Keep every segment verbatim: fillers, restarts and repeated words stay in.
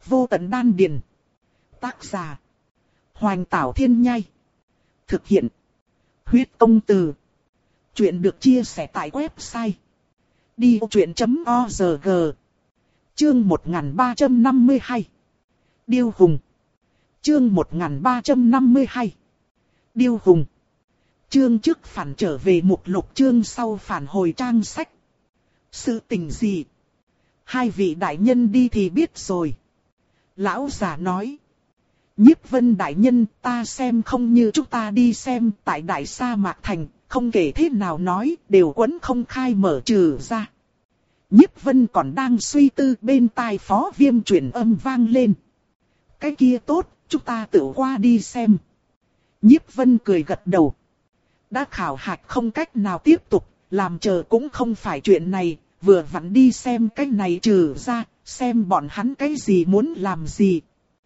Vô tận đan điền. Tác giả. Hoành Tảo Thiên Nhai. Thực hiện. Huyết Công Từ. Chuyện được chia sẻ tại website đi vô chuyện chấm org. Chương một nghìn ba trăm năm mươi hai. Điêu Hùng. Chương một nghìn ba trăm năm mươi hai. Điêu Hùng. Chương trước phản trở về mục lục, chương sau phản hồi trang sách. Sự tình gì? Hai vị đại nhân đi thì biết rồi. Lão già nói. Nhiếp Vân đại nhân, ta xem không như chúng ta đi xem tại Đại Sa Mạc Thành, không kể thế nào nói, đều quấn không khai mở trừ ra. Nhiếp Vân còn đang suy tư, bên tai Phó Viêm truyền âm vang lên. Cái kia tốt, chúng ta tự qua đi xem. Nhiếp Vân cười gật đầu. Đã khảo hạch không cách nào tiếp tục, làm chờ cũng không phải chuyện này, vừa vặn đi xem cái này trừ ra, xem bọn hắn cái gì muốn làm gì.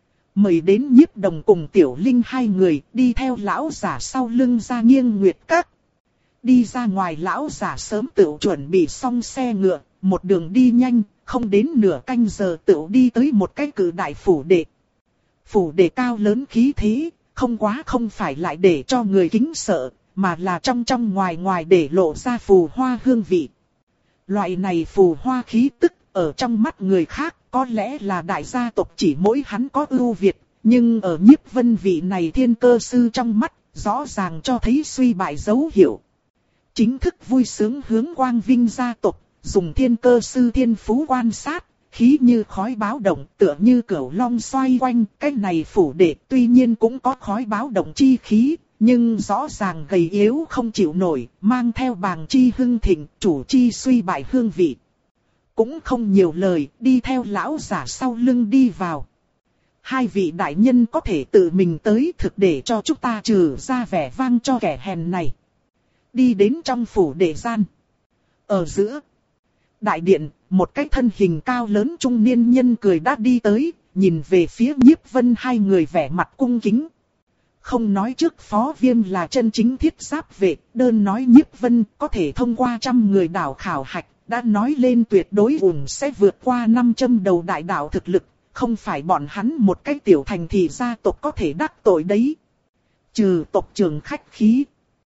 Mời đến Nhiếp Đồng cùng Tiểu Linh hai người đi theo lão giả sau lưng ra Nghiêng Nguyệt Các. Đi ra ngoài, lão giả sớm tự chuẩn bị xong xe ngựa, một đường đi nhanh, không đến nửa canh giờ tự đi tới một cái cử đại phủ đệ. Phủ đệ cao lớn khí thế, không quá không phải lại để cho người kính sợ, mà là trong trong ngoài ngoài để lộ ra phù hoa hương vị. Loại này phù hoa khí tức, ở trong mắt người khác, có lẽ là đại gia tộc chỉ mỗi hắn có ưu việt, nhưng ở Nhiếp Vân vị này thiên cơ sư trong mắt, rõ ràng cho thấy suy bại dấu hiệu. Chính thức vui sướng hướng Quang Vinh gia tộc, dùng thiên cơ sư thiên phú quan sát, khí như khói báo động, tựa như cửu long xoay quanh. Cái này phủ đệ tuy nhiên cũng có khói báo động chi khí, nhưng rõ ràng gầy yếu không chịu nổi, mang theo bàng chi hưng thịnh, chủ chi suy bại hương vị. Cũng không nhiều lời, đi theo lão giả sau lưng đi vào. Hai vị đại nhân có thể tự mình tới, thực để cho chúng ta trừ ra vẻ vang cho kẻ hèn này. Đi đến trong phủ đệ gian. Ở giữa đại điện, một cái thân hình cao lớn trung niên nhân cười đã đi tới, nhìn về phía Nhiếp Vân hai người vẻ mặt cung kính. Không nói trước Phó Viêm là chân chính thiết giáp vệ, đơn nói Nhiếp Vân có thể thông qua trăm người đảo khảo hạch, đã nói lên tuyệt đối ủng sẽ vượt qua năm trăm đầu đại đạo thực lực, không phải bọn hắn một cái tiểu thành thị gia tộc có thể đắc tội đấy. Trừ tộc trưởng khách khí.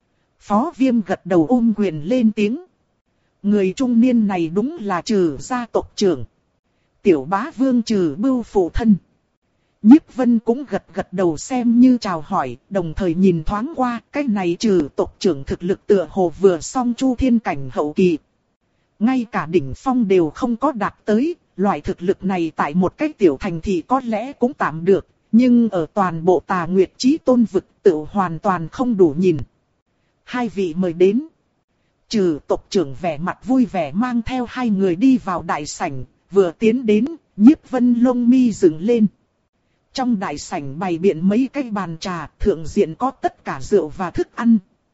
Phó Viêm gật đầu ôm quyền lên tiếng. Người trung niên này đúng là Trừ gia tộc trưởng. Tiểu bá vương Trừ Bưu phụ thân. Nhiếp Vân cũng gật gật đầu xem như chào hỏi, đồng thời nhìn thoáng qua, cái này Trừ tộc trưởng thực lực tựa hồ vừa xong chu thiên cảnh hậu kỳ. Ngay cả đỉnh phong đều không có đạt tới, loại thực lực này tại một cái tiểu thành thị có lẽ cũng tạm được, nhưng ở toàn bộ Tà Nguyệt Chí Tôn vực tự hoàn toàn không đủ nhìn. Hai vị mời đến. Trừ tộc trưởng vẻ mặt vui vẻ mang theo hai người đi vào đại sảnh, vừa tiến đến, Nhiếp Vân lông mi dựng lên. Trong đại sảnh bày biện mấy cái bàn trà, thượng diện có tất cả rượu và thức ăn.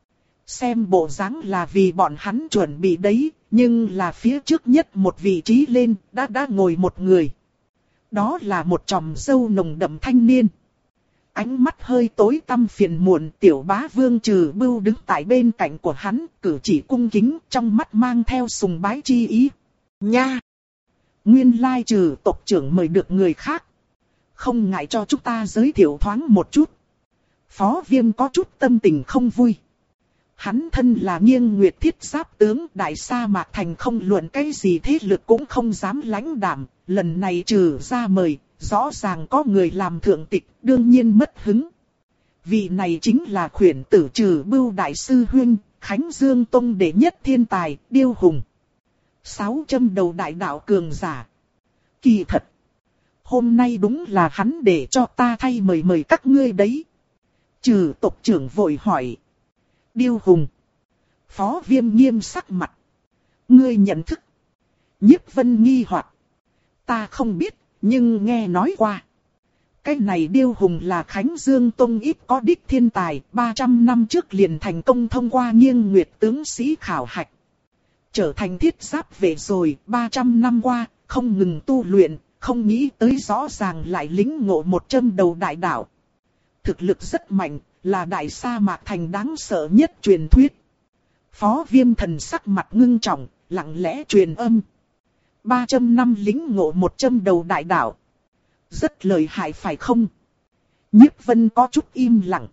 Xem bộ dáng là vì bọn hắn chuẩn bị đấy, nhưng là phía trước nhất một vị trí lên, đã đã ngồi một người. Đó là một chòm râu nồng đậm thanh niên. Ánh mắt hơi tối tăm phiền muộn, tiểu bá vương Trừ Bưu đứng tại bên cạnh của hắn, cử chỉ cung kính, trong mắt mang theo sùng bái chi ý. Nha! Nguyên lai Trừ tộc trưởng mời được người khác. Không ngại cho chúng ta giới thiệu thoáng một chút. Phó Viêm có chút tâm tình không vui. Hắn thân là Nghiêng Nguyệt thiết giáp tướng, Đại Sa Mạc Thành không luận cái gì thế lực cũng không dám lãnh đảm. Lần này Trừ ra mời, rõ ràng có người làm thượng tịch, đương nhiên mất hứng. Vị này chính là khuyển tử Trừ Bưu đại sư huynh, Khánh Dương Tông đệ nhất thiên tài, Điêu Hùng. Sáu trăm đầu đại đạo cường giả. Kỳ thật, hôm nay đúng là hắn để cho ta thay mời mời các ngươi đấy. Trừ tộc trưởng vội hỏi. Điêu Hùng. Phó Viêm nghiêm sắc mặt. Ngươi nhận thức. Nhiếp Vân nghi hoặc. Ta không biết, nhưng nghe nói qua. Cái này Điêu Hùng là Khánh Dương Tông ít có đích thiên tài, ba trăm năm trước liền thành công thông qua Nghiêng Nguyệt tướng sĩ khảo hạch. Trở thành thiết giáp vệ rồi, ba trăm năm qua, không ngừng tu luyện, không nghĩ tới rõ ràng lại lĩnh ngộ một trăm đầu đại đạo. Thực lực rất mạnh, là Đại Sa Mạc Thành đáng sợ nhất truyền thuyết. Phó Viêm thần sắc mặt ngưng trọng, lặng lẽ truyền âm. ba trăm năm lĩnh ngộ một trăm đầu đại đạo. Rất lợi hại phải không? Nhiếp Vân có chút im lặng.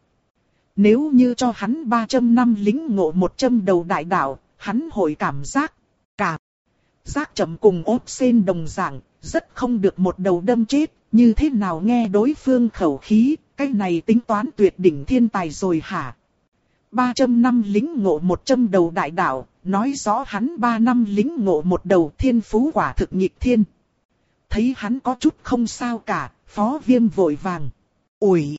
Nếu như cho hắn ba trăm năm lính ngộ một trăm đầu đại đạo, hắn hội cảm giác, cảm giác chậm cùng ốp sen đồng dạng, rất không được một đầu đâm chết, như thế nào nghe đối phương khẩu khí, cái này tính toán tuyệt đỉnh thiên tài rồi hả? ba trăm năm lính ngộ một trăm đầu đại đạo, nói rõ hắn ba năm lính ngộ một đầu thiên phú quả thực nghịch thiên. Thấy hắn có chút không sao cả, Phó Viêm vội vàng. Ủi!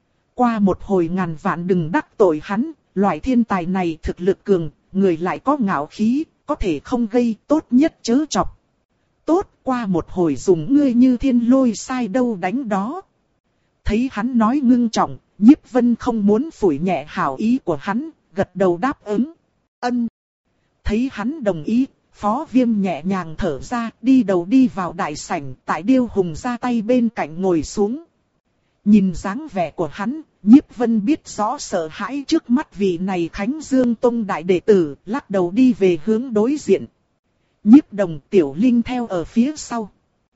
Qua một hồi ngàn vạn đừng đắc tội hắn, loại thiên tài này thực lực cường, người lại có ngạo khí, có thể không gây, tốt nhất chớ chọc. Tốt, qua một hồi dùng ngươi như thiên lôi sai đâu đánh đó. Thấy hắn nói ngưng trọng, Nhiếp Vân không muốn phủi nhẹ hảo ý của hắn, gật đầu đáp ứng. Ân. Thấy hắn đồng ý, Phó Viêm nhẹ nhàng thở ra, đi đầu đi vào đại sảnh, tại Điêu Hùng ra tay bên cạnh ngồi xuống. Nhìn dáng vẻ của hắn, Nhiếp Vân biết rõ sợ hãi trước mắt vị này Khánh Dương Tông đại đệ tử, lắc đầu đi về hướng đối diện. Nhiếp Đồng, Tiểu Linh theo ở phía sau.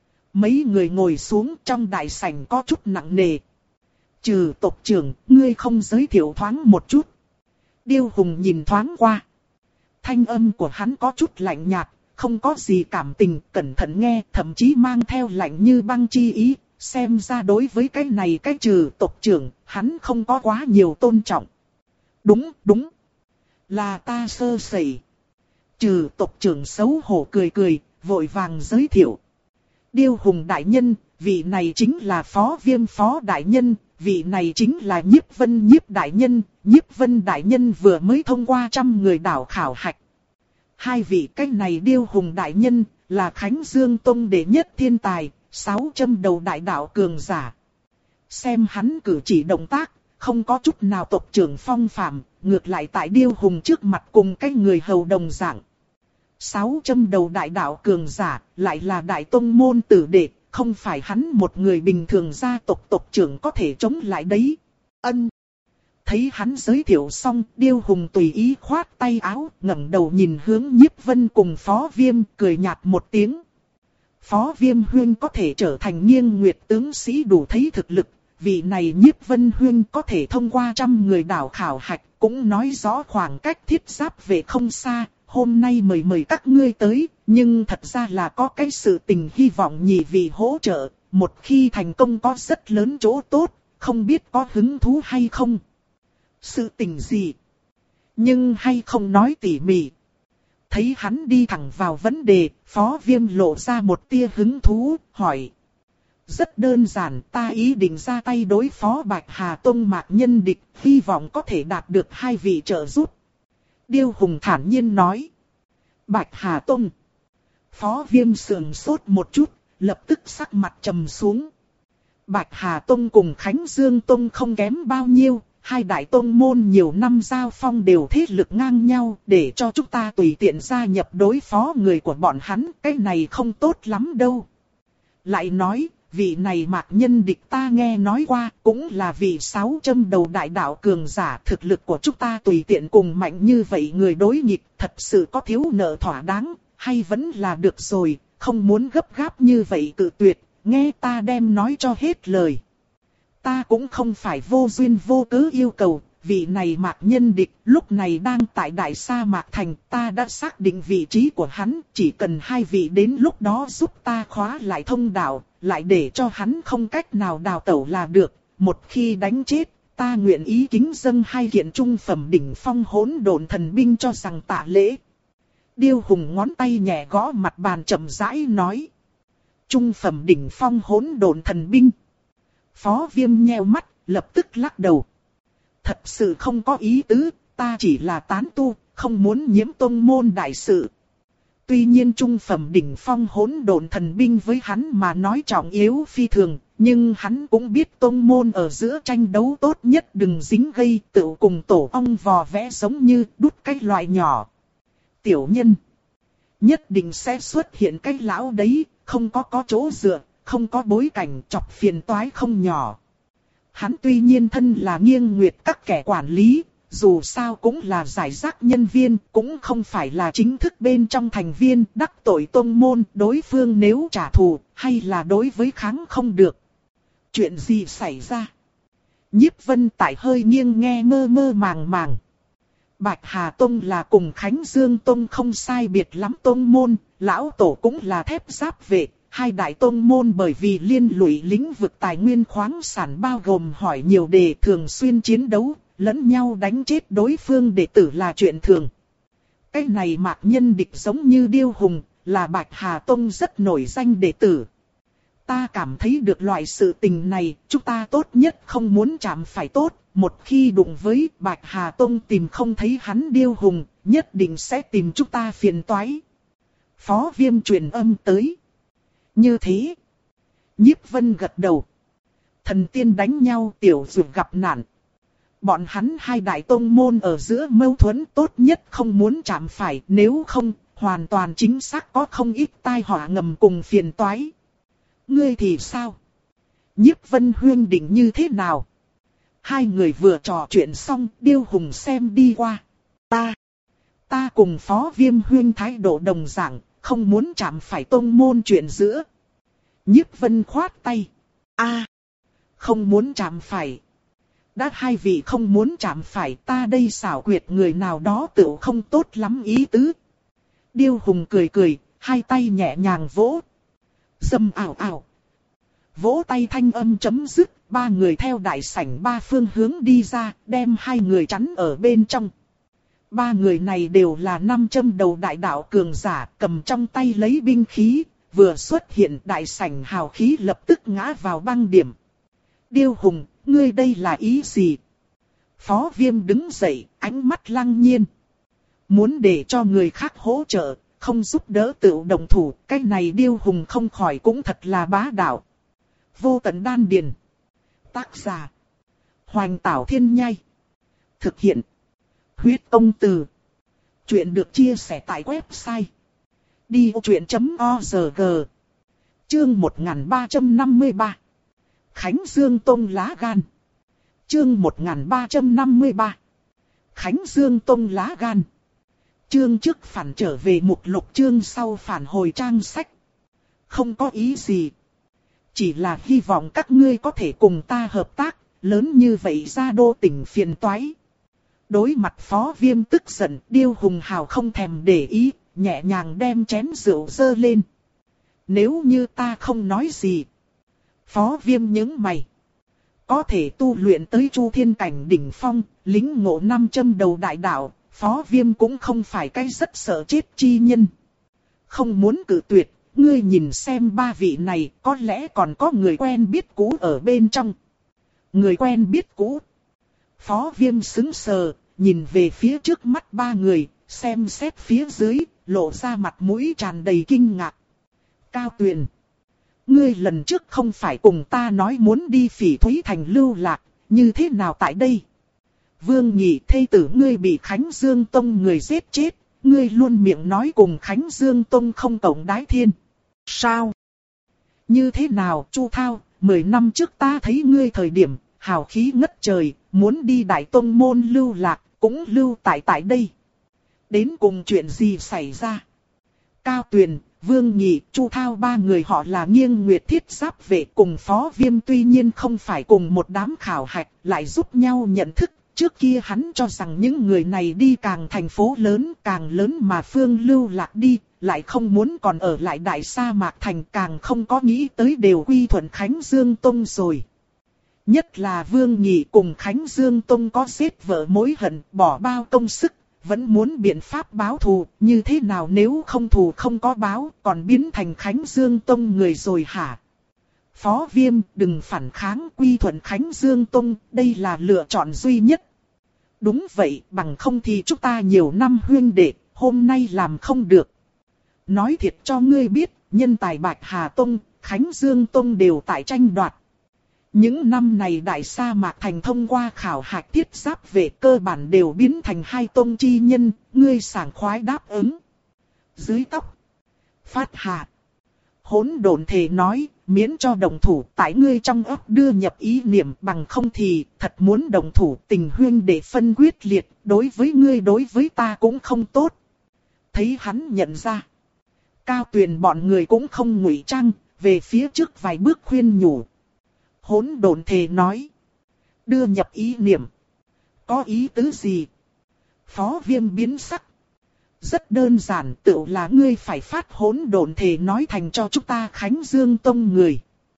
Mấy người ngồi xuống, trong đại sảnh có chút nặng nề. Trừ tộc trưởng, ngươi không giới thiệu thoáng một chút. Điêu Hùng nhìn thoáng qua. Thanh âm của hắn có chút lạnh nhạt, không có gì cảm tình, cẩn thận nghe, thậm chí mang theo lạnh như băng chi ý. Xem ra đối với cái này cái trừ tộc trưởng, hắn không có quá nhiều tôn trọng. Đúng, đúng. Là ta sơ sẩy. Trừ tộc trưởng xấu hổ cười cười, vội vàng giới thiệu. Điêu Hùng đại nhân, vị này chính là Phó Viêm Phó đại nhân, vị này chính là Nhiếp Vân Nhiếp đại nhân, Nhiếp Vân đại nhân vừa mới thông qua trăm người đảo khảo hạch. Hai vị cái này Điêu Hùng đại nhân, là Khánh Dương Tông đệ nhất thiên tài, sáu trăm đầu đại đạo cường giả. Xem hắn cử chỉ động tác, không có chút nào tộc trưởng phong phạm, ngược lại tại Điêu Hùng trước mặt cùng cái người hầu đồng dạng. sáu trăm đầu đại đạo cường giả, lại là đại tông môn tử đệ, không phải hắn một người bình thường gia tộc tộc trưởng có thể chống lại đấy. Ân. Thấy hắn giới thiệu xong, Điêu Hùng tùy ý khoát tay áo, ngẩng đầu nhìn hướng Nhiếp Vân cùng Phó Viêm, cười nhạt một tiếng. Phó Viêm huynh có thể trở thành Nghiêng Nguyệt tướng sĩ đủ thấy thực lực, vị này Nhiếp Vân huynh có thể thông qua trăm người đảo khảo hạch, cũng nói rõ khoảng cách thiết giáp về không xa. Hôm nay mời mời các ngươi tới, nhưng thật ra là có cái sự tình hy vọng nhị vị hỗ trợ, một khi thành công có rất lớn chỗ tốt, không biết có hứng thú hay không. Sự tình gì? Nhưng hay không nói tỉ mỉ. Thấy hắn đi thẳng vào vấn đề, Phó Viêm lộ ra một tia hứng thú, hỏi. Rất đơn giản, ta ý định ra tay đối phó Bạch Hà Tông Mạc Nhân Địch, hy vọng có thể đạt được hai vị trợ giúp. Điêu Hùng thản nhiên nói. Bạch Hà Tông. Phó Viêm sườn sốt một chút, lập tức sắc mặt trầm xuống. Bạch Hà Tông cùng Khánh Dương Tông không kém bao nhiêu, hai đại tông môn nhiều năm giao phong đều thế lực ngang nhau, để cho chúng ta tùy tiện gia nhập đối phó người của bọn hắn, cái này không tốt lắm đâu. Lại nói, vị này Mạc Nhân Địch ta nghe nói qua, cũng là vị sáu trăm đầu đại đạo cường giả, thực lực của chúng ta tùy tiện cùng mạnh như vậy người đối nghịch, thật sự có thiếu nợ thỏa đáng, hay vẫn là được rồi, không muốn gấp gáp như vậy cự tuyệt, nghe ta đem nói cho hết lời. Ta cũng không phải vô duyên vô cớ yêu cầu, vị này Mạc Nhân Địch lúc này đang tại Đại Sa Mạc Thành, ta đã xác định vị trí của hắn, chỉ cần hai vị đến lúc đó giúp ta khóa lại thông đạo, lại để cho hắn không cách nào đào tẩu là được, một khi đánh chết, ta nguyện ý kính dâng hai kiện trung phẩm đỉnh phong hỗn độn thần binh cho rằng tạ lễ. Điêu Hùng ngón tay nhẹ gõ mặt bàn chậm rãi nói. Trung phẩm đỉnh phong hỗn độn thần binh. Phó Viêm nheo mắt, lập tức lắc đầu. Thật sự không có ý tứ, ta chỉ là tán tu, không muốn nhiễm tông môn đại sự. Tuy nhiên trung phẩm đỉnh phong hỗn độn thần binh với hắn mà nói trọng yếu phi thường, nhưng hắn cũng biết tông môn ở giữa tranh đấu tốt nhất đừng dính gây, tự cùng tổ ong vò vẽ giống như đút cái loại nhỏ. Tiểu nhân, nhất định sẽ xuất hiện cái lão đấy, không có có chỗ dựa, không có bối cảnh, chọc phiền toái không nhỏ. Hắn tuy nhiên thân là Nghiêng Nguyệt các kẻ quản lý, dù sao cũng là giải rác nhân viên, cũng không phải là chính thức bên trong thành viên, đắc tội tông môn, đối phương nếu trả thù, hay là đối với kháng không được, Chuyện gì xảy ra? Nhiếp Vân Tại hơi nghiêng nghe mơ mơ màng màng. Bạch Hà Tông là cùng Khánh Dương Tông không sai biệt lắm tông môn, lão tổ cũng là thép giáp vệ. Hai đại tông môn bởi vì liên lụy lĩnh vực tài nguyên khoáng sản bao gồm hỏi nhiều đề thường xuyên chiến đấu, lẫn nhau đánh chết đối phương đệ tử là chuyện thường. Cái này Mạc Nhân Địch giống như Điêu Hùng, là Bạch Hà Tông rất nổi danh đệ tử. Ta cảm thấy được loại sự tình này, chúng ta tốt nhất không muốn chạm phải tốt. Một khi đụng với Bạch Hà Tông tìm không thấy hắn Điêu Hùng, nhất định sẽ tìm chúng ta phiền toái. Phó Viêm truyền âm tới. Như thế. Nhiếp Vân gật đầu. Thần tiên đánh nhau tiểu dược gặp nạn. Bọn hắn hai đại tông môn ở giữa mâu thuẫn tốt nhất không muốn chạm phải, nếu không, hoàn toàn chính xác có không ít tai họa ngầm cùng phiền toái. Ngươi thì sao? Nhiếp Vân huyên định như thế nào? Hai người vừa trò chuyện xong, Điêu Hùng xem đi qua. Ta, ta cùng Phó Viêm huyên thái độ đồng dạng, không muốn chạm phải tông môn chuyện giữa. Nhiếp Vân khoát tay. A, không muốn chạm phải. Đã hai vị không muốn chạm phải, ta đây xảo quyệt người nào đó tự không tốt lắm ý tứ. Điêu Hùng cười cười, hai tay nhẹ nhàng vỗ. Dầm ảo ảo. Vỗ tay thanh âm chấm dứt, ba người theo đại sảnh ba phương hướng đi ra, đem hai người chắn ở bên trong. Ba người này đều là năm châm đầu đại đạo cường giả, cầm trong tay lấy binh khí, vừa xuất hiện đại sảnh hào khí lập tức ngã vào băng điểm. Điêu Hùng, ngươi đây là ý gì? Phó Viêm đứng dậy, ánh mắt lăng nhiên. Muốn để cho người khác hỗ trợ, không giúp đỡ tự động thủ, cái này Điêu Hùng không khỏi cũng thật là bá đạo. Vô Tận Đan Điền. Tác giả. Hoành Tảo Thiên Nhai. Thực hiện. Huyết Tông Từ. Chuyện được chia sẻ tại website. đi ô chuyện chấm o rờ giê. Chương một nghìn ba trăm năm mươi ba. Khánh Dương Tông lá gan. Chương một nghìn ba trăm năm mươi ba. Khánh Dương Tông lá gan. Chương trước phản trở về mục lục, chương sau phản hồi trang sách. Không có ý gì. Chỉ là hy vọng các ngươi có thể cùng ta hợp tác, lớn như vậy ra đô tỉnh phiền toái. Đối mặt Phó Viêm tức giận, Điêu Hùng hào không thèm để ý, nhẹ nhàng đem chén rượu dơ lên. Nếu như ta không nói gì. Phó Viêm nhướng mày. Có thể tu luyện tới Chu Thiên Cảnh đỉnh phong, lính ngộ năm châm đầu đại đạo, Phó Viêm cũng không phải cái rất sợ chết chi nhân. Không muốn cự tuyệt, ngươi nhìn xem ba vị này, có lẽ còn có người quen biết cũ ở bên trong. Người quen biết cũ. Phó Viêm sững sờ, nhìn về phía trước mắt ba người, xem xét phía dưới, lộ ra mặt mũi tràn đầy kinh ngạc. Cao Tuyền, ngươi lần trước không phải cùng ta nói muốn đi Phỉ Thúy Thành lưu lạc, như thế nào tại đây? Vương Nhị, thê tử ngươi bị Khánh Dương Tông người giết chết, ngươi luôn miệng nói cùng Khánh Dương Tông không cộng đái thiên. Sao? Như thế nào, Chu Thao, mười năm trước ta thấy ngươi thời điểm, hào khí ngất trời, muốn đi Đại Tông môn lưu lạc, cũng lưu tại tại đây. Đến cùng chuyện gì xảy ra? Cao Tuyền, Vương Nhị, Chu Thao ba người họ là Nghiêng Nguyệt Thiết Giáp vệ cùng Phó Viêm, tuy nhiên không phải cùng một đám khảo hạch, lại giúp nhau nhận thức. Trước kia hắn cho rằng những người này đi càng thành phố lớn, càng lớn mà phương lưu lạc đi, lại không muốn còn ở lại đại sa mạc thành, càng không có nghĩ tới đều quy thuận Khánh Dương Tông rồi. Nhất là Vương Nhị cùng Khánh Dương Tông có giết vợ mối hận, bỏ bao công sức, vẫn muốn biện pháp báo thù, như thế nào nếu không thù không có báo, còn biến thành Khánh Dương Tông người rồi hả? Phó Viêm, đừng phản kháng, quy thuận Khánh Dương Tông, đây là lựa chọn duy nhất. Đúng vậy, bằng không thì chúng ta nhiều năm huyên đệ, hôm nay làm không được. Nói thiệt cho ngươi biết, nhân tài Bạch Hà Tông, Khánh Dương Tông đều tại tranh đoạt. Những năm này đại sa mạc thành thông qua khảo hạch thiết giáp về cơ bản đều biến thành hai tông chi nhân, ngươi sảng khoái đáp ứng. Dưới tóc. Phát hạ. Hỗn độn thể nói, miễn cho đồng thủ tại ngươi trong óc đưa nhập ý niệm, bằng không thì thật muốn đồng thủ tình huyên để phân quyết liệt, đối với ngươi đối với ta cũng không tốt. Thấy hắn nhận ra. Cao Tuyền bọn người cũng không ngụy trang, về phía trước vài bước khuyên nhủ. Hỗn độn thể nói. Đưa nhập ý niệm. Có ý tứ gì? Phó Viêm biến sắc. Rất đơn giản, tựu là ngươi phải phát hỗn độn thể nói thành cho chúng ta Khánh Dương Tông người.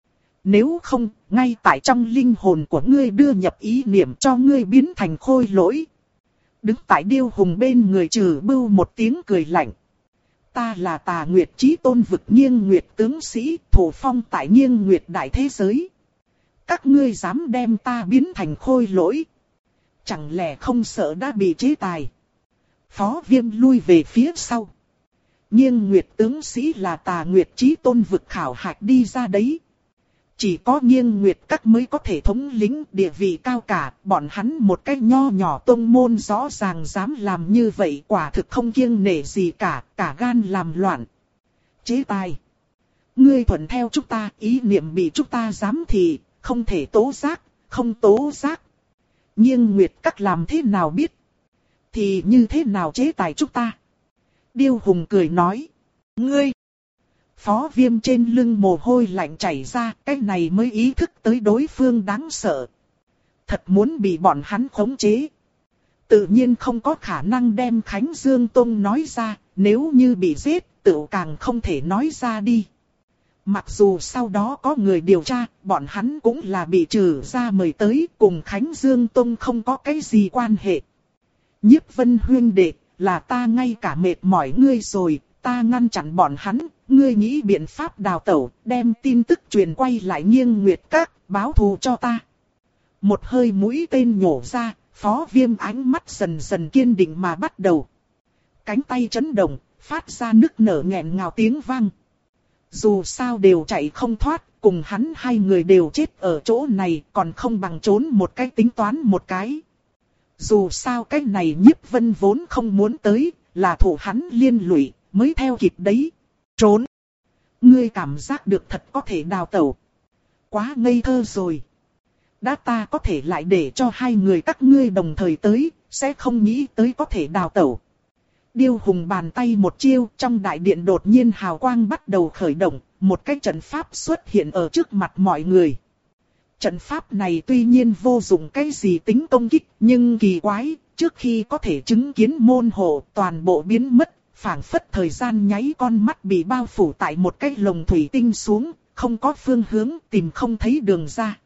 Nếu không, ngay tại trong linh hồn của ngươi đưa nhập ý niệm cho ngươi biến thành khôi lỗi. Đứng tại Điêu Hùng bên người Trừ Bưu một tiếng cười lạnh. Ta là Tà Nguyệt Chí Tôn vực Nghiêng Nguyệt tướng sĩ, thủ phong tại Nghiêng Nguyệt đại thế giới. Các ngươi dám đem ta biến thành khôi lỗi? Chẳng lẽ không sợ đã bị chế tài? Phó Viêm lui về phía sau. Nghiêng Nguyệt tướng sĩ là Tà Nguyệt Chí Tôn vực khảo hạch đi ra đấy. Chỉ có Nghiêng Nguyệt các mới có thể thống lĩnh, địa vị cao cả, bọn hắn một cái nho nhỏ tông môn rõ ràng dám làm như vậy, quả thực không kiêng nể gì cả, cả gan làm loạn. Chế tài. Ngươi thuận theo chúng ta, ý niệm bị chúng ta giám thị, không thể tố giác, không tố giác. Nghiêng Nguyệt các làm thế nào biết? Thì như thế nào chế tài chúng ta? Điêu Hùng cười nói. Ngươi! Phó Viêm trên lưng mồ hôi lạnh chảy ra, cái này mới ý thức tới đối phương đáng sợ. Thật muốn bị bọn hắn khống chế. Tự nhiên không có khả năng đem Khánh Dương Tông nói ra, nếu như bị giết, tự càng không thể nói ra đi. Mặc dù sau đó có người điều tra, bọn hắn cũng là bị trừ ra mời tới, cùng Khánh Dương Tông không có cái gì quan hệ. Nhiếp Vân huynh đệ, là ta ngay cả mệt mỏi ngươi rồi, ta ngăn chặn bọn hắn, ngươi nghĩ biện pháp đào tẩu, đem tin tức truyền quay lại Nghiêng Nguyệt các, báo thù cho ta. Một hơi mũi tên nhổ ra, Phó Viêm ánh mắt dần dần kiên định mà bắt đầu. Cánh tay chấn động, phát ra nức nở nghẹn ngào tiếng vang. Dù sao đều chạy không thoát, cùng hắn hai người đều chết ở chỗ này, còn không bằng trốn một cái tính toán một cái. Dù sao cái này Nhiếp Vân vốn không muốn tới, là thủ hắn liên lụy, mới theo kịp đấy. Trốn! Ngươi cảm giác được thật có thể đào tẩu. Quá ngây thơ rồi. Đã ta có thể lại để cho hai người các ngươi đồng thời tới, sẽ không nghĩ tới có thể đào tẩu. Điêu Hùng bàn tay một chiêu, trong đại điện đột nhiên hào quang bắt đầu khởi động, một cái trận pháp xuất hiện ở trước mặt mọi người. Trận pháp này tuy nhiên vô dụng cái gì tính công kích, nhưng kỳ quái, trước khi có thể chứng kiến môn hộ toàn bộ biến mất, phảng phất thời gian nháy con mắt bị bao phủ tại một cái lồng thủy tinh xuống, không có phương hướng, tìm không thấy đường ra.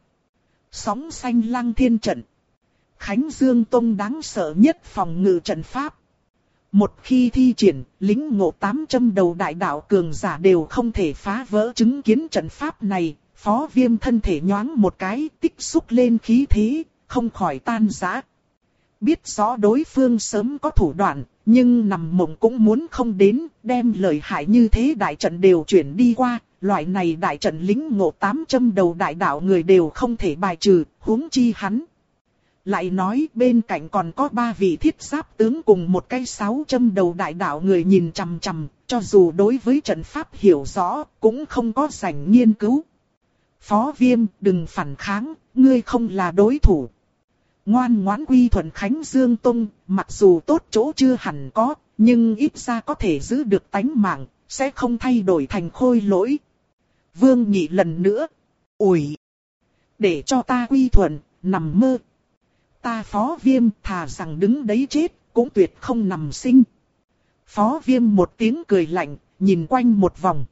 Sóng xanh lăng thiên trận. Khánh Dương Tông đáng sợ nhất phòng ngự trận pháp. Một khi thi triển, lính ngộ tám trăm đầu đại đạo cường giả đều không thể phá vỡ chứng kiến trận pháp này. Phó Viêm thân thể nhoáng một cái, tích xúc lên khí thế, không khỏi tan rã. Biết rõ đối phương sớm có thủ đoạn, nhưng nằm mộng cũng muốn không đến, đem lợi hại như thế đại trận đều chuyển đi qua. Loại này đại trận lính ngộ tám trăm đầu đại đạo người đều không thể bài trừ, huống chi hắn. Lại nói bên cạnh còn có ba vị thiết giáp tướng cùng một cái sáu trăm đầu đại đạo người nhìn chằm chằm, cho dù đối với trận pháp hiểu rõ, cũng không có rảnh nghiên cứu. Phó Viêm, đừng phản kháng, ngươi không là đối thủ. Ngoan ngoãn quy thuận Khánh Dương Tông, mặc dù tốt chỗ chưa hẳn có, nhưng ít ra có thể giữ được tánh mạng, sẽ không thay đổi thành khôi lỗi. Vương Nhị lần nữa. Ủi! Để cho ta quy thuận, nằm mơ. Ta Phó Viêm thà rằng đứng đấy chết, cũng tuyệt không nằm sinh. Phó Viêm một tiếng cười lạnh, nhìn quanh một vòng.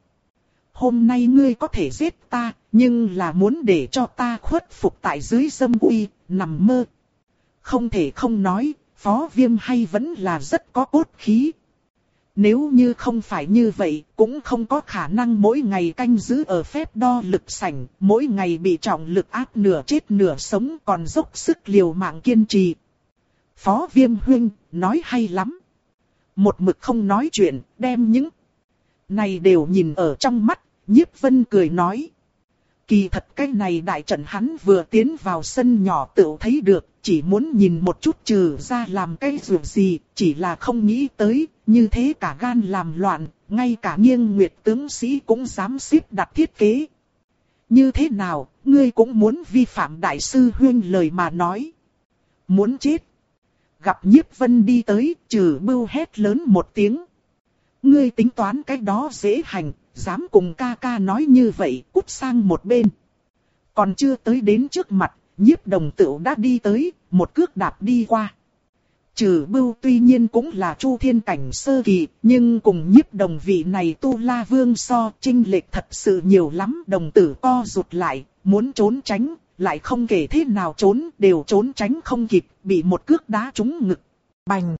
Hôm nay ngươi có thể giết ta, nhưng là muốn để cho ta khuất phục tại dưới dâm uy, nằm mơ. Không thể không nói, Phó Viêm hay vẫn là rất có cốt khí. Nếu như không phải như vậy, cũng không có khả năng mỗi ngày canh giữ ở phép đo lực sảnh, mỗi ngày bị trọng lực áp nửa chết nửa sống còn dốc sức liều mạng kiên trì. Phó Viêm huynh, nói hay lắm. Một mực không nói chuyện, đem những này đều nhìn ở trong mắt, Nhiếp Vân cười nói. Kỳ thật cái này đại trận hắn vừa tiến vào sân nhỏ tự thấy được, chỉ muốn nhìn một chút trừ ra làm cái dù gì, chỉ là không nghĩ tới, như thế cả gan làm loạn, ngay cả Nghiêng Nguyệt tướng sĩ cũng dám xếp đặt thiết kế. Như thế nào, ngươi cũng muốn vi phạm đại sư huynh lời mà nói. Muốn chết. Gặp Nhiếp Vân đi tới, Trừ Bưu hét lớn một tiếng. Ngươi tính toán cái đó dễ hành, dám cùng ca ca nói như vậy, cút sang một bên. Còn chưa tới đến trước mặt, Nhiếp Đồng tựu đã đi tới, một cước đạp đi qua. Trừ Bưu tuy nhiên cũng là Chu Thiên cảnh sơ kỳ, nhưng cùng Nhiếp Đồng vị này Tu La Vương so chênh lệch thật sự nhiều lắm. Đồng tử co rụt lại, muốn trốn tránh, lại không kể thế nào trốn, đều trốn tránh không kịp, bị một cước đá trúng ngực. Bành!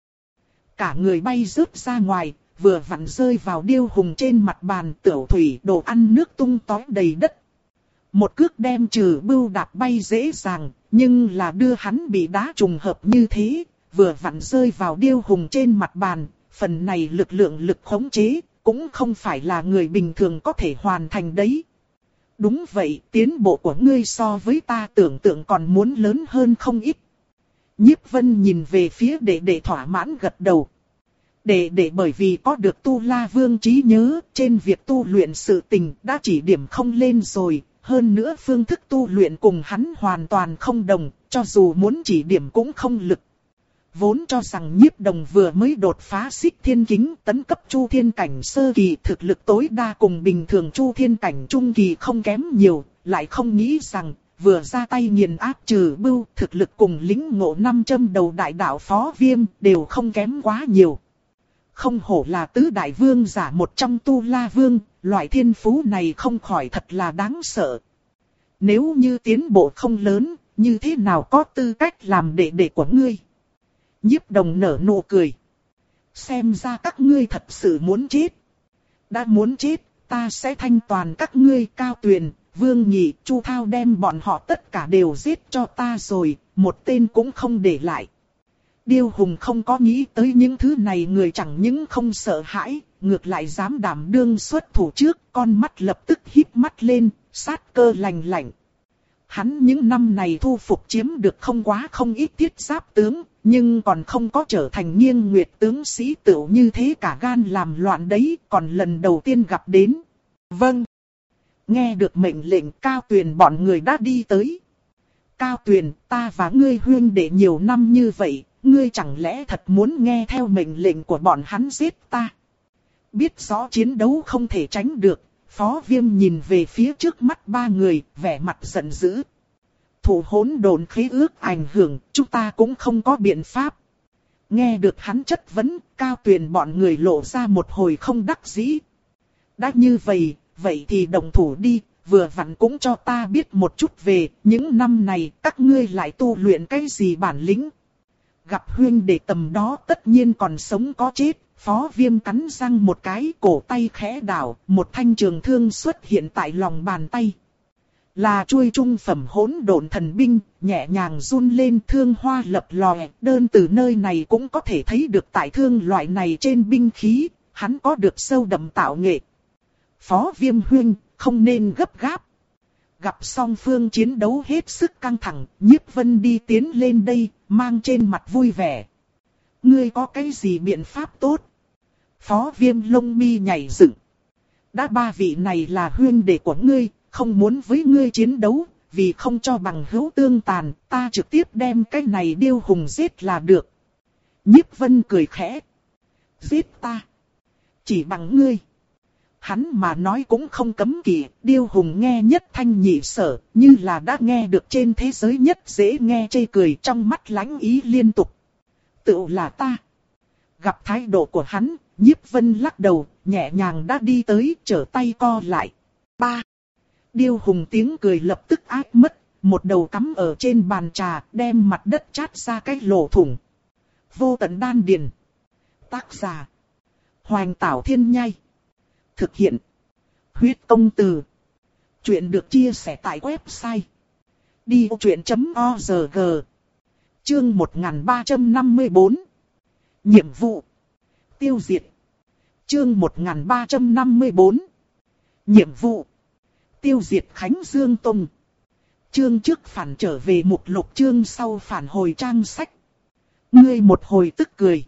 Cả người bay rớt ra ngoài, vừa vặn rơi vào Điêu Hùng trên mặt bàn, tiểu thủy đồ ăn nước tung tóe đầy đất. Một cước đem Trừ Bưu đạp bay dễ dàng, nhưng là đưa hắn bị đá trùng hợp như thế, vừa vặn rơi vào Điêu Hùng trên mặt bàn, phần này lực lượng lực khống chế, cũng không phải là người bình thường có thể hoàn thành đấy. Đúng vậy, tiến bộ của ngươi so với ta tưởng tượng còn muốn lớn hơn không ít. Nhiếp Vân nhìn về phía đệ đệ thỏa mãn gật đầu. Đệ đệ bởi vì có được Tu La Vương trí nhớ, trên việc tu luyện sự tình đã chỉ điểm không lên rồi. Hơn nữa phương thức tu luyện cùng hắn hoàn toàn không đồng, cho dù muốn chỉ điểm cũng không lực. Vốn cho rằng Nhiếp Đồng vừa mới đột phá Xích Thiên Kính tấn cấp Chu Thiên cảnh sơ kỳ, thực lực tối đa cùng bình thường Chu Thiên cảnh trung kỳ không kém nhiều, lại không nghĩ rằng vừa ra tay nghiền áp Trừ Bưu, thực lực cùng lĩnh ngộ năm châm đầu đại đạo Phó Viêm đều không kém quá nhiều. Không hổ là tứ đại vương giả một trong Tu La Vương, loại thiên phú này không khỏi thật là đáng sợ. Nếu như tiến bộ không lớn, như thế nào có tư cách làm đệ đệ của ngươi? Nhiếp Đồng nở nụ cười. Xem ra các ngươi thật sự muốn chết. Đã muốn chết, ta sẽ thanh toàn các ngươi. Cao Tuyền, Vương Nhị, Chu Thao đem bọn họ tất cả đều giết cho ta rồi, một tên cũng không để lại. Điêu Hùng không có nghĩ tới những thứ này, người chẳng những không sợ hãi, ngược lại dám đảm đương xuất thủ trước, con mắt lập tức híp mắt lên, sát cơ lạnh lạnh. Hắn những năm này thu phục chiếm được không quá không ít thiết giáp tướng, nhưng còn không có trở thành Nghiêng Nguyệt tướng sĩ tựu như thế cả gan làm loạn đấy, còn lần đầu tiên gặp đến. Vâng. Nghe được mệnh lệnh, Cao Tuyền bọn người đã đi tới. Cao Tuyền, ta và ngươi huynh đệ nhiều năm như vậy, ngươi chẳng lẽ thật muốn nghe theo mệnh lệnh của bọn hắn giết ta? Biết rõ chiến đấu không thể tránh được, Phó Viêm nhìn về phía trước mắt ba người, vẻ mặt giận dữ. Thủ hỗn độn khí ước ảnh hưởng, chúng ta cũng không có biện pháp. Nghe được hắn chất vấn, Cao Tuyền bọn người lộ ra một hồi không đắc dĩ. Đã như vậy, vậy thì đồng thủ đi, vừa vặn cũng cho ta biết một chút về những năm này các ngươi lại tu luyện cái gì bản lĩnh. Gặp huynh đệ tầm đó tất nhiên còn sống có chết. Phó Viêm cắn răng một cái, cổ tay khẽ đảo, một thanh trường thương xuất hiện tại lòng bàn tay. Là chuôi trung phẩm hỗn độn thần binh, nhẹ nhàng run lên, thương hoa lập lòe, đơn từ nơi này cũng có thể thấy được tại thương loại này trên binh khí, hắn có được sâu đậm tạo nghệ. Phó Viêm huynh, không nên gấp gáp. Gặp song phương chiến đấu hết sức căng thẳng, Nhiếp Vân đi tiến lên đây, mang trên mặt vui vẻ. Ngươi có cái gì biện pháp tốt? Phó Viêm lông mi nhảy dựng. Đã ba vị này là huynh đệ của ngươi, không muốn với ngươi chiến đấu, vì không cho bằng hữu tương tàn, ta trực tiếp đem cái này Điêu Hùng giết là được. Nhiếp Vân cười khẽ. Giết ta? Chỉ bằng ngươi. Hắn mà nói cũng không cấm kỵ, Điêu Hùng nghe nhất thanh nhị sở, như là đã nghe được trên thế giới nhất dễ nghe chê cười, trong mắt lánh ý liên tục. Tự là ta. Gặp thái độ của hắn, Nhiếp Vân lắc đầu, nhẹ nhàng đã đi tới, trở tay co lại. Ba. Điêu Hùng tiếng cười lập tức ác mất, một đầu cắm ở trên bàn trà, đem mặt đất chát ra cái lỗ thủng. Vô tận đan điền. Tác giả: Hoành Tảo Thiên Nhai. Thực hiện: Huyết Công Từ. Chuyện được chia sẻ tại website đi ô chuyện chấm org. Chương một nghìn ba trăm năm mươi tư. Nhiệm vụ tiêu diệt. Chương một nghìn ba trăm năm mươi tư. Nhiệm vụ tiêu diệt Khánh Dương Tông. Chương trước phản trở về mục lục, chương sau phản hồi trang sách. Ngươi một hồi tức cười.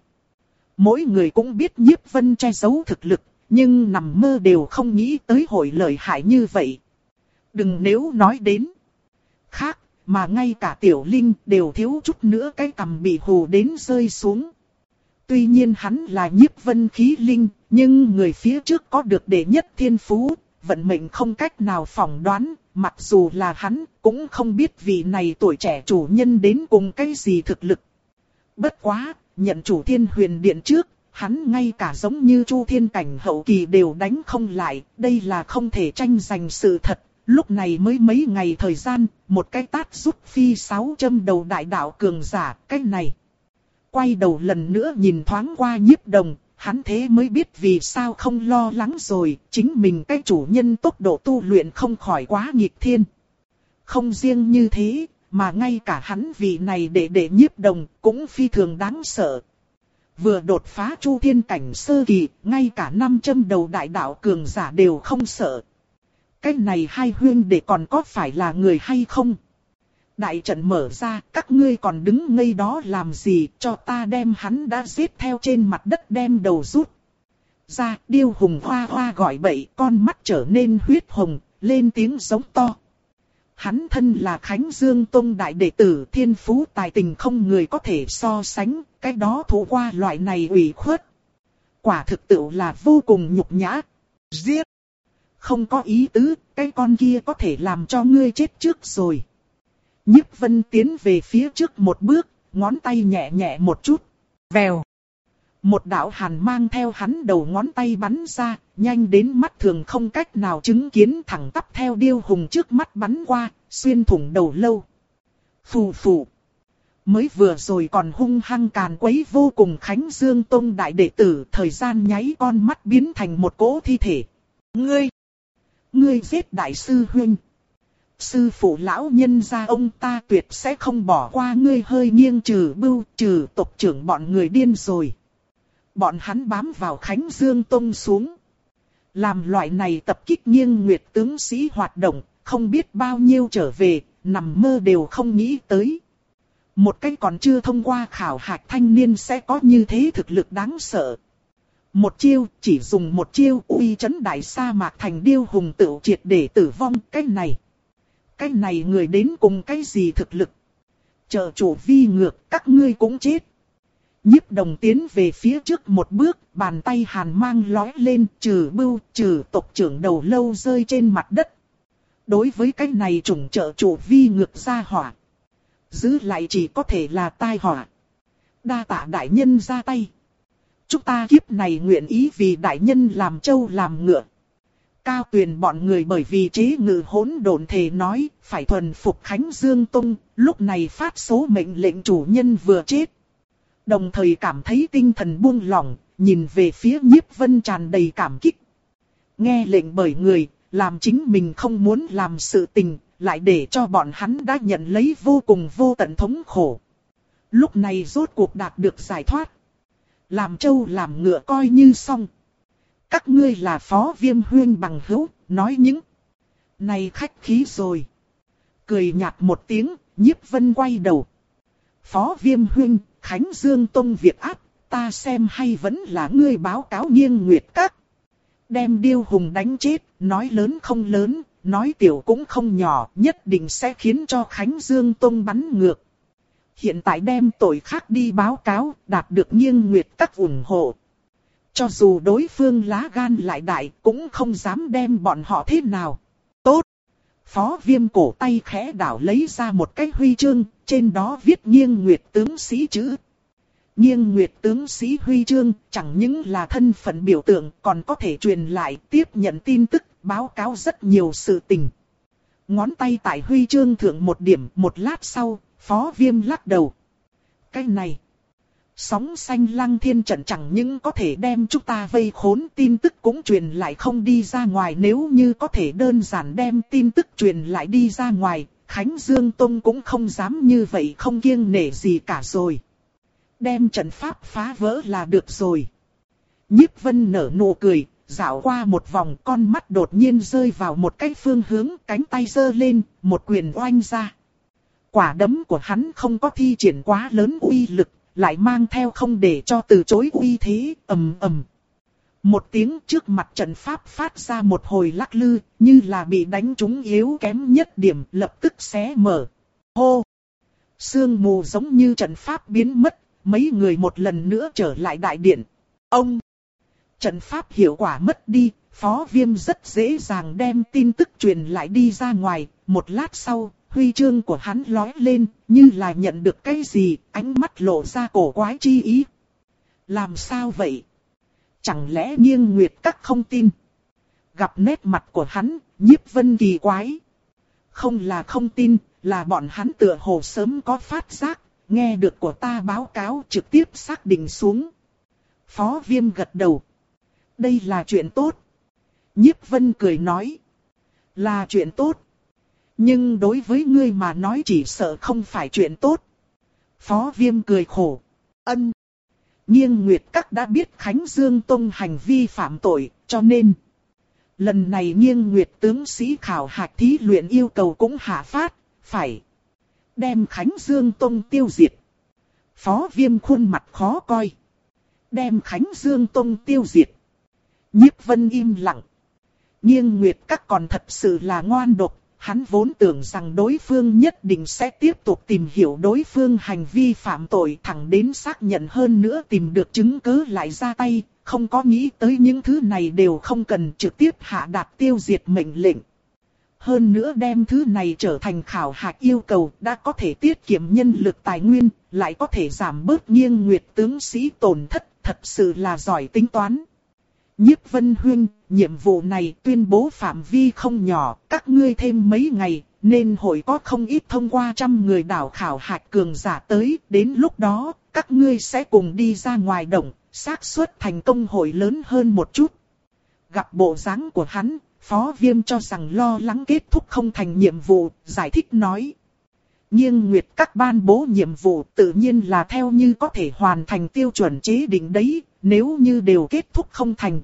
Mỗi người cũng biết Nhiếp Vân che giấu thực lực, nhưng nằm mơ đều không nghĩ tới hội lợi hại như vậy. Đừng nếu nói đến khác, mà ngay cả Tiểu Linh đều thiếu chút nữa cái cằm bị hù đến rơi xuống. Tuy nhiên hắn là Nhiếp Vân khí linh, nhưng người phía trước có được đệ nhất thiên phú, vận mệnh không cách nào phỏng đoán, mặc dù là hắn, cũng không biết vị này tuổi trẻ chủ nhân đến cùng cái gì thực lực. Bất quá, nhận chủ Thiên Huyền Điện trước, hắn ngay cả giống như Chu Thiên cảnh hậu kỳ đều đánh không lại, đây là không thể tranh giành sự thật. Lúc này mới mấy ngày thời gian, một cái tát rút phi sáu châm đầu đại đạo cường giả, cái này. Quay đầu lần nữa nhìn thoáng qua Nhiếp Đồng, hắn thế mới biết vì sao không lo lắng rồi, chính mình cái chủ nhân tốc độ tu luyện không khỏi quá nghịch thiên. Không riêng như thế, mà ngay cả hắn vị này để để Nhiếp Đồng cũng phi thường đáng sợ. Vừa đột phá Chu Thiên cảnh sơ kỳ, ngay cả năm châm đầu đại đạo cường giả đều không sợ. Cái này hai huyên đệ còn có phải là người hay không? Đại trận mở ra, các ngươi còn đứng ngây đó làm gì, cho ta đem hắn đã giết theo trên mặt đất đem đầu rút ra. Điêu Hùng hoa hoa gọi bậy, con mắt trở nên huyết hồng, lên tiếng giống to. Hắn thân là Khánh Dương Tông đại đệ tử, thiên phú tài tình không người có thể so sánh, cái đó thủ qua loại này ủy khuất. Quả thực tự là vô cùng nhục nhã. Giết! Không có ý tứ, cái con kia có thể làm cho ngươi chết trước rồi. Nhiếp Vân tiến về phía trước một bước, ngón tay nhẹ nhẹ một chút. Vèo. Một đạo hàn mang theo hắn đầu ngón tay bắn ra, nhanh đến mắt thường không cách nào chứng kiến, thẳng tắp theo Điêu Hùng trước mắt bắn qua, xuyên thủng đầu lâu. Phù phù. Mới vừa rồi còn hung hăng càn quấy vô cùng Khánh Dương Tông đại đệ tử, thời gian nháy con mắt biến thành một cỗ thi thể. Ngươi! Ngươi giết đại sư huynh! Sư phụ lão nhân gia ông ta tuyệt sẽ không bỏ qua ngươi. Hơi nghiêng trừ bưu, trừ tộc trưởng bọn người điên rồi. Bọn hắn bám vào Khánh Dương Tông xuống. Làm loại này tập kích nghiêng nguyệt tướng sĩ hoạt động, không biết bao nhiêu trở về, nằm mơ đều không nghĩ tới. Một cái còn chưa thông qua khảo hạch thanh niên sẽ có như thế thực lực đáng sợ. Một chiêu, chỉ dùng một chiêu uy chấn đại sa mạc thành Điêu Hùng tự triệt để tử vong. Cái này, cái này người đến cùng cái gì thực lực? Trợ chủ vi ngược, các ngươi cũng chết. Nhiếp Đồng tiến về phía trước một bước, bàn tay hàn mang lói lên, trừ bưu, trừ tộc trưởng đầu lâu rơi trên mặt đất. Đối với cái này chủng trợ chủ vi ngược ra hỏa, giữ lại chỉ có thể là tai họa. Đa tạ đại nhân ra tay. Chúng ta kiếp này nguyện ý vì đại nhân làm trâu làm ngựa. Cao Tuyền bọn người bởi vì chế ngự hỗn độn thể nói phải thuần phục Khánh Dương Tông, lúc này phát số mệnh lệnh chủ nhân vừa chết. Đồng thời cảm thấy tinh thần buông lỏng, nhìn về phía Nhiếp Vân tràn đầy cảm kích. Nghe lệnh bởi người, làm chính mình không muốn làm sự tình, lại để cho bọn hắn đã nhận lấy vô cùng vô tận thống khổ. Lúc này rốt cuộc đạt được giải thoát. Làm trâu làm ngựa coi như xong. Các ngươi là Phó Viêm huynh bằng hữu, nói những này khách khí rồi. Cười nhạt một tiếng, Nhiếp Vân quay đầu. Phó Viêm huynh, Khánh Dương Tông việc áp, ta xem hay vẫn là ngươi báo cáo nghiêng nguyệt các. Đem Điêu Hùng đánh chết, nói lớn không lớn, nói tiểu cũng không nhỏ, nhất định sẽ khiến cho Khánh Dương Tông bắn ngược. Hiện tại đem tội khác đi báo cáo, đạt được nghiêng nguyệt các ủng hộ. Cho dù đối phương lá gan lại đại, cũng không dám đem bọn họ thế nào. Tốt! Phó Viêm cổ tay khẽ đảo lấy ra một cái huy chương, trên đó viết nghiêng nguyệt tướng sĩ chữ. Nghiêng nguyệt tướng sĩ huy chương, chẳng những là thân phận biểu tượng, còn có thể truyền lại, tiếp nhận tin tức, báo cáo rất nhiều sự tình. Ngón tay tại huy chương thượng một điểm, một lát sau, Phó Viêm lắc đầu. Cái này, sóng xanh lăng thiên trận chẳng những có thể đem chúng ta vây khốn, tin tức cũng truyền lại không đi ra ngoài. Nếu như có thể đơn giản đem tin tức truyền lại đi ra ngoài, Khánh Dương Tông cũng không dám như vậy không kiêng nể gì cả rồi. Đem trận pháp phá vỡ là được rồi. Nhiếp Vân nở nụ cười, dạo qua một vòng, con mắt đột nhiên rơi vào một cái phương hướng, cánh tay giơ lên, một quyền oanh ra. Quả đấm của hắn không có thi triển quá lớn uy lực, lại mang theo không để cho từ chối uy thế, ầm ầm. Một tiếng, trước mặt trận pháp phát ra một hồi lắc lư, như là bị đánh trúng yếu kém nhất điểm, lập tức xé mở. Hô! Sương mù giống như trận pháp biến mất, mấy người một lần nữa trở lại đại điện. Ông! Trận pháp hiệu quả mất đi, Phó Viêm rất dễ dàng đem tin tức truyền lại đi ra ngoài. Một lát sau, huy chương của hắn lóe lên, như là nhận được cái gì, ánh mắt lộ ra cổ quái chi ý. Làm sao vậy? Chẳng lẽ Nghiêng Nguyệt Các không tin? Gặp nét mặt của hắn, Nhiếp Vân kỳ quái. Không là không tin, là bọn hắn tựa hồ sớm có phát giác, nghe được của ta báo cáo trực tiếp xác định xuống. Phó Viêm gật đầu. Đây là chuyện tốt. Nhiếp Vân cười nói. Là chuyện tốt. Nhưng đối với ngươi mà nói chỉ sợ không phải chuyện tốt. Phó Viêm cười khổ. Ân. Nghiêng Nguyệt Các đã biết Khánh Dương Tông hành vi phạm tội, cho nên lần này Nghiêng Nguyệt tướng sĩ khảo hạch thí luyện yêu cầu cũng hạ phát, phải đem Khánh Dương Tông tiêu diệt. Phó Viêm khuôn mặt khó coi. Đem Khánh Dương Tông tiêu diệt. Nhiếp Vân im lặng. Nghiêng Nguyệt Các còn thật sự là ngoan độc. Hắn vốn tưởng rằng đối phương nhất định sẽ tiếp tục tìm hiểu đối phương hành vi phạm tội, thẳng đến xác nhận hơn nữa tìm được chứng cứ lại ra tay, không có nghĩ tới những thứ này đều không cần, trực tiếp hạ đạt tiêu diệt mệnh lệnh. Hơn nữa đem thứ này trở thành khảo hạch yêu cầu, đã có thể tiết kiệm nhân lực tài nguyên, lại có thể giảm bớt Nghiêng Nguyệt tướng sĩ tổn thất, thật sự là giỏi tính toán. Nhiếp Vân huynh, nhiệm vụ này tuyên bố phạm vi không nhỏ, các ngươi thêm mấy ngày, nên hội có không ít thông qua trăm người đảo khảo hạch cường giả tới, đến lúc đó, các ngươi sẽ cùng đi ra ngoài động, xác suất thành công hội lớn hơn một chút. Gặp bộ dáng của hắn, Phó Viêm cho rằng lo lắng kết thúc không thành nhiệm vụ, giải thích nói. Nghiêng Nguyệt Các ban bố nhiệm vụ tự nhiên là theo như có thể hoàn thành tiêu chuẩn chế định đấy, nếu như đều kết thúc không thành,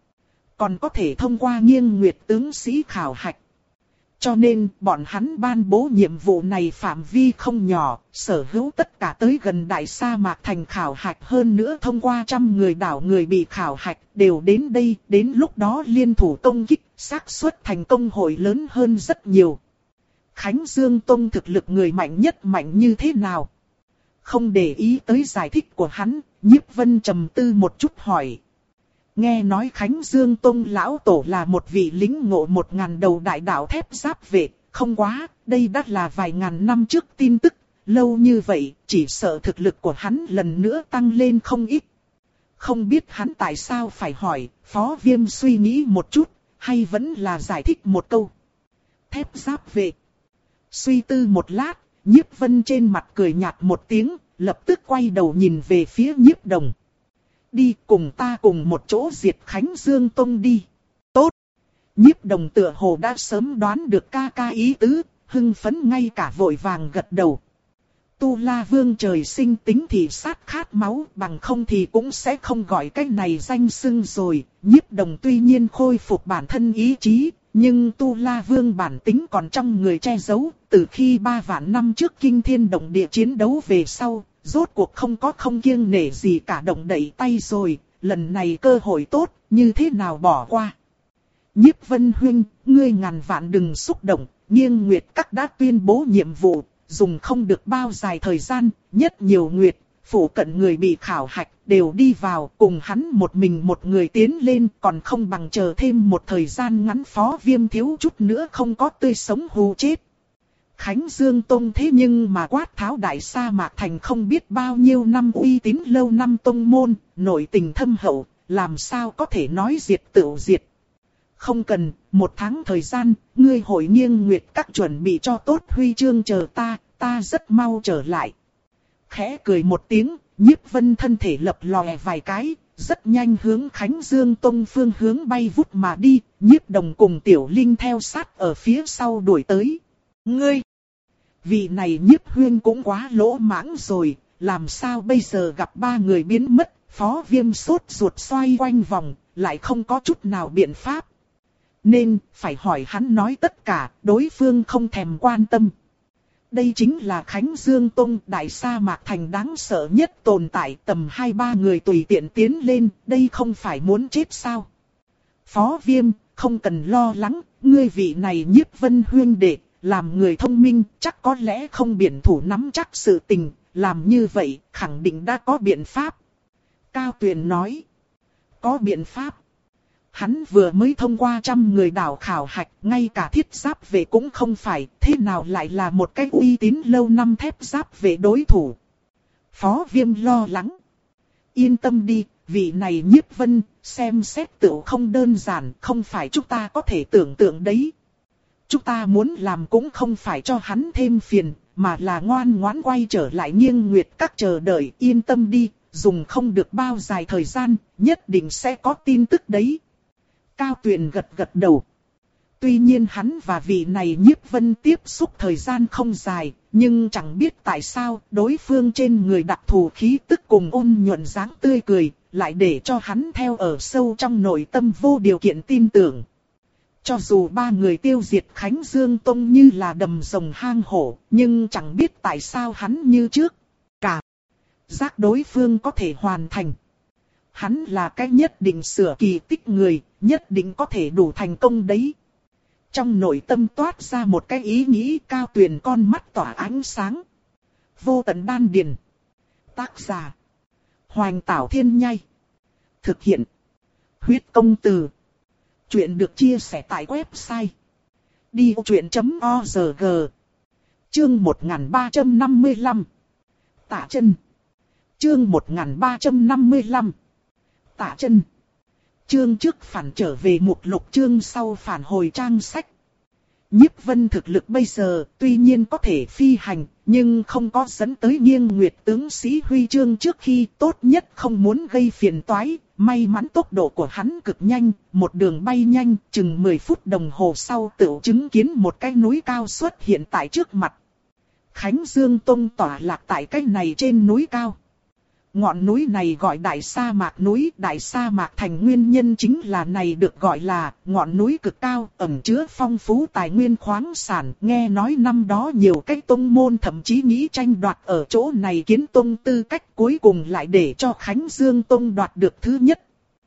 còn có thể thông qua Nghiêng Nguyệt tướng sĩ khảo hạch. Cho nên bọn hắn ban bố nhiệm vụ này phạm vi không nhỏ, sở hữu tất cả tới gần Đại Sa Mạc thành khảo hạch, hơn nữa thông qua trăm người đảo người bị khảo hạch đều đến đây, đến lúc đó liên thủ công kích, xác suất thành công hội lớn hơn rất nhiều. Khánh Dương Tông thực lực người mạnh nhất mạnh như thế nào? Không để ý tới giải thích của hắn, Nhiếp Vân trầm tư một chút hỏi. Nghe nói Khánh Dương Tông lão tổ là một vị lính ngộ một ngàn đầu đại đạo thép giáp vệ, không quá, đây đã là vài ngàn năm trước tin tức, lâu như vậy, chỉ sợ thực lực của hắn lần nữa tăng lên không ít. Không biết hắn tại sao phải hỏi, Phó Viêm suy nghĩ một chút, hay vẫn là giải thích một câu. Thép giáp vệ. Suy tư một lát, Nhiếp Vân trên mặt cười nhạt một tiếng, lập tức quay đầu nhìn về phía Nhiếp Đồng. Đi cùng ta cùng một chỗ diệt Khánh Dương Tông đi. Tốt. Nhiếp Đồng tựa hồ đã sớm đoán được ca ca ý tứ, hưng phấn ngay cả vội vàng gật đầu. Tu La Vương trời sinh tính thì sát khát máu, bằng không thì cũng sẽ không gọi cái này danh xưng rồi. Nhiếp Đồng tuy nhiên khôi phục bản thân ý chí, nhưng Tu La Vương bản tính còn trong người che giấu. Từ khi ba vạn năm trước kinh thiên động địa chiến đấu về sau, rốt cuộc không có không kiêng nể gì cả động đậy tay rồi, lần này cơ hội tốt, như thế nào bỏ qua. Nhiếp Vân huynh, ngươi ngàn vạn đừng xúc động, Nghiêng Nguyệt Các đã tuyên bố nhiệm vụ, dùng không được bao dài thời gian, nhất nhiều nguyệt, phủ cận người bị khảo hạch đều đi vào, cùng hắn một mình một người tiến lên, còn không bằng chờ thêm một thời gian ngắn. Phó Viêm thiếu chút nữa không có tươi sống hù chết. Khánh Dương Tông thế nhưng mà quát tháo Đại Sa Mạc thành không biết bao nhiêu năm uy tín lâu năm tông môn, nội tình thâm hậu, làm sao có thể nói diệt tựu diệt. Không cần, một tháng thời gian, ngươi hội Nghiêng Nguyệt Các chuẩn bị cho tốt huy chương chờ ta, ta rất mau trở lại. Khẽ cười một tiếng, Nhiếp Vân thân thể lập lòe vài cái, rất nhanh hướng Khánh Dương Tông phương hướng bay vút mà đi, Nhiếp Đồng cùng Tiểu Linh theo sát ở phía sau đuổi tới. Ngươi! Vị này Nhiếp huynh cũng quá lỗ mãng rồi, làm sao bây giờ gặp ba người biến mất, Phó Viêm sốt ruột xoay quanh vòng, lại không có chút nào biện pháp. Nên, phải hỏi hắn nói tất cả, đối phương không thèm quan tâm. Đây chính là Khánh Dương Tông, Đại Sa Mạc thành đáng sợ nhất tồn tại, tầm hai ba người tùy tiện tiến lên, đây không phải muốn chết sao. Phó Viêm, không cần lo lắng, ngươi vị này Nhiếp Vân huynh đệ, làm người thông minh, chắc có lẽ không biển thủ nắm chắc sự tình, làm như vậy, khẳng định đã có biện pháp. Cao Tuyền nói, có biện pháp. Hắn vừa mới thông qua trăm người đảo khảo hạch, ngay cả thiết giáp vệ cũng không phải, thế nào lại là một cái uy tín lâu năm thép giáp vệ đối thủ. Phó Viêm lo lắng. Yên tâm đi, vị này Nhiếp Vân, xem xét tựu không đơn giản, không phải chúng ta có thể tưởng tượng đấy. Chúng ta muốn làm cũng không phải cho hắn thêm phiền, mà là ngoan ngoãn quay trở lại Nghiêng Nguyệt Các chờ đợi, yên tâm đi, dùng không được bao dài thời gian, nhất định sẽ có tin tức đấy. Cao Tuyền gật gật đầu. Tuy nhiên hắn và vị này Nhiếp Vân tiếp xúc thời gian không dài, nhưng chẳng biết tại sao đối phương trên người đặc thù khí tức cùng ôn nhuận dáng tươi cười, lại để cho hắn theo ở sâu trong nội tâm vô điều kiện tin tưởng. Cho dù ba người tiêu diệt Khánh Dương Tông như là đầm rồng hang hổ, nhưng chẳng biết tại sao hắn như trước. Cả giác đối phương có thể hoàn thành. Hắn là cái nhất định sửa kỳ tích người, nhất định có thể đủ thành công đấy. Trong nội tâm toát ra một cái ý nghĩ. Cao Tuyền con mắt tỏa ánh sáng. Vô tận đan điền. Tác giả Hoành Tảo Thiên Nhai. Thực hiện Huyết Công Từ. Chuyện được chia sẻ tại website đi vô chuyện chấm org. Chương một nghìn ba trăm năm mươi lăm. Tạ Chân. Chương một nghìn ba trăm năm mươi lăm. Tạ Chân. Chương trước phản trở về mục lục, chương sau phản hồi trang sách. Nhiếp Vân thực lực bây giờ tuy nhiên có thể phi hành, nhưng không có dẫn tới Nghiêng Nguyệt tướng sĩ huy chương trước khi, tốt nhất không muốn gây phiền toái. May mắn tốc độ của hắn cực nhanh, một đường bay nhanh, chừng mười phút đồng hồ sau tựu chứng kiến một cái núi cao xuất hiện tại trước mặt. Khánh Dương Tông tỏa lạc tại cái này trên núi cao. Ngọn núi này gọi Đại Sa Mạc núi, Đại Sa Mạc thành nguyên nhân chính là này được gọi là ngọn núi cực cao, ẩn chứa phong phú tài nguyên khoáng sản. Nghe nói năm đó nhiều cái tông môn thậm chí nghĩ tranh đoạt ở chỗ này kiến tông tư cách, cuối cùng lại để cho Khánh Dương Tông đoạt được thứ nhất.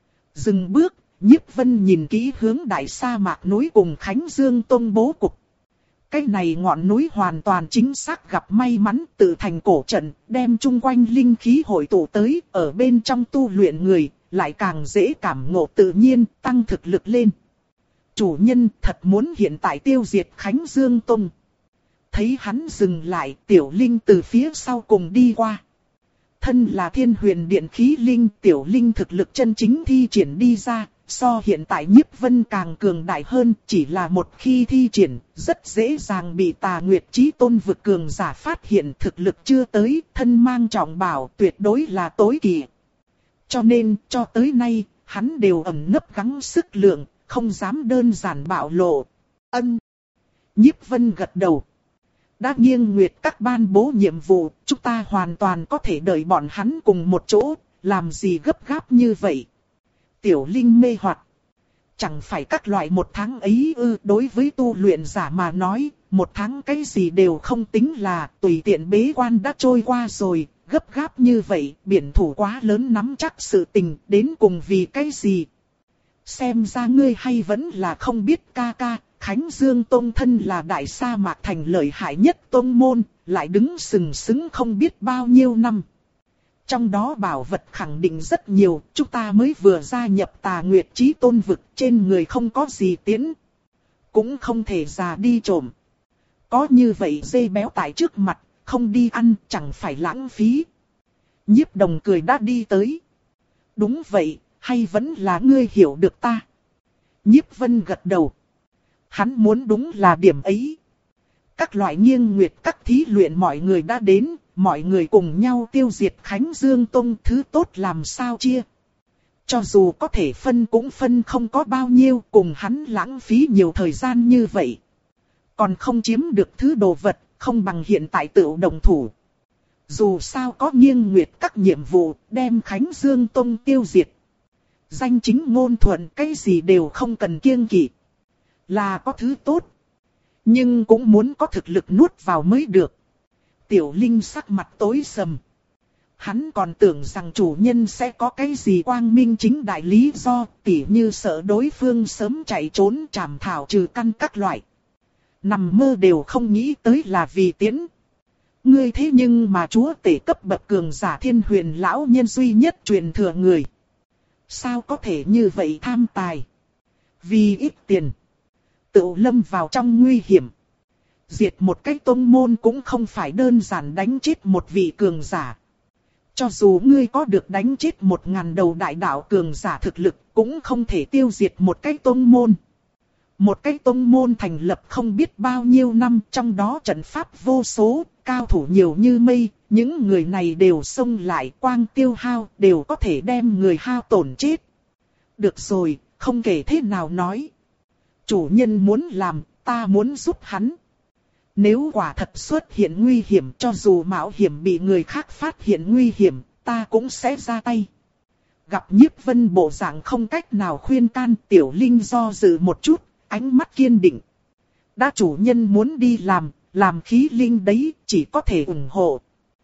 Dừng bước, Nhiếp Vân nhìn kỹ hướng Đại Sa Mạc núi cùng Khánh Dương Tông bố cục. Cái này ngọn núi hoàn toàn chính xác gặp may mắn, tự thành cổ trận, đem chung quanh linh khí hội tụ tới, ở bên trong tu luyện người, lại càng dễ cảm ngộ tự nhiên, tăng thực lực lên. Chủ nhân thật muốn hiện tại tiêu diệt Khánh Dương Tông. Thấy hắn dừng lại, Tiểu Linh từ phía sau cùng đi qua. Thân là Thiên Huyền Điện khí linh, Tiểu Linh thực lực chân chính thi triển đi ra. So hiện tại Nhiếp Vân càng cường đại hơn, chỉ là một khi thi triển, rất dễ dàng bị Tà Nguyệt Chí Tôn vực cường giả phát hiện, thực lực chưa tới, thân mang trọng bảo, tuyệt đối là tối kỵ. Cho nên, cho tới nay, hắn đều ẩn nấp gắng sức lượng, không dám đơn giản bạo lộ. Ân. Nhiếp Vân gật đầu. Đã Nghiêng Nguyệt Các ban bố nhiệm vụ, chúng ta hoàn toàn có thể đợi bọn hắn cùng một chỗ, làm gì gấp gáp như vậy. Tiểu Linh mê hoặc. Chẳng phải các loại một tháng ấy ư, đối với tu luyện giả mà nói, một tháng cái gì đều không tính là, tùy tiện bế quan đã trôi qua rồi, gấp gáp như vậy, biển thủ quá lớn nắm chắc sự tình, đến cùng vì cái gì. Xem ra ngươi hay vẫn là không biết ca ca, Khánh Dương Tông thân là Đại Sa Mạc thành lợi hại nhất tông môn, lại đứng sừng sững không biết bao nhiêu năm. Trong đó bảo vật khẳng định rất nhiều, chúng ta mới vừa gia nhập Tà Nguyệt Chí Tôn vực, trên người không có gì tiến. Cũng không thể già đi trộm. Có như vậy dê béo tại trước mặt, không đi ăn chẳng phải lãng phí. Nhiếp Đồng cười đã đi tới. Đúng vậy, hay vẫn là ngươi hiểu được ta. Nhiếp Vân gật đầu. Hắn muốn đúng là điểm ấy. Các loại Nghiêng Nguyệt Các thí luyện mọi người đã đến. Mọi người cùng nhau tiêu diệt Khánh Dương Tông, thứ tốt làm sao chia. Cho dù có thể phân cũng phân không có bao nhiêu, cùng hắn lãng phí nhiều thời gian như vậy. Còn không chiếm được thứ đồ vật, không bằng hiện tại tự động thủ. Dù sao có Nghiêng Nguyệt Các nhiệm vụ, đem Khánh Dương Tông tiêu diệt. Danh chính ngôn thuận, cái gì đều không cần kiêng kỵ. Là có thứ tốt, nhưng cũng muốn có thực lực nuốt vào mới được. Tiểu Linh sắc mặt tối sầm. Hắn còn tưởng rằng chủ nhân sẽ có cái gì quang minh chính đại lý do, tỉ như sợ đối phương sớm chạy trốn trảm thảo trừ căn các loại. Nằm mơ đều không nghĩ tới là vì tiễn. Ngươi thế nhưng mà chúa tể cấp bậc cường giả Thiên Huyền lão nhân duy nhất truyền thừa người. Sao có thể như vậy tham tài? Vì ít tiền, tự lâm vào trong nguy hiểm. Diệt một cái tông môn cũng không phải đơn giản đánh chết một vị cường giả. Cho dù ngươi có được đánh chết một ngàn đầu đại đạo cường giả thực lực, cũng không thể tiêu diệt một cái tông môn. Một cái tông môn thành lập không biết bao nhiêu năm, trong đó trận pháp vô số, cao thủ nhiều như mây, những người này đều xông lại, quang tiêu hao, đều có thể đem người hao tổn chết. Được rồi, không kể thế nào nói. Chủ nhân muốn làm, ta muốn giúp hắn. Nếu quả thật xuất hiện nguy hiểm, cho dù mạo hiểm bị người khác phát hiện nguy hiểm, ta cũng sẽ ra tay. Gặp Nhiếp Vân bộ dạng không cách nào khuyên can, Tiểu Linh do dự một chút, ánh mắt kiên định. Đã chủ nhân muốn đi làm, làm khí linh đấy, chỉ có thể ủng hộ.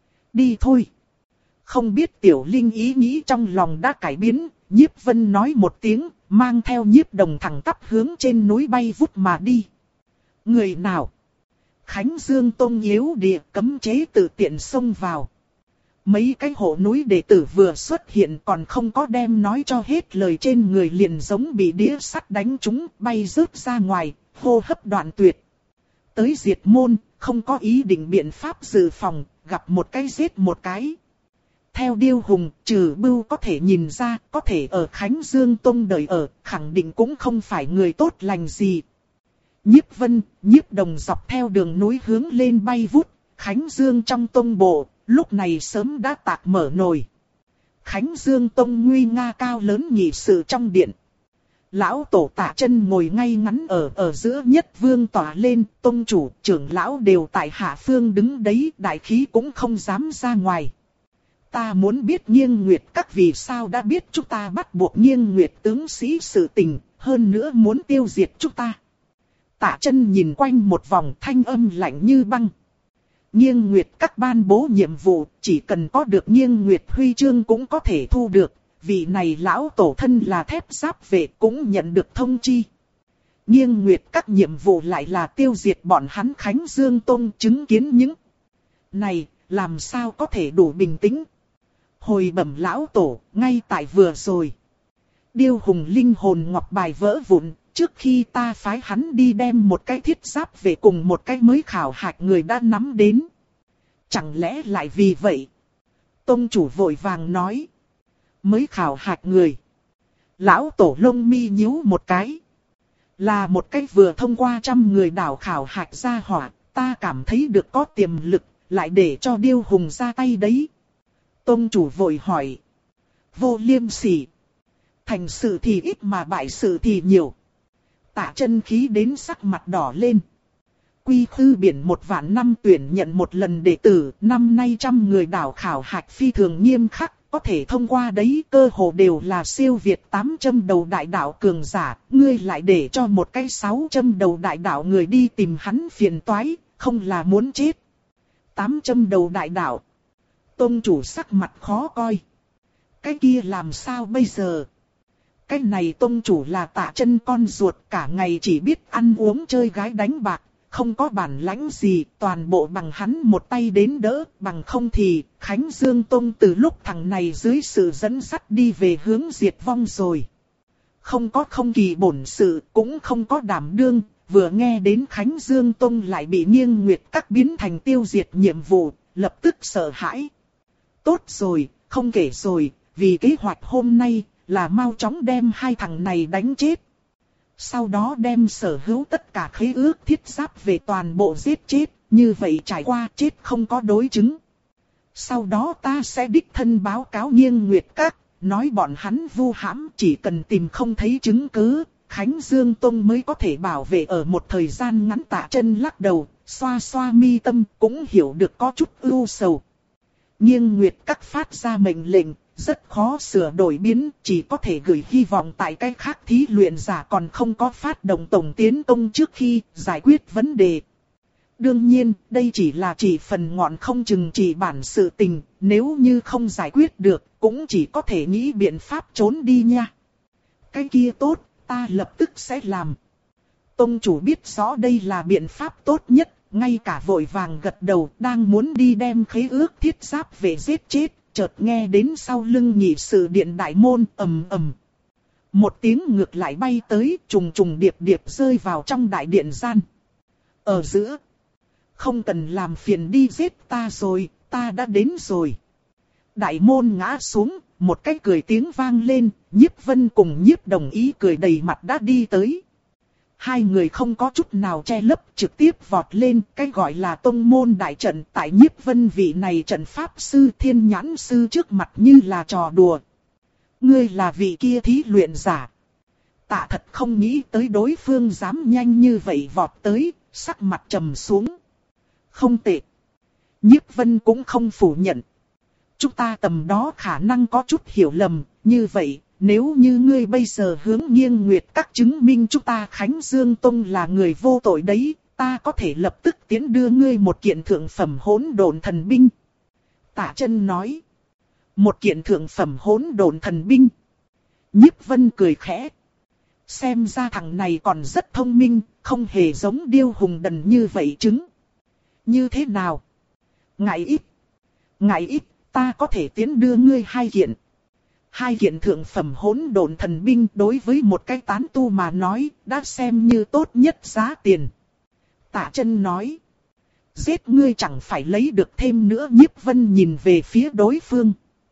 Đi thôi. Không biết Tiểu Linh ý nghĩ trong lòng đã cải biến, Nhiếp Vân nói một tiếng, mang theo Nhiếp Đồng thẳng tắp hướng trên núi bay vút mà đi. Người nào? Khánh Dương Tông yếu địa, cấm chế tự tiện xông vào. Mấy cái hộ núi đệ tử vừa xuất hiện còn không có đem nói cho hết lời, trên người liền giống bị đĩa sắt đánh trúng, bay rớt ra ngoài, hô hấp đoạn tuyệt. Tới diệt môn, không có ý định biện pháp dự phòng, gặp một cái giết một cái. Theo Điêu Hùng, Trừ Bưu có thể nhìn ra, có thể ở Khánh Dương Tông đời ở, khẳng định cũng không phải người tốt lành gì. Nhiếp Vân, Nhiếp Đồng dọc theo đường núi hướng lên bay vút, Khánh Dương trong tông bộ, lúc này sớm đã tạc mở nồi. Khánh Dương Tông nguy nga cao lớn nhị sự trong điện. Lão tổ Tạ Chân ngồi ngay ngắn ở ở giữa nhất vương tỏa lên, tông chủ, trưởng lão đều tại hạ phương đứng đấy, đại khí cũng không dám ra ngoài. Ta muốn biết Nghiêng Nguyệt các vì sao đã biết chúng ta bắt buộc Nghiêng Nguyệt tướng sĩ sự tình, hơn nữa muốn tiêu diệt chúng ta. Tạ Chân nhìn quanh một vòng, thanh âm lạnh như băng. Nghiêng Nguyệt các ban bố nhiệm vụ, chỉ cần có được Nghiêng Nguyệt huy chương cũng có thể thu được. Vị này lão tổ thân là Thép Giáp vệ cũng nhận được thông chi. Nghiêng Nguyệt các nhiệm vụ lại là tiêu diệt bọn hắn Khánh Dương Tông, chứng kiến những này, làm sao có thể đủ bình tĩnh. Hồi bẩm lão tổ, ngay tại vừa rồi. Điêu Hùng linh hồn ngọc bài vỡ vụn, trước khi ta phái hắn đi đem một cái thiết giáp về cùng một cái mới khảo hạch người đã nắm đến. Chẳng lẽ lại vì vậy? Tông chủ vội vàng nói. Mới khảo hạch người. Lão tổ lông mi nhíu một cái. Là một cái vừa thông qua trăm người đảo khảo hạch ra hỏa, ta cảm thấy được có tiềm lực, lại để cho Điêu Hùng ra tay đấy. Tông chủ vội hỏi. Vô liêm sỉ. Thành sự thì ít mà bại sự thì nhiều. Tạ Chân khí đến sắc mặt đỏ lên. Quy khư biển một vạn năm tuyển nhận một lần đệ tử, năm nay trăm người đảo khảo hạch phi thường nghiêm khắc, có thể thông qua đấy cơ hồ đều là siêu việt tám trăm đầu đại đạo cường giả, ngươi lại để cho một cái sáu trăm đầu đại đạo người đi tìm hắn phiền toái, không là muốn chết. tám trăm đầu đại đạo. Tông chủ sắc mặt khó coi. Cái kia làm sao bây giờ? Cái này tông chủ là Tạ Chân con ruột, cả ngày chỉ biết ăn uống chơi gái đánh bạc, không có bản lãnh gì, toàn bộ bằng hắn một tay đến đỡ, bằng không thì Khánh Dương Tông từ lúc thằng này dưới sự dẫn dắt đi về hướng diệt vong rồi. Không có không kỳ bổn sự, cũng không có đảm đương, vừa nghe đến Khánh Dương Tông lại bị Nghiêng Nguyệt các biến thành tiêu diệt nhiệm vụ, lập tức sợ hãi. Tốt rồi, không kể rồi, vì kế hoạch hôm nay là mau chóng đem hai thằng này đánh chết. Sau đó đem sở hữu tất cả khế ước thiết giáp về toàn bộ giết chết, như vậy trải qua chết không có đối chứng. Sau đó ta sẽ đích thân báo cáo Nghiêng Nguyệt các, nói bọn hắn vu hãm, chỉ cần tìm không thấy chứng cứ, Khánh Dương Tông mới có thể bảo vệ ở một thời gian ngắn. Tạ Chân lắc đầu, xoa xoa mi tâm, cũng hiểu được có chút ưu sầu. Nghiêng Nguyệt các phát ra mệnh lệnh, rất khó sửa đổi biến, chỉ có thể gửi hy vọng tại cái khác thí luyện giả còn không có phát động tổng tiến công trước khi giải quyết vấn đề. Đương nhiên, đây chỉ là chỉ phần ngọn không chừng chỉ bản sự tình, nếu như không giải quyết được, cũng chỉ có thể nghĩ biện pháp trốn đi nha. Cái kia tốt, ta lập tức sẽ làm. Tông chủ biết rõ đây là biện pháp tốt nhất, ngay cả vội vàng gật đầu, đang muốn đi đem khế ước thiết giáp về giết chết. Chợt nghe đến sau lưng nhị sự điện đại môn ầm ầm. Một tiếng ngược lại bay tới, trùng trùng điệp điệp rơi vào trong đại điện gian. Ở giữa. Không cần làm phiền đi giết ta rồi, ta đã đến rồi. Đại môn ngã xuống, một cái cười tiếng vang lên, Nhiếp Vân cùng Nhiếp Đồng Ý cười đầy mặt đã đi tới. Hai người không có chút nào che lấp, trực tiếp vọt lên, cái gọi là tông môn đại trận tại Nhiếp Vân vị này trận pháp sư thiên nhãn sư trước mặt như là trò đùa. Ngươi là vị kia thí luyện giả. Tạ thật không nghĩ tới đối phương dám nhanh như vậy vọt tới, sắc mặt trầm xuống. Không tệ. Nhiếp Vân cũng không phủ nhận. Chúng ta tầm đó khả năng có chút hiểu lầm, như vậy, nếu như ngươi bây giờ hướng nghiêng nguyệt các chứng minh chúng ta Khánh Dương Tông là người vô tội đấy, ta có thể lập tức tiến đưa ngươi một kiện thượng phẩm hỗn độn thần binh. Tạ Chân nói. Một kiện thượng phẩm hỗn độn thần binh. Nhiếp Vân cười khẽ. Xem ra thằng này còn rất thông minh, không hề giống điêu hùng đần như vậy chứng. Như thế nào? Ngại ít. Ngại ít, ta có thể tiến đưa ngươi hai kiện. Hai kiện thượng phẩm hỗn độn thần binh đối với một cái tán tu mà nói, đã xem như tốt nhất giá tiền. Tạ Chân nói. Giết ngươi chẳng phải lấy được thêm nữa. Nhiếp Vân nhìn về phía đối phương.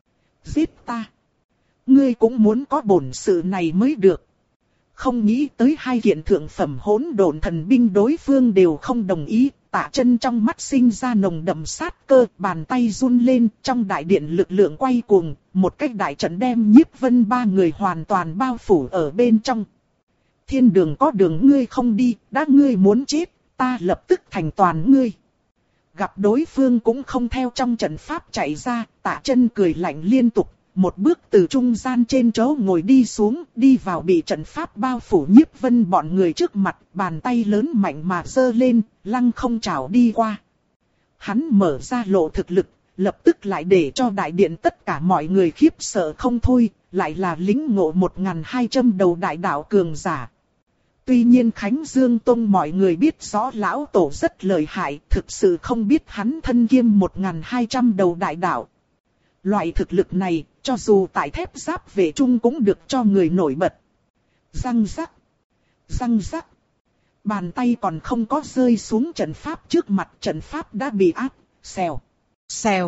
Giết ta. Ngươi cũng muốn có bổn sự này mới được. Không nghĩ tới hai kiện thượng phẩm hỗn độn thần binh đối phương đều không đồng ý. Tạ Chân trong mắt sinh ra nồng đậm sát cơ, bàn tay run lên, trong đại điện lực lượng quay cuồng, một cách đại trận đem Nhiếp Vân ba người hoàn toàn bao phủ ở bên trong. Thiên đường có đường ngươi không đi, đã ngươi muốn chết, ta lập tức thành toàn ngươi. Gặp đối phương cũng không theo trong trận pháp chạy ra, Tạ Chân cười lạnh liên tục, một bước từ trung gian trên chỗ ngồi đi xuống, đi vào bị trận pháp bao phủ Nhiếp Vân bọn người trước mặt, bàn tay lớn mạnh mà giơ lên, lăng không trảo đi qua. Hắn mở ra lộ thực lực, lập tức lại để cho đại điện tất cả mọi người khiếp sợ không thôi, lại là lĩnh ngộ một nghìn hai trăm đầu đại đạo cường giả. Tuy nhiên Khánh Dương Tông mọi người biết rõ lão tổ rất lợi hại, thực sự không biết hắn thân kiêm một nghìn hai trăm đầu đại đạo. Loại thực lực này, cho dù tại thép giáp vệ trung cũng được cho người nổi bật. Răng rắc, răng rắc. Bàn tay còn không có rơi xuống trận pháp trước mặt, trận pháp đã bị áp, xèo, xèo.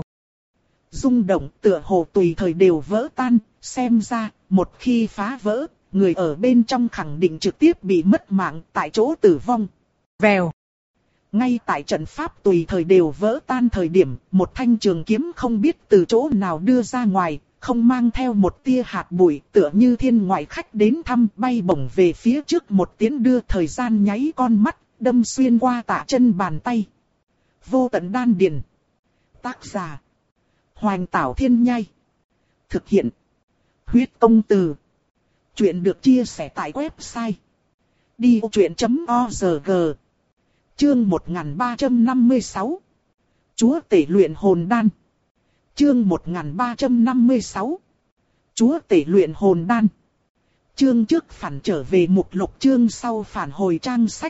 Rung động tựa hồ tùy thời đều vỡ tan, xem ra, một khi phá vỡ, người ở bên trong khẳng định trực tiếp bị mất mạng tại chỗ tử vong. Vèo. Ngay tại trận pháp tùy thời đều vỡ tan thời điểm, một thanh trường kiếm không biết từ chỗ nào đưa ra ngoài, không mang theo một tia hạt bụi, tựa như thiên ngoại khách đến thăm, bay bổng về phía trước một tiến đưa, thời gian nháy con mắt, đâm xuyên qua Tạ Chân bàn tay. Vô tận đan điền. Tác giả: Hoành Tảo Thiên Nhai. Thực hiện: Huyết Công Từ. Chuyện được chia sẻ tại website đi ô chuyện chấm org. Chương một nghìn ba trăm năm mươi sáu. Chúa tể luyện hồn đan. Chương một nghìn ba trăm năm mươi sáu. Chúa tể luyện hồn đan. Chương trước phản trở về mục lục, chương sau phản hồi trang sách.